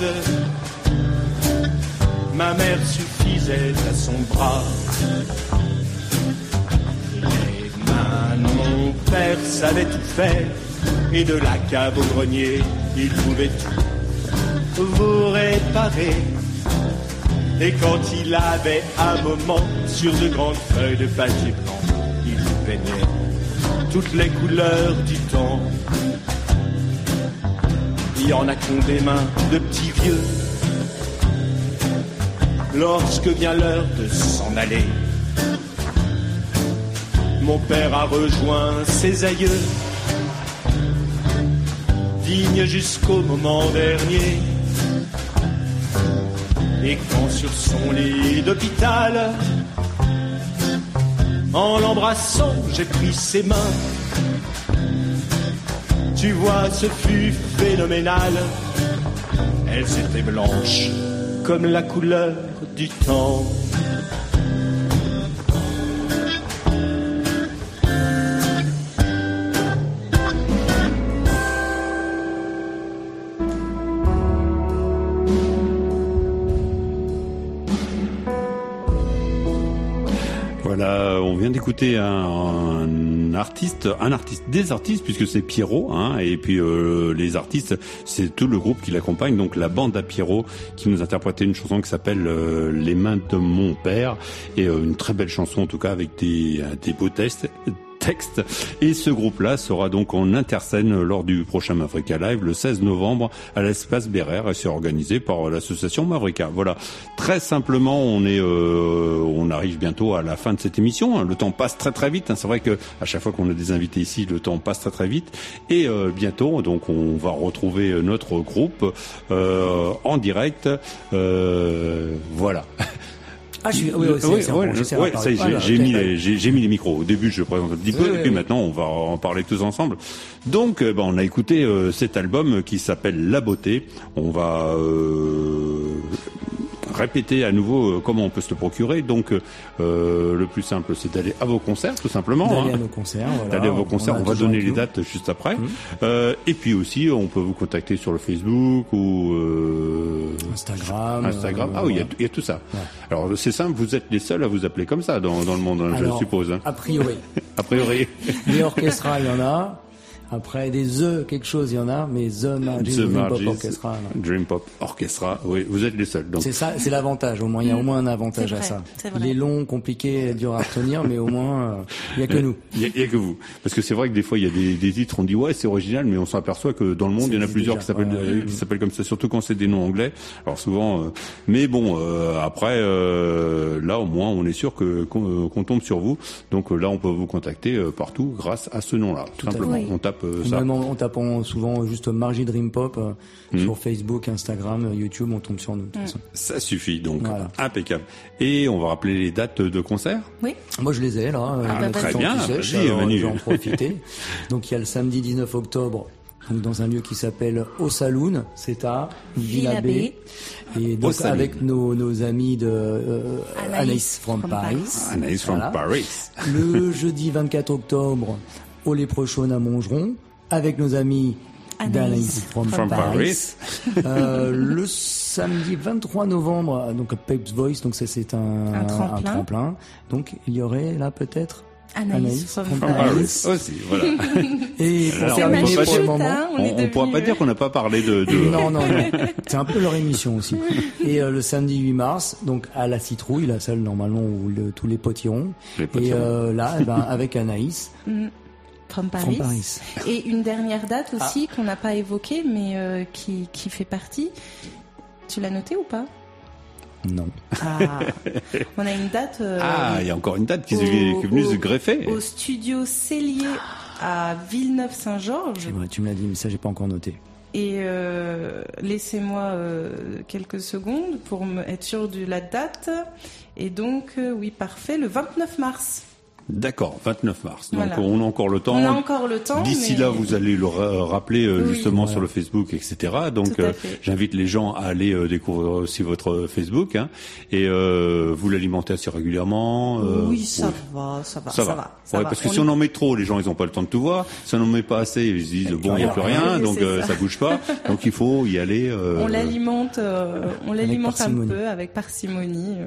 ma mère suffisait à son bras. Les mains de mon père savaient tout faire, et de la cave au grenier, il pouvait tout vous réparer. Et quand il avait un moment, sur de grandes feuilles de papier blanc, il vous peignait toutes les couleurs du temps. Il y en a qui ont des mains de petits vieux, lorsque vient l'heure de s'en aller. Mon père a rejoint ses aïeux, digne jusqu'au moment dernier. Et quand sur son lit d'hôpital, en l'embrassant, j'ai pris ses mains, tu vois, ce fut phénoménal. Elles étaient blanches comme la couleur du temps. Voilà, on vient d'écouter un, un artiste, un artiste, des artistes, puisque c'est Pierrot, hein, et puis euh, les artistes, c'est tout le groupe qui l'accompagne, donc la bande à Pierrot, qui nous interprétait une chanson qui s'appelle euh, Les mains de mon père, et euh, une très belle chanson en tout cas avec des, des beaux textes. Texte. Et ce groupe-là sera donc en interscène lors du prochain Mavrika Live le seize novembre à l'espace Bérère, et c'est organisé par l'association Mavrika. Voilà. Très simplement, on est, euh, on arrive bientôt à la fin de cette émission. Le temps passe très très vite. C'est vrai que à chaque fois qu'on a des invités ici, le temps passe très très vite. Et euh, bientôt, donc, on va retrouver notre groupe euh, en direct. Euh, voilà. Ah, je suis, oui, oui, c'est, oui, c'est oui, bon, ouais, ça y est, j'ai, j'ai mis les, j'ai, j'ai mis les micros. Au début, je présente un petit peu, oui, et puis oui. Maintenant, on va en parler tous ensemble. Donc, euh, ben, on a écouté euh, cet album qui s'appelle La Beauté. On va euh, répéter à nouveau euh, comment on peut se le procurer. Donc, euh, le plus simple, c'est d'aller à vos concerts, tout simplement. D'aller hein. à nos concerts, voilà. D'aller à vos concerts. On, on va donner les dates juste après. Mmh. Euh, et puis aussi, on peut vous contacter sur le Facebook ou euh, Instagram. Instagram. Euh, ah oui, il y a, il y a tout ça. Ouais. Alors, c'est simple, vous êtes les seuls à vous appeler comme ça dans, dans le monde, hein, Alors, je suppose. Hein. A priori. A priori. Les orchestras, il y en a. Après, des The quelque chose, il y en a, mais The Margie's The Dream Pop Margie's Orchestra. non. Dream Pop Orchestra, oui, vous êtes les seuls. Donc. C'est ça, c'est l'avantage. Au moins, il y a au moins un avantage C'est à vrai, ça. c'est vrai. Il est long, compliqué, dur à retenir, mais au moins, euh, il y a que nous. Il y, a, il y a que vous. Parce que c'est vrai que des fois, il y a des, des titres, on dit ouais, c'est original, mais on s'aperçoit que dans le monde, Ça il y en a existe plusieurs déjà. qui s'appellent, Ouais, ouais, euh, qui s'appellent comme ça, surtout quand c'est des noms anglais. Alors souvent, euh, mais bon, euh, après, euh, là au moins, on est sûr que qu'on, qu'on tombe sur vous. Donc euh, là, on peut vous contacter euh, partout grâce à ce nom-là. Tout à Simplement, fait. on tape euh, ça. Même en, en tapant souvent juste Margie Dream Pop euh, Mhm. sur Facebook, Instagram, YouTube, on tombe sur nous. de toute façon. Ça suffit, donc Voilà. impeccable. Et on va rappeler les dates de concert. Oui. Moi, je les ai là. euh, Ah, le très temps bien, qui sèche, vas-y, alors, Manu. je vais en profiter. Donc, il y a le samedi dix-neuf octobre, donc dans un lieu qui s'appelle Au Saloon, c'est à Villa Villa B. B. Et donc, Saloon. avec nos, nos amis de euh, Anaïs Anaïs from, from Paris. Paris. Anaïs from Voilà. Paris. Le jeudi vingt-quatre octobre, au Léprechaune à Montgeron, avec nos amis Anaïs d'Anaïs from, from Paris. Euh, le samedi vingt-trois novembre, donc à Pep's Voice, donc ça c'est un, Un tremplin. tremplin. Donc il y aurait là peut-être Anaïs from from Paris. Paris. Aussi, voilà. Et pour Alors, terminer on peut pas pour le dire- moment. hein, on On, est on pourra devenus, pas dire qu'on n'a pas parlé de. de... Non, non, non. C'est un peu leur émission aussi. Et euh, le samedi huit mars, donc à la Citrouille, la salle normalement où le- tous les potes iront. Les potes Et iront. euh, là, eh ben, avec Anaïs Mm. From Paris. from Paris. Et une dernière date aussi Ah. qu'on n'a pas évoquée, mais euh, qui, qui fait partie. Tu l'as noté ou pas? Non. Ah. On a une date. euh, Ah, il y a encore une date qui, au- est- qui est venue au- se greffer. Au studio Cellier à Villeneuve-Saint-Georges. C'est vrai, tu me l'as dit, mais ça j'ai pas encore noté. Et euh, laissez-moi euh, quelques secondes pour me être sûr de la date. Et donc, euh, oui, parfait, le vingt-neuf mars. D'accord, vingt-neuf mars. Donc Voilà. on a encore le temps. On a encore le temps. D'ici mais- là, vous allez le ra- rappeler euh, Oui. justement Voilà. sur le Facebook, et cetera. Donc, Tout à euh, fait. j'invite les gens à aller euh, découvrir aussi votre Facebook, hein, et euh, vous l'alimentez assez régulièrement. euh, Oui, ça oui. va, ça va, Ça, ça va. va. ça Ouais, va. parce que On si est- on en met trop, les gens ils ont pas le temps de tout voir. Si on en met pas assez, ils se disent bon, il y a plus rien, Oui, donc c'est euh, ça. ça bouge pas. Donc il faut y aller. euh, On l'alimente, euh, on l'alimente un parcimonie. peu avec parcimonie.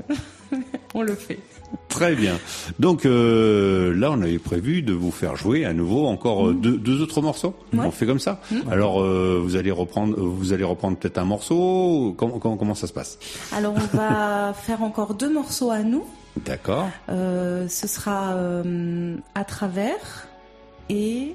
On le fait. Très bien. Donc euh, là, on avait prévu de vous faire jouer à nouveau encore euh, deux, deux autres morceaux. Ouais. On fait comme ça. Alors euh, vous allez reprendre, vous allez reprendre peut-être un morceau. Comment, comment, comment ça se passe? Alors on va faire encore deux morceaux à nous. D'accord. Euh, ce sera euh, à travers et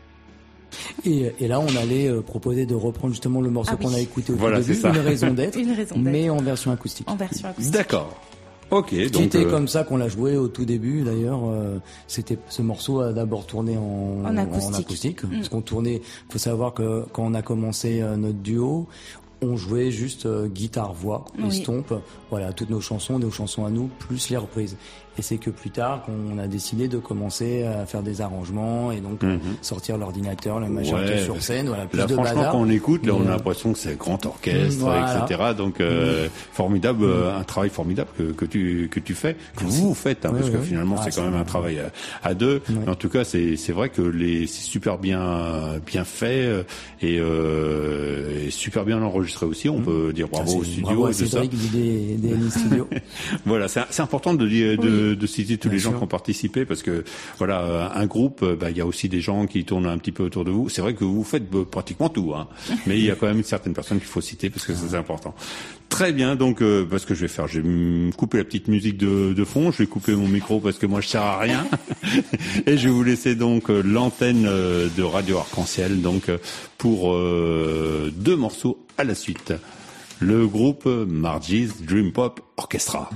Et, et là, on allait euh, proposer de reprendre justement le morceau Ah oui. qu'on a écouté au Voilà, tout début, c'est ça. Une raison d'être, une raison d'être mais en version acoustique. en version acoustique. D'accord. Ok. Qui Donc était euh, comme ça qu'on l'a joué au tout début d'ailleurs. euh, c'était ce morceau a d'abord tourné en, En acoustique. Mm. parce qu'on tournait. Faut savoir que quand on a commencé euh, notre duo, on jouait juste euh, guitare voix, Oui. estompe, voilà toutes nos chansons, nos chansons à nous plus les reprises. Et c'est que plus tard qu'on a décidé de commencer à faire des arrangements et donc euh, Mhm. sortir l'ordinateur, le machin Ouais, qui est sur parce scène, voilà plus Là, de franchement, bazar. quand on écoute, là, on Mais, a euh, l'impression que c'est un grand orchestre, Voilà. et cetera. Donc, euh, formidable, euh, un travail formidable que, que tu que tu fais, que vous faites, hein, Oui, parce que oui. finalement, Ah, c'est quand c'est- même un travail à, à deux. Oui. Mais en tout cas, c'est c'est vrai que les c'est super bien bien fait euh, et, euh, et super bien enregistré aussi. On peut dire bravo ah, au c'est- studio bravo à et tout ça. Cédric du D- D N I Studio. Voilà, c'est c'est important de, dire- de, de citer tous Bien les gens sûr. qui ont participé parce que voilà, euh, un groupe, euh, bah, il y a aussi des gens qui tournent un petit peu autour de vous. C'est vrai que vous faites euh, pratiquement tout, hein, mais il y a quand même certaines personnes qu'il faut citer parce que c'est important. Très bien, donc euh, parce que je vais faire, je vais me couper la petite musique de, de fond, je vais couper mon micro parce que moi je sers à rien et je vais vous laisser donc euh, l'antenne euh, de Radio Arc-en-Ciel donc euh, pour euh, deux morceaux à la suite. Le groupe Margie's Dream Pop Orchestra.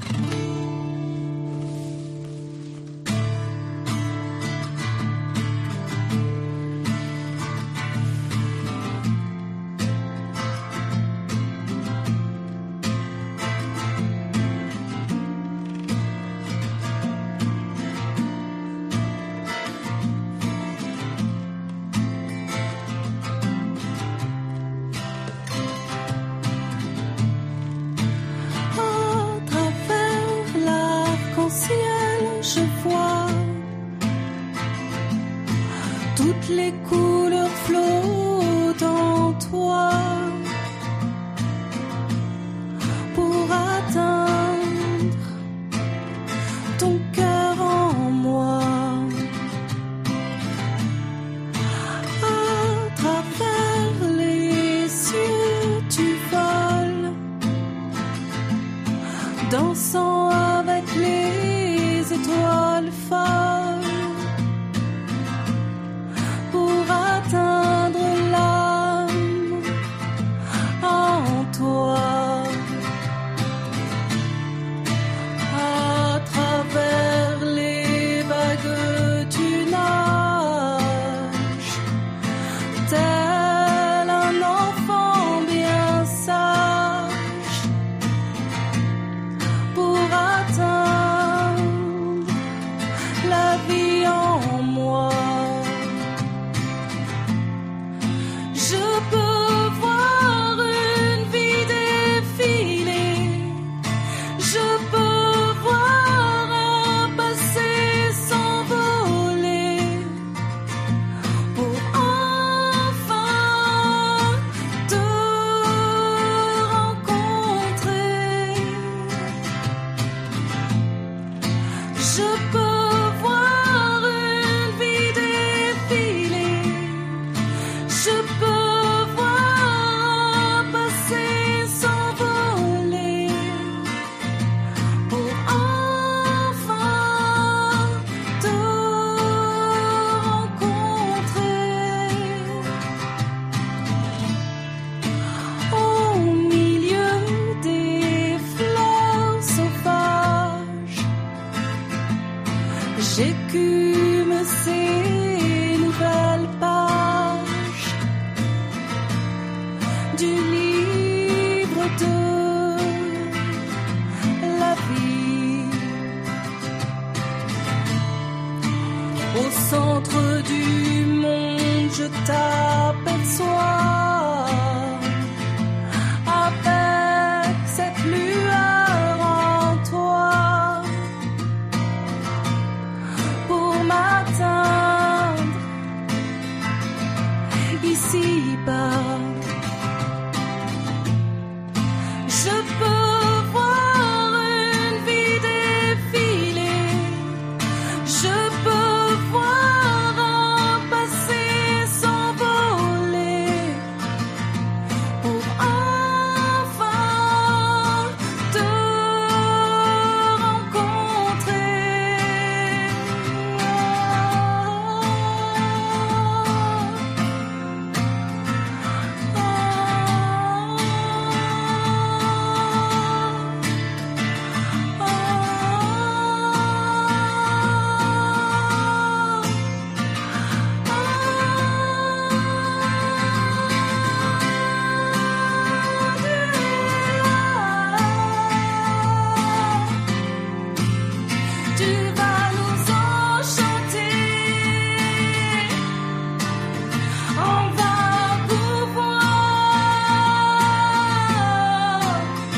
À travers l'arc-en-ciel, je vois toutes les couleurs flottent en toi pour atteindre ton cœur en moi. dansant avec les étoiles folles pour atteindre l'âme en toi. À travers les vagues du nage, tel un enfant bien sage, pour atteindre la vie en moi. Je peux voir une vie défiler, je peux voir un passé s'envoler pour enfin te rencontrer. Je peux voir une vie défiler, je peux voir un passé s'envoler pour enfin te rencontrer. Au milieu des fleurs sauvages, j'écume ces nouvelles pages du livre de la vie. Au centre du monde, je t'aperçois avec cette lueur en toi pour m'atteindre ici-bas. Je peux voir une vie défiler, je peux voir un passé s'envoler pour enfin te Tu vas nous enchanter, on va pouvoir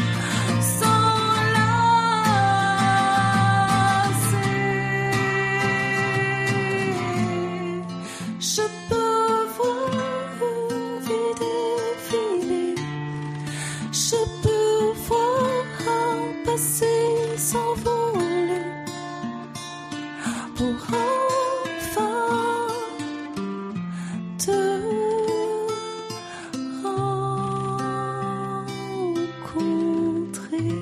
s'enlacer. Je peux voir une vie défiler, je peux voir un passé s'envoler pour enfin te rencontrer.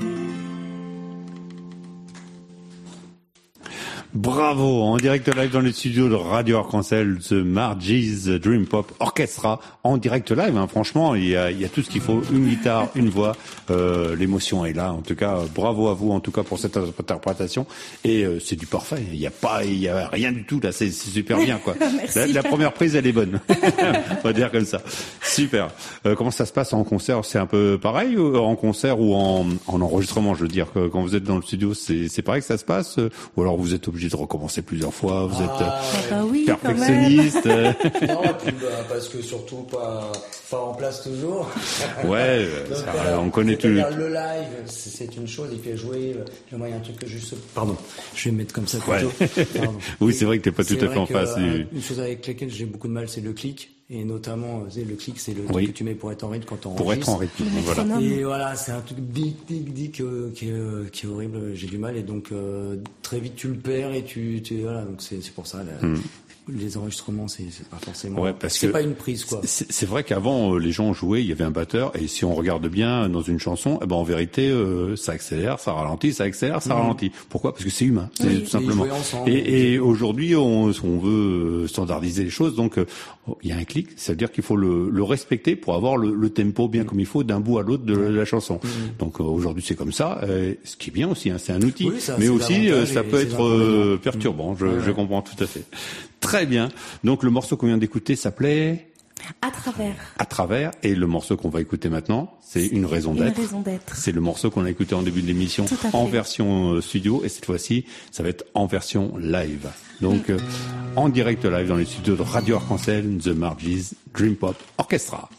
Bravo, en direct live dans les studios de Radio Arc-en-Ciel, The Margie's Dream Pop Orchestra, en direct live, hein, franchement, il y, a, il y a tout ce qu'il faut, une guitare, une voix, euh, l'émotion est là, en tout cas, bravo à vous, en tout cas, pour cette interprétation, et euh, c'est du parfait, il n'y a pas, il y a rien du tout, là, c'est, c'est super bien, quoi. La, la première prise, elle est bonne, on va dire comme ça. Super. Euh, comment ça se passe en concert? C'est un peu pareil, euh, en concert ou en, en enregistrement, je veux dire, que quand vous êtes dans le studio, c'est, c'est pareil que ça se passe, euh, ou alors vous êtes obligé de recommencer plusieurs fois, vous êtes Ah, euh, bah oui, perfectionniste. Non, et puis, bah, parce que surtout pas, pas en place toujours. Ouais, Donc, ça, voilà, on connaît tout. c'est-à-dire le live, c'est, c'est une chose, et puis jouer, moi il y a un truc que je sais. Pardon, je vais me mettre comme ça plutôt. Ouais. Pardon. Oui, c'est vrai que t'es pas C'est tout à vrai fait en que, face. euh, du- Une chose avec laquelle j'ai beaucoup de mal, c'est le clic. Et notamment, tu sais, le clic, c'est le Oui. truc que tu mets pour être en rythme quand on Pour être en rythme, voilà. Et voilà, c'est un truc big, big, big, euh, qui, est, euh, qui est horrible. J'ai du mal, et donc euh, très vite tu le perds, et tu, tu voilà. Donc c'est, c'est pour ça. Là, Hmm. les enregistrements, c'est, c'est pas forcément. Ouais, parce c'est que pas une prise, quoi. C'est, c'est vrai qu'avant, euh, les gens jouaient, il y avait un batteur, et si on regarde bien dans une chanson, eh ben en vérité, euh, ça accélère, ça ralentit, ça accélère, ça Mmh. ralentit. Pourquoi ? Parce que c'est humain, c'est Oui, tout simplement. ils jouaient ensemble. Et, et aujourd'hui, on, on veut standardiser les choses, donc euh, il y a un clic, ça veut dire qu'il faut le, le respecter pour avoir le, le tempo bien comme il faut d'un bout à l'autre de la, de la chanson. Mmh. Donc euh, aujourd'hui, c'est comme ça, euh, ce qui est bien aussi, hein, c'est un outil, Oui, ça, mais c'est aussi euh, l'avantage ça et peut c'est être euh, l'inconvénient. perturbant. Je, Ouais, je ouais. comprends tout à fait. Très bien. Donc le morceau qu'on vient d'écouter s'appelait À travers. À travers, et le morceau qu'on va écouter maintenant, c'est Une raison Une d'être. raison d'être. C'est le morceau qu'on a écouté en début de l'émission Tout à fait. en version euh, studio, et cette fois-ci, ça va être en version live. Donc, euh, en direct live dans les studios de Radio Arc-en-Ciel, The Margis Dream Pop Orchestra.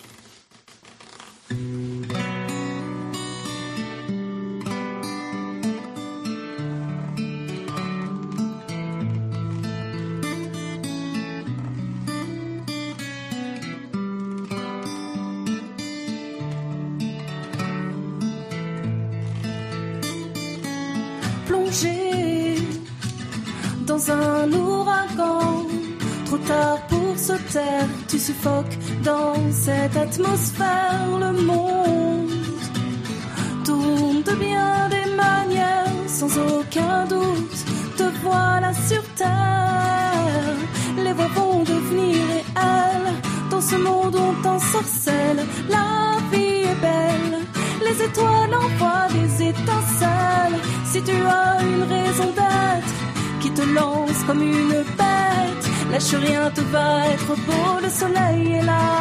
Plongé dans un ouragan, trop tard pour se taire, tu suffoques dans cette atmosphère. Le monde tourne de bien des manières, sans aucun doute, te voilà sur terre. Les voix vont devenir réelles, dans ce monde on t'ensorcelle. La vie est belle, les étoiles envoient des étincelles. Si tu as une raison d'être qui te lance comme une bête, lâche rien, tout va être beau. Le soleil est là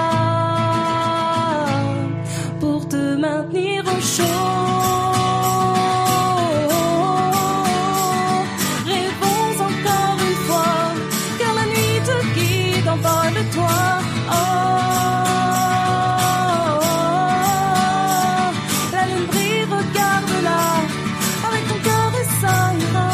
pour te maintenir au chaud. Rêvons encore une fois, car la nuit te guide en bas de toi. Oh, la lune brille, regarde-la, avec ton cœur et ça ira.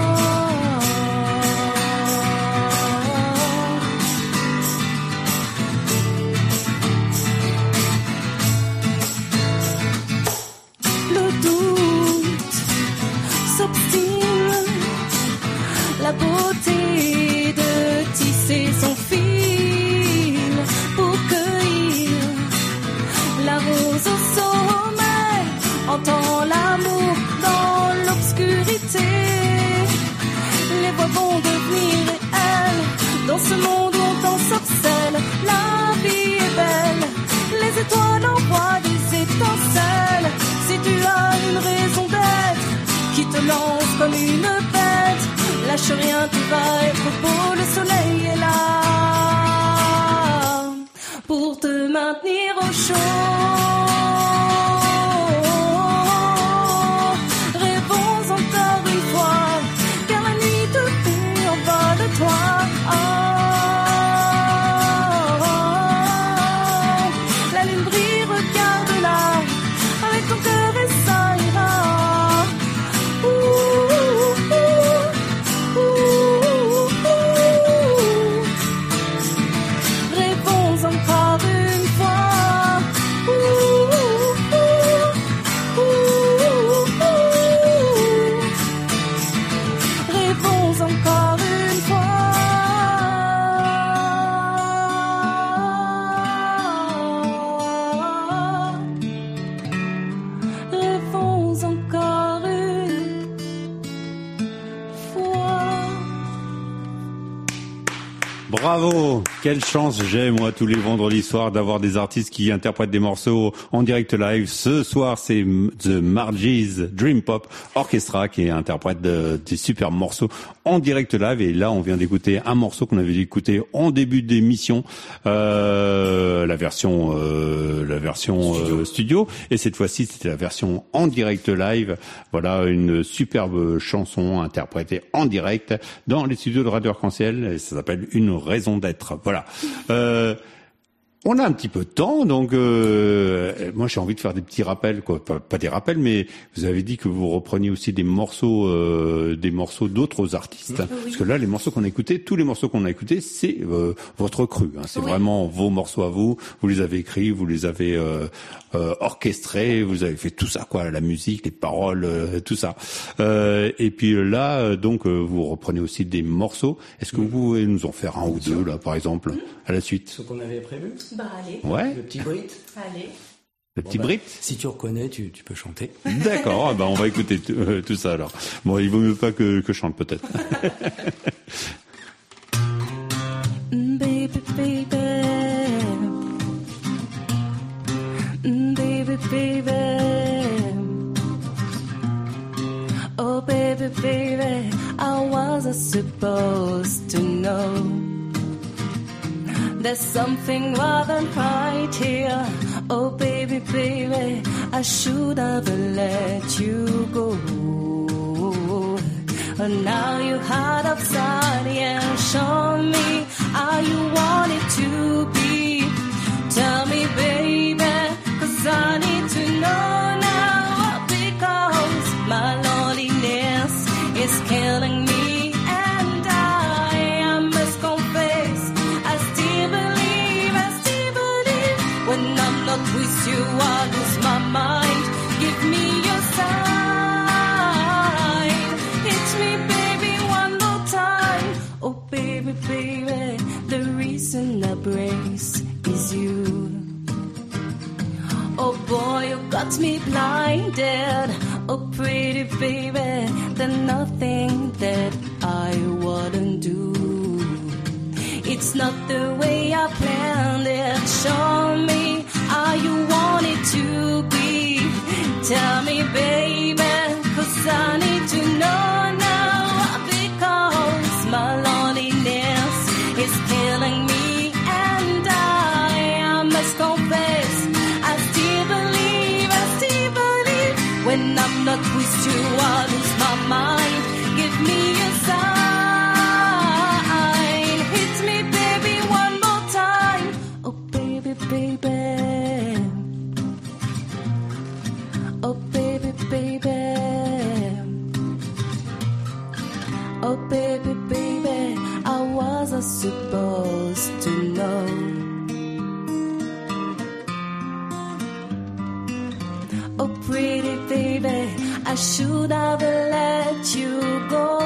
Le doute s'obstine, la beauté de tisser son fil pour cueillir la rose au sommet. Entends l'amour dans l'obscurité, les voix vont devenir réelles. Dans ce monde où on t'ensorcelle, la vie est belle, les étoiles envoient des étincelles. Si tu as une raison d'être qui te lance comme une bête, lâche rien, tu vas être beau. Le soleil est là pour te maintenir au chaud. Rêvons encore une fois, car la nuit te tue en bas de toi. Oh, la lune brille, regarde-la, avec ton cœur et ça ira. Ouh, ouh, ouh, ouh, ouh. Rêvons encore une fois. Ouh, ouh, ouh, ouh, ouh. Rêvons encore une fois. Rêvons encore une fois. Bravo! Quelle chance j'ai, moi, tous les vendredis soirs, d'avoir des artistes qui interprètent des morceaux en direct live. Ce soir, c'est The Margis Dream Pop Orchestra qui interprète de, des super morceaux en direct live. Et là, on vient d'écouter un morceau qu'on avait écouté en début d'émission, euh, la version, euh, la version studio. Euh, studio. Et cette fois-ci, c'était la version en direct live. Voilà, une superbe chanson interprétée en direct dans les studios de Radio Arc-en-Ciel. Et ça s'appelle Une raison d'être. Voilà. Euh, On a un petit peu de temps, donc euh, moi j'ai envie de faire des petits rappels, quoi. Pas, pas des rappels, mais vous avez dit que vous repreniez aussi des morceaux, euh, des morceaux d'autres artistes, Oui. parce que là les morceaux qu'on a écoutés, tous les morceaux qu'on a écoutés, c'est euh, votre cru, hein. C'est Oui. vraiment vos morceaux à vous. Vous les avez écrits, vous les avez euh, euh, orchestrés, vous avez fait tout ça, quoi, la musique, les paroles, euh, tout ça. Euh, et puis là, euh, donc euh, vous reprenez aussi des morceaux. Est-ce que vous pouvez nous en faire un ou deux là, par exemple, à la suite? Ce qu'on avait prévu. Bah allez, Ouais. Le petit Brit. allez. Le petit Bon, bah, Brit. Si tu reconnais, tu, tu peux chanter. D'accord, ben on va écouter tout, euh, tout ça alors. Bon, il vaut mieux pas que, que je chante peut-être. Mm, baby, baby. Mm, baby, baby. Oh, baby, baby. I wasn't supposed to know. There's something wasn't right here. Oh, baby, baby. I should have let you go. And now you hide upside and show me how you want it to be. Tell me, baby, 'cause I need to know now. Because my loneliness is killing me. And I, I must confess, I still believe, I still believe. When I'm not with you, I lose my mind. Give me your sign. Hit me, baby, one more time. Oh, baby, baby, the reason I brace is you. Oh boy, you got me blinded. Oh pretty baby, there's nothing that I wouldn't do. It's not the way I planned it. Show me how you want it to be. Tell me, baby, 'cause I need to know now. Because my loneliness is killing me. And I, I must confess, I still believe, I still believe. When I'm not with you, I lose my mind. Give me a sign. Hit me, baby, one more time. Oh, baby, baby. Oh, baby, baby. Oh, baby, baby. I wasn't supposed to know. Oh, pretty baby, I should have let you go.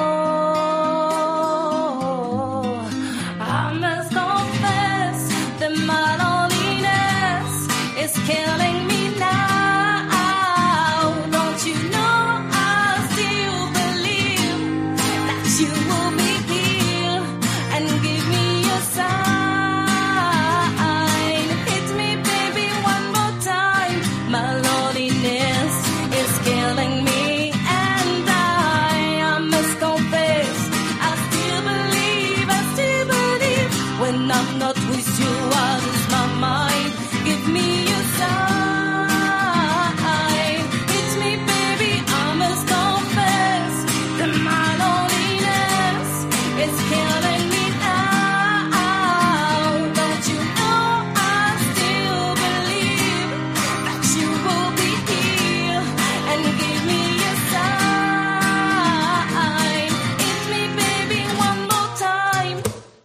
I must confess that my loneliness is killing me now. Don't you know I still believe that you will be here and give me your sign. Hit me, baby, one more time. My loneliness is killing me. And I, I must confess, I still believe, I still believe. When I'm not with you, I lose my mind. Give me your sign. Hit me, baby, I must confess that my loneliness is killing me now. Don't you know I still believe that you will be here and give me your sign. Hit me, baby, one more time.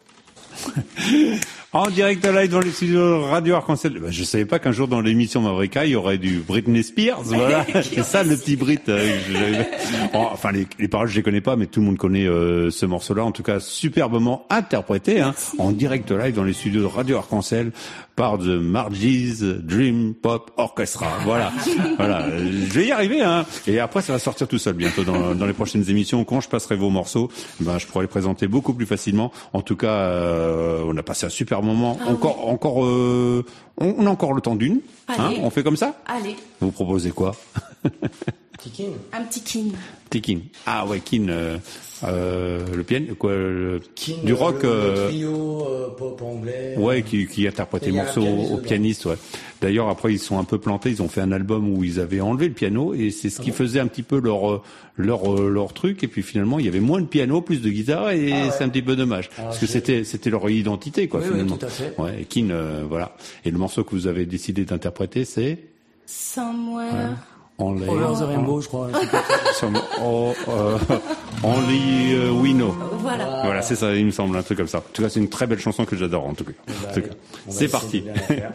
En direct live dans les studios Radio Arc-en-Ciel. Ben, je savais pas qu'un jour dans l'émission Mavrika, il y aurait du Britney Spears. Voilà, c'est ça le petit Brit. euh, je- Enfin, les, les paroles, je les connais pas, mais tout le monde connaît euh, ce morceau-là. En tout cas, superbement interprété, hein, en direct live dans les studios de Radio Arc-en-Ciel par The Margie's Dream Pop Orchestra. Voilà, voilà. euh, Je vais y arriver, hein. Et après, ça va sortir tout seul bientôt dans, dans les prochaines émissions. Quand je passerai vos morceaux, ben, je pourrai les présenter beaucoup plus facilement. En tout cas, euh, on a passé un super moment. Ah encore, encore, euh, on, on a encore le temps d'une. Hein, Allez. on fait comme ça. Allez, Vous proposez quoi? Tikin. un petit kin. Tekin. Ah ouais, Kin. Euh, euh, le piano, quoi, le- Kin, du euh, rock. le, euh, le trio euh, pop anglais. Ouais, qui, qui interprète Et les il y a un morceaux pianiste au dedans. pianiste, ouais. D'ailleurs, après, ils sont un peu plantés. Ils ont fait un album où ils avaient enlevé le piano et c'est ce Ah qui bon faisait un petit peu leur leur leur truc. Et puis finalement, il y avait moins de piano, plus de guitare et Ah ouais. c'est un petit peu dommage Ah, parce que je- c'était c'était leur identité, quoi. Oui, oui, finalement. tout à fait. Ouais. Et Keane, euh, voilà. Et le morceau que vous avez décidé d'interpréter, c'est Somewhere. Only, Over the Rainbow, je crois. Some- oh, euh, Only euh, We Know. Voilà. Voilà, c'est ça, il me semble, un truc comme ça. En tout cas, c'est une très belle chanson que j'adore, en tout cas. bah, En tout cas. allez, on va C'est essayer parti. de bien la faire.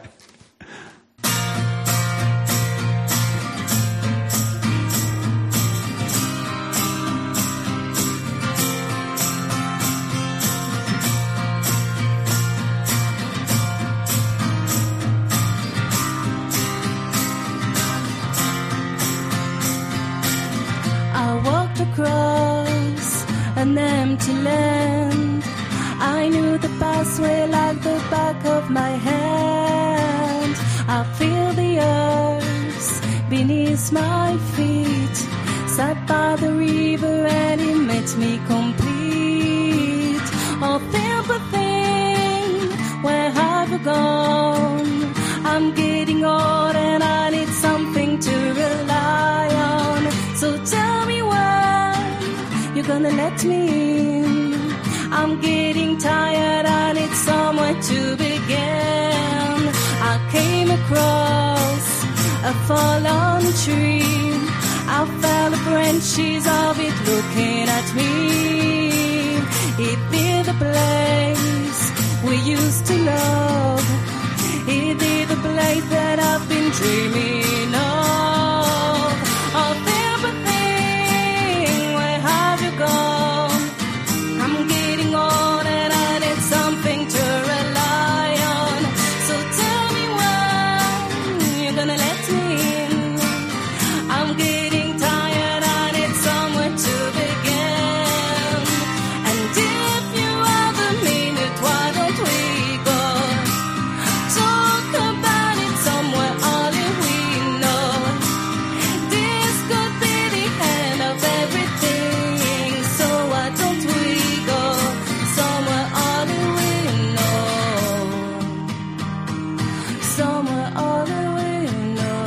I walked across an empty land. I knew the pathway like the back of my hand. I feel the earth beneath my feet. Sat by the river and it made me complete. Oh, simple thing, where have you gone? I'm getting old and I need something to rely on. So tell me when you're gonna let me in. I'm getting tired, I need somewhere to begin. I came across a fallen tree. I felt the branches of it looking at me. It be the place we used to love. It be the place that I've been dreaming of. Oh, simple thing, where have you gone? I'm getting old and I need something to rely on. So tell me when you're gonna let me in. I'm getting tired, I need somewhere to begin. And if you have a minute, why don't we go talk about it somewhere only we know? This could be the end of everything, so why don't we go somewhere only we know? Somewhere only we know.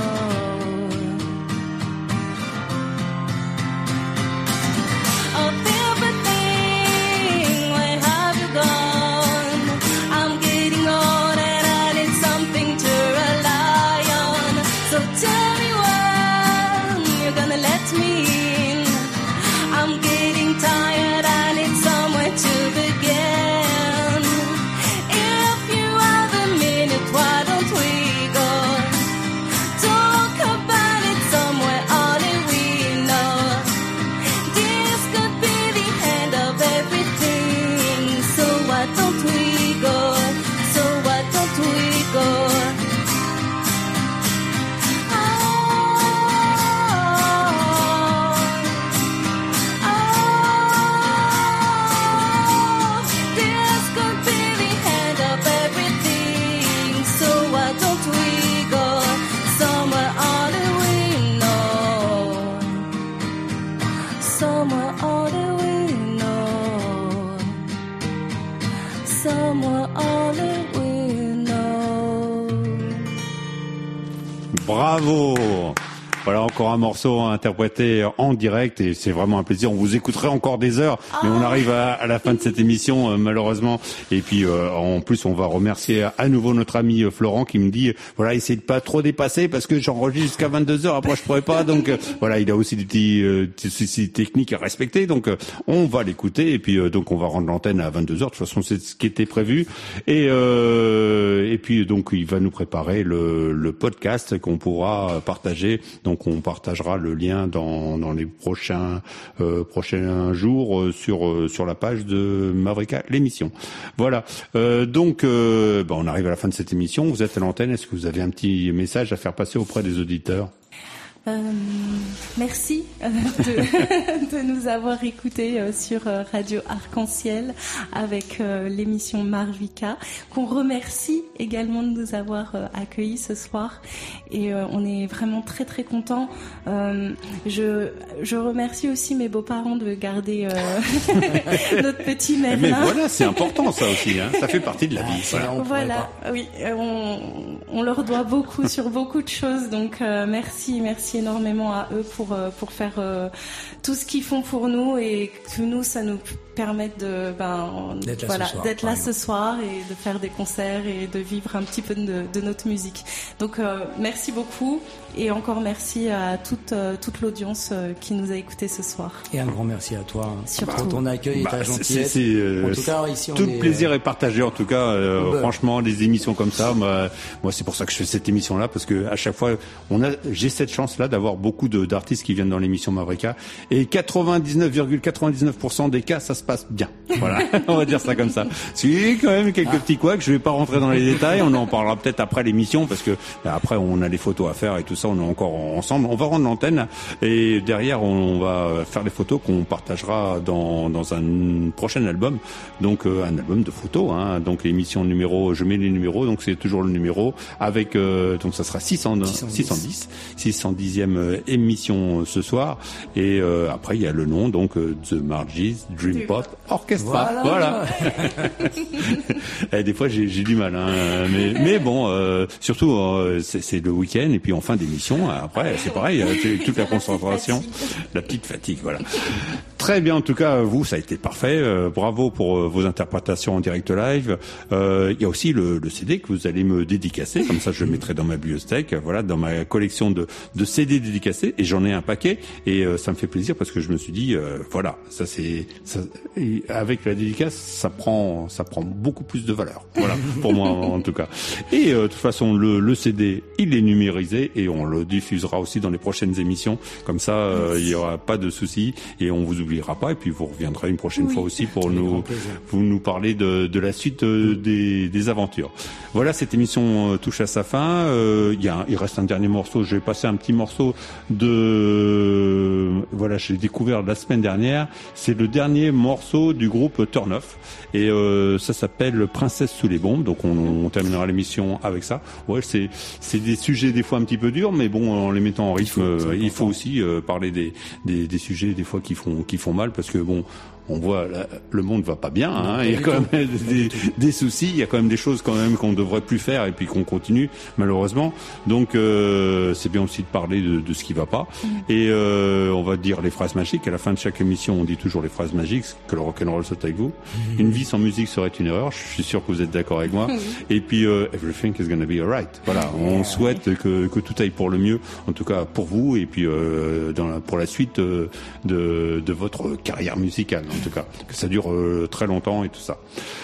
Oh, favorite thing, where have you gone? I'm getting old and I need something to rely on. So tell me when you're gonna let me in. I'm getting tired, I need somewhere to begin. If you have a minute, why don't we go talk about it somewhere only we know? This could be the end of everything, so why don't we go? So why don't we go? Oh, this could be the end of everything, so why don't we go somewhere only we know? Somewhere only we know. Somewhere only we know. Bravo! Voilà encore un morceau à interpréter en direct et c'est vraiment un plaisir. On vous écouterait encore des heures, mais on arrive à, à la fin de cette émission euh, malheureusement. Et puis euh, en plus, on va remercier à nouveau notre ami euh, Florent qui me dit euh, voilà, essayez de pas trop dépasser parce que j'enregistre jusqu'à vingt-deux heures. Après, je pourrais pas. Donc euh, voilà, il a aussi des petits, euh, petits soucis techniques à respecter. Donc euh, on va l'écouter et puis euh, donc on va rendre l'antenne à vingt-deux heures. De toute façon, c'est ce qui était prévu. Et euh, et puis donc il va nous préparer le, le podcast qu'on pourra partager. Donc on partagera le lien dans, dans les prochains euh, prochains jours euh, sur euh, sur la page de Mavrika l'émission. Voilà. Euh, donc euh, ben, on arrive à la fin de cette émission. Vous êtes à l'antenne. Est-ce que vous avez un petit message à faire passer auprès des auditeurs? Euh, merci euh, de, de nous avoir écoutés euh, sur euh, Radio Arc-en-Ciel avec euh, l'émission Marvika, qu'on remercie également de nous avoir euh, accueillis ce soir. Et euh, on est vraiment très très contents. Euh, je, je remercie aussi mes beaux-parents de garder euh, notre petit Merlin. Mais voilà, c'est important ça aussi, hein. Ça fait partie de la vie. Voilà, on pourrait Voilà, pas. oui, euh, on, on leur doit beaucoup sur beaucoup de choses, donc euh, merci, merci énormément à eux pour euh, pour faire euh, tout ce qu'ils font pour nous et que nous ça nous permette de ben D'être là voilà ce soir, d'être par là ce soir et de faire des concerts et de vivre un petit peu de, de notre musique. Donc euh, merci beaucoup et encore merci à toute euh, toute l'audience euh, qui nous a écoutés ce soir. Et un grand merci à toi hein, Surtout. pour ton accueil et Bah, ta c'est- gentillesse. c'est, euh, en tout cas, ici, on tout est, le plaisir est partagé en tout cas. euh, bah. Franchement, des émissions comme ça, moi, moi c'est pour ça que je fais cette émission-là parce que à chaque fois, on a, j'ai cette chance-là d'avoir beaucoup de, d'artistes qui viennent dans l'émission Mavrika et quatre-vingt-dix-neuf virgule quatre-vingt-dix-neuf pour cent des cas, ça se passe bien. Voilà, on va dire ça comme ça. Si quand même quelques petits couacs, je vais pas rentrer dans les détails. On en parlera peut-être après l'émission parce que bah, après on a les photos à faire et tout ça. On est encore ensemble. On va rendre l'antenne et derrière on va faire les photos qu'on partagera dans dans un prochain album. Donc euh, un album de photos. Hein. Donc l'émission numéro, je mets les numéros. Donc c'est toujours le numéro avec euh, donc ça sera six cents, six cent dix, six cent dixième euh, émission euh, ce soir. Et euh, après il y a le nom donc euh, The Margie's Dream Pop Orchestra. Voilà. voilà. Et des fois j'ai, j'ai du mal, hein, mais mais bon, euh, surtout euh, c'est, c'est le week-end et puis en fin d'émission après c'est pareil, c'est toute la concentration, la petite fatigue, voilà. Très bien, en tout cas vous ça a été parfait, euh, bravo pour euh, vos interprétations en direct live. Euh, Il y a aussi le, le C D que vous allez me dédicacer, comme ça je le mettrai dans ma bibliothèque, voilà, dans ma collection de de C D dédicacés et j'en ai un paquet et euh, ça me fait plaisir parce que je me suis dit euh, voilà, ça c'est ça, et avec la dédicace ça prend ça prend beaucoup plus de valeur, voilà, pour moi en tout cas. Et euh, de toute façon le, le C D il est numérisé et on le diffusera aussi dans les prochaines émissions, comme ça euh, il y aura pas de soucis et on vous oubliera pas et puis vous reviendrez une prochaine Oui. fois aussi pour nous vous nous parler de, de la suite euh, des, des aventures. Voilà, cette émission euh, touche à sa fin. Euh, il y a un- il reste un dernier morceau. Je vais passer un petit morceau de voilà, je l'ai découvert la semaine dernière. C'est le dernier morceau du groupe Turn Off et euh, ça s'appelle Princesse sous les bombes. Donc on, on terminera l'émission avec ça. Ouais, c'est c'est des sujets des fois un petit peu durs, mais bon, en les mettant en rythme, il faut, il faut aussi euh, parler des, des des sujets des fois qui font qui font mal parce que bon. On voit là, le monde va pas bien, hein, il y a quand même des, des soucis, il y a quand même des choses quand même qu'on devrait plus faire et puis qu'on continue malheureusement. Donc euh, c'est bien aussi de parler de, de ce qui va pas. Mmh. Et euh, on va dire les phrases magiques. À la fin de chaque émission, on dit toujours les phrases magiques, que le rock'n'roll soit avec vous. Mmh. Une vie sans musique serait une erreur. Je suis sûr que vous êtes d'accord avec moi. Mmh. Et puis euh, everything is gonna be alright. Voilà, on souhaite que, que tout aille pour le mieux, en tout cas pour vous et puis euh, dans la, pour la suite euh, de, de votre carrière musicale. En tout cas, que ça dure euh, très longtemps et tout ça.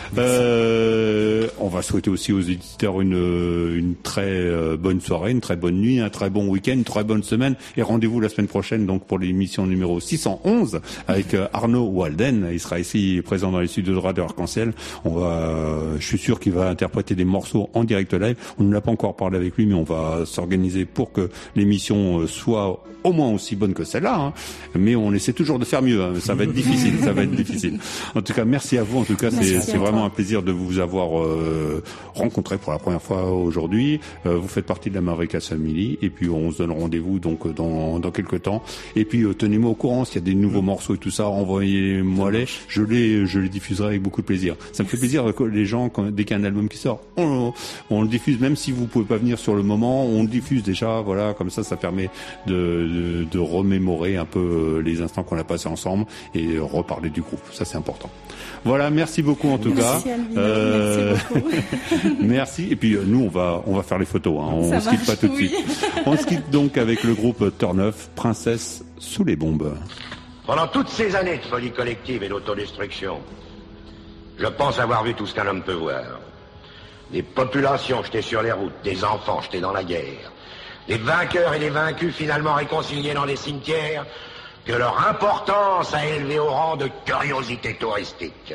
Euh, on va souhaiter aussi aux éditeurs une, une très euh, bonne soirée, une très bonne nuit, un très bon week-end, une très bonne semaine. Et rendez-vous la semaine prochaine donc pour l'émission numéro six cent onze avec euh, Arnaud Walden. Il sera ici présent dans les studios de Radio Arc-en-Ciel. On va, euh, je suis sûr qu'il va interpréter des morceaux en direct live. On ne l'a pas encore parlé avec lui, mais on va s'organiser pour que l'émission soit au moins aussi bonne que celle-là. Hein. Mais on essaie toujours de faire mieux. Hein. Ça va être difficile. Ça va être difficile. En tout cas, merci à vous. En tout cas, c'est, c'est vraiment un plaisir de vous avoir euh, rencontré pour la première fois aujourd'hui. Euh, vous faites partie de la Mavrika Family et puis on se donne rendez-vous donc dans dans quelques temps. Et puis euh, tenez-moi au courant s'il y a des nouveaux mmh. morceaux et tout ça. Envoyez-moi les. Je les je les diffuserai avec beaucoup de plaisir. Ça me fait plaisir que les gens quand, dès qu'il y a un album qui sort, on, on le diffuse même si vous pouvez pas venir sur le moment. On le diffuse déjà. Voilà, comme ça, ça permet de de, de remémorer un peu les instants qu'on a passés ensemble et reparler du groupe. Ça c'est important. Voilà, merci beaucoup en tout merci cas. Albino, euh... merci beaucoup. Merci. Et puis nous on va on va faire les photos. Hein. On Ça se quitte pas tout de oui. suite. On se quitte donc avec le groupe Turn Off, Princesse sous les bombes. Pendant toutes ces années de folie collective et d'autodestruction, je pense avoir vu tout ce qu'un homme peut voir. Des populations jetées sur les routes, des enfants jetés dans la guerre, des vainqueurs et des vaincus finalement réconciliés dans les cimetières, que leur importance a élevé au rang de curiosité touristique.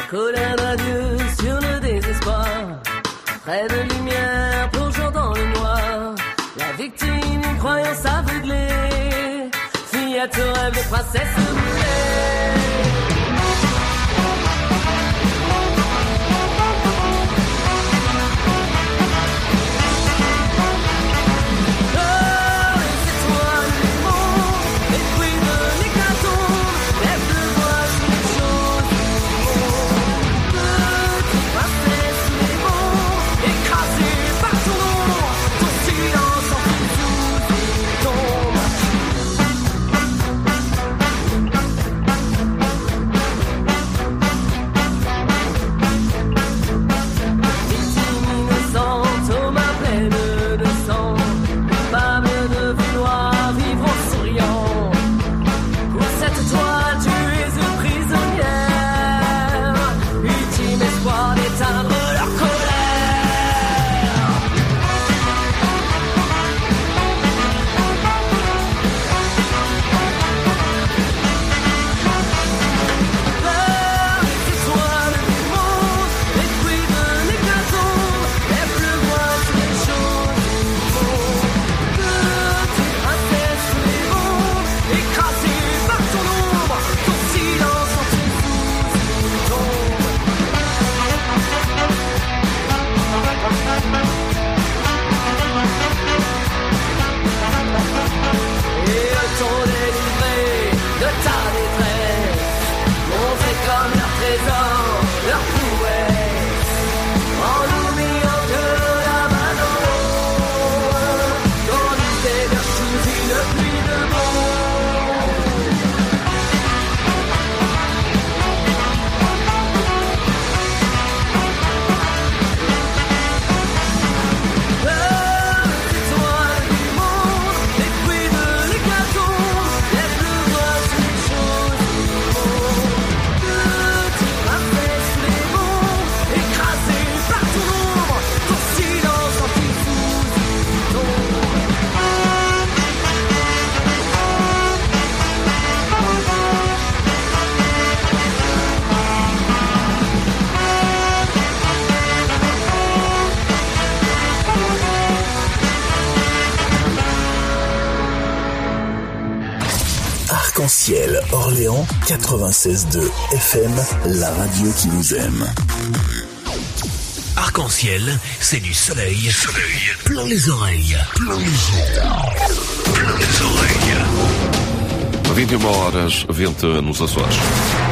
colère d'adieu sur le désespoir. Près de lumière plongeant dans le noir. La victime d'une croyance aveuglée. Fillette rêve de princesse brûlée. Arc-en-ciel Orléans quatre-vingt-seize deux F M, la radio qui nous aime. Arc-en-ciel, c'est du soleil, soleil, plein les oreilles, plein les oreilles, plein les oreilles. vinte e uma horas, vento nos Açores.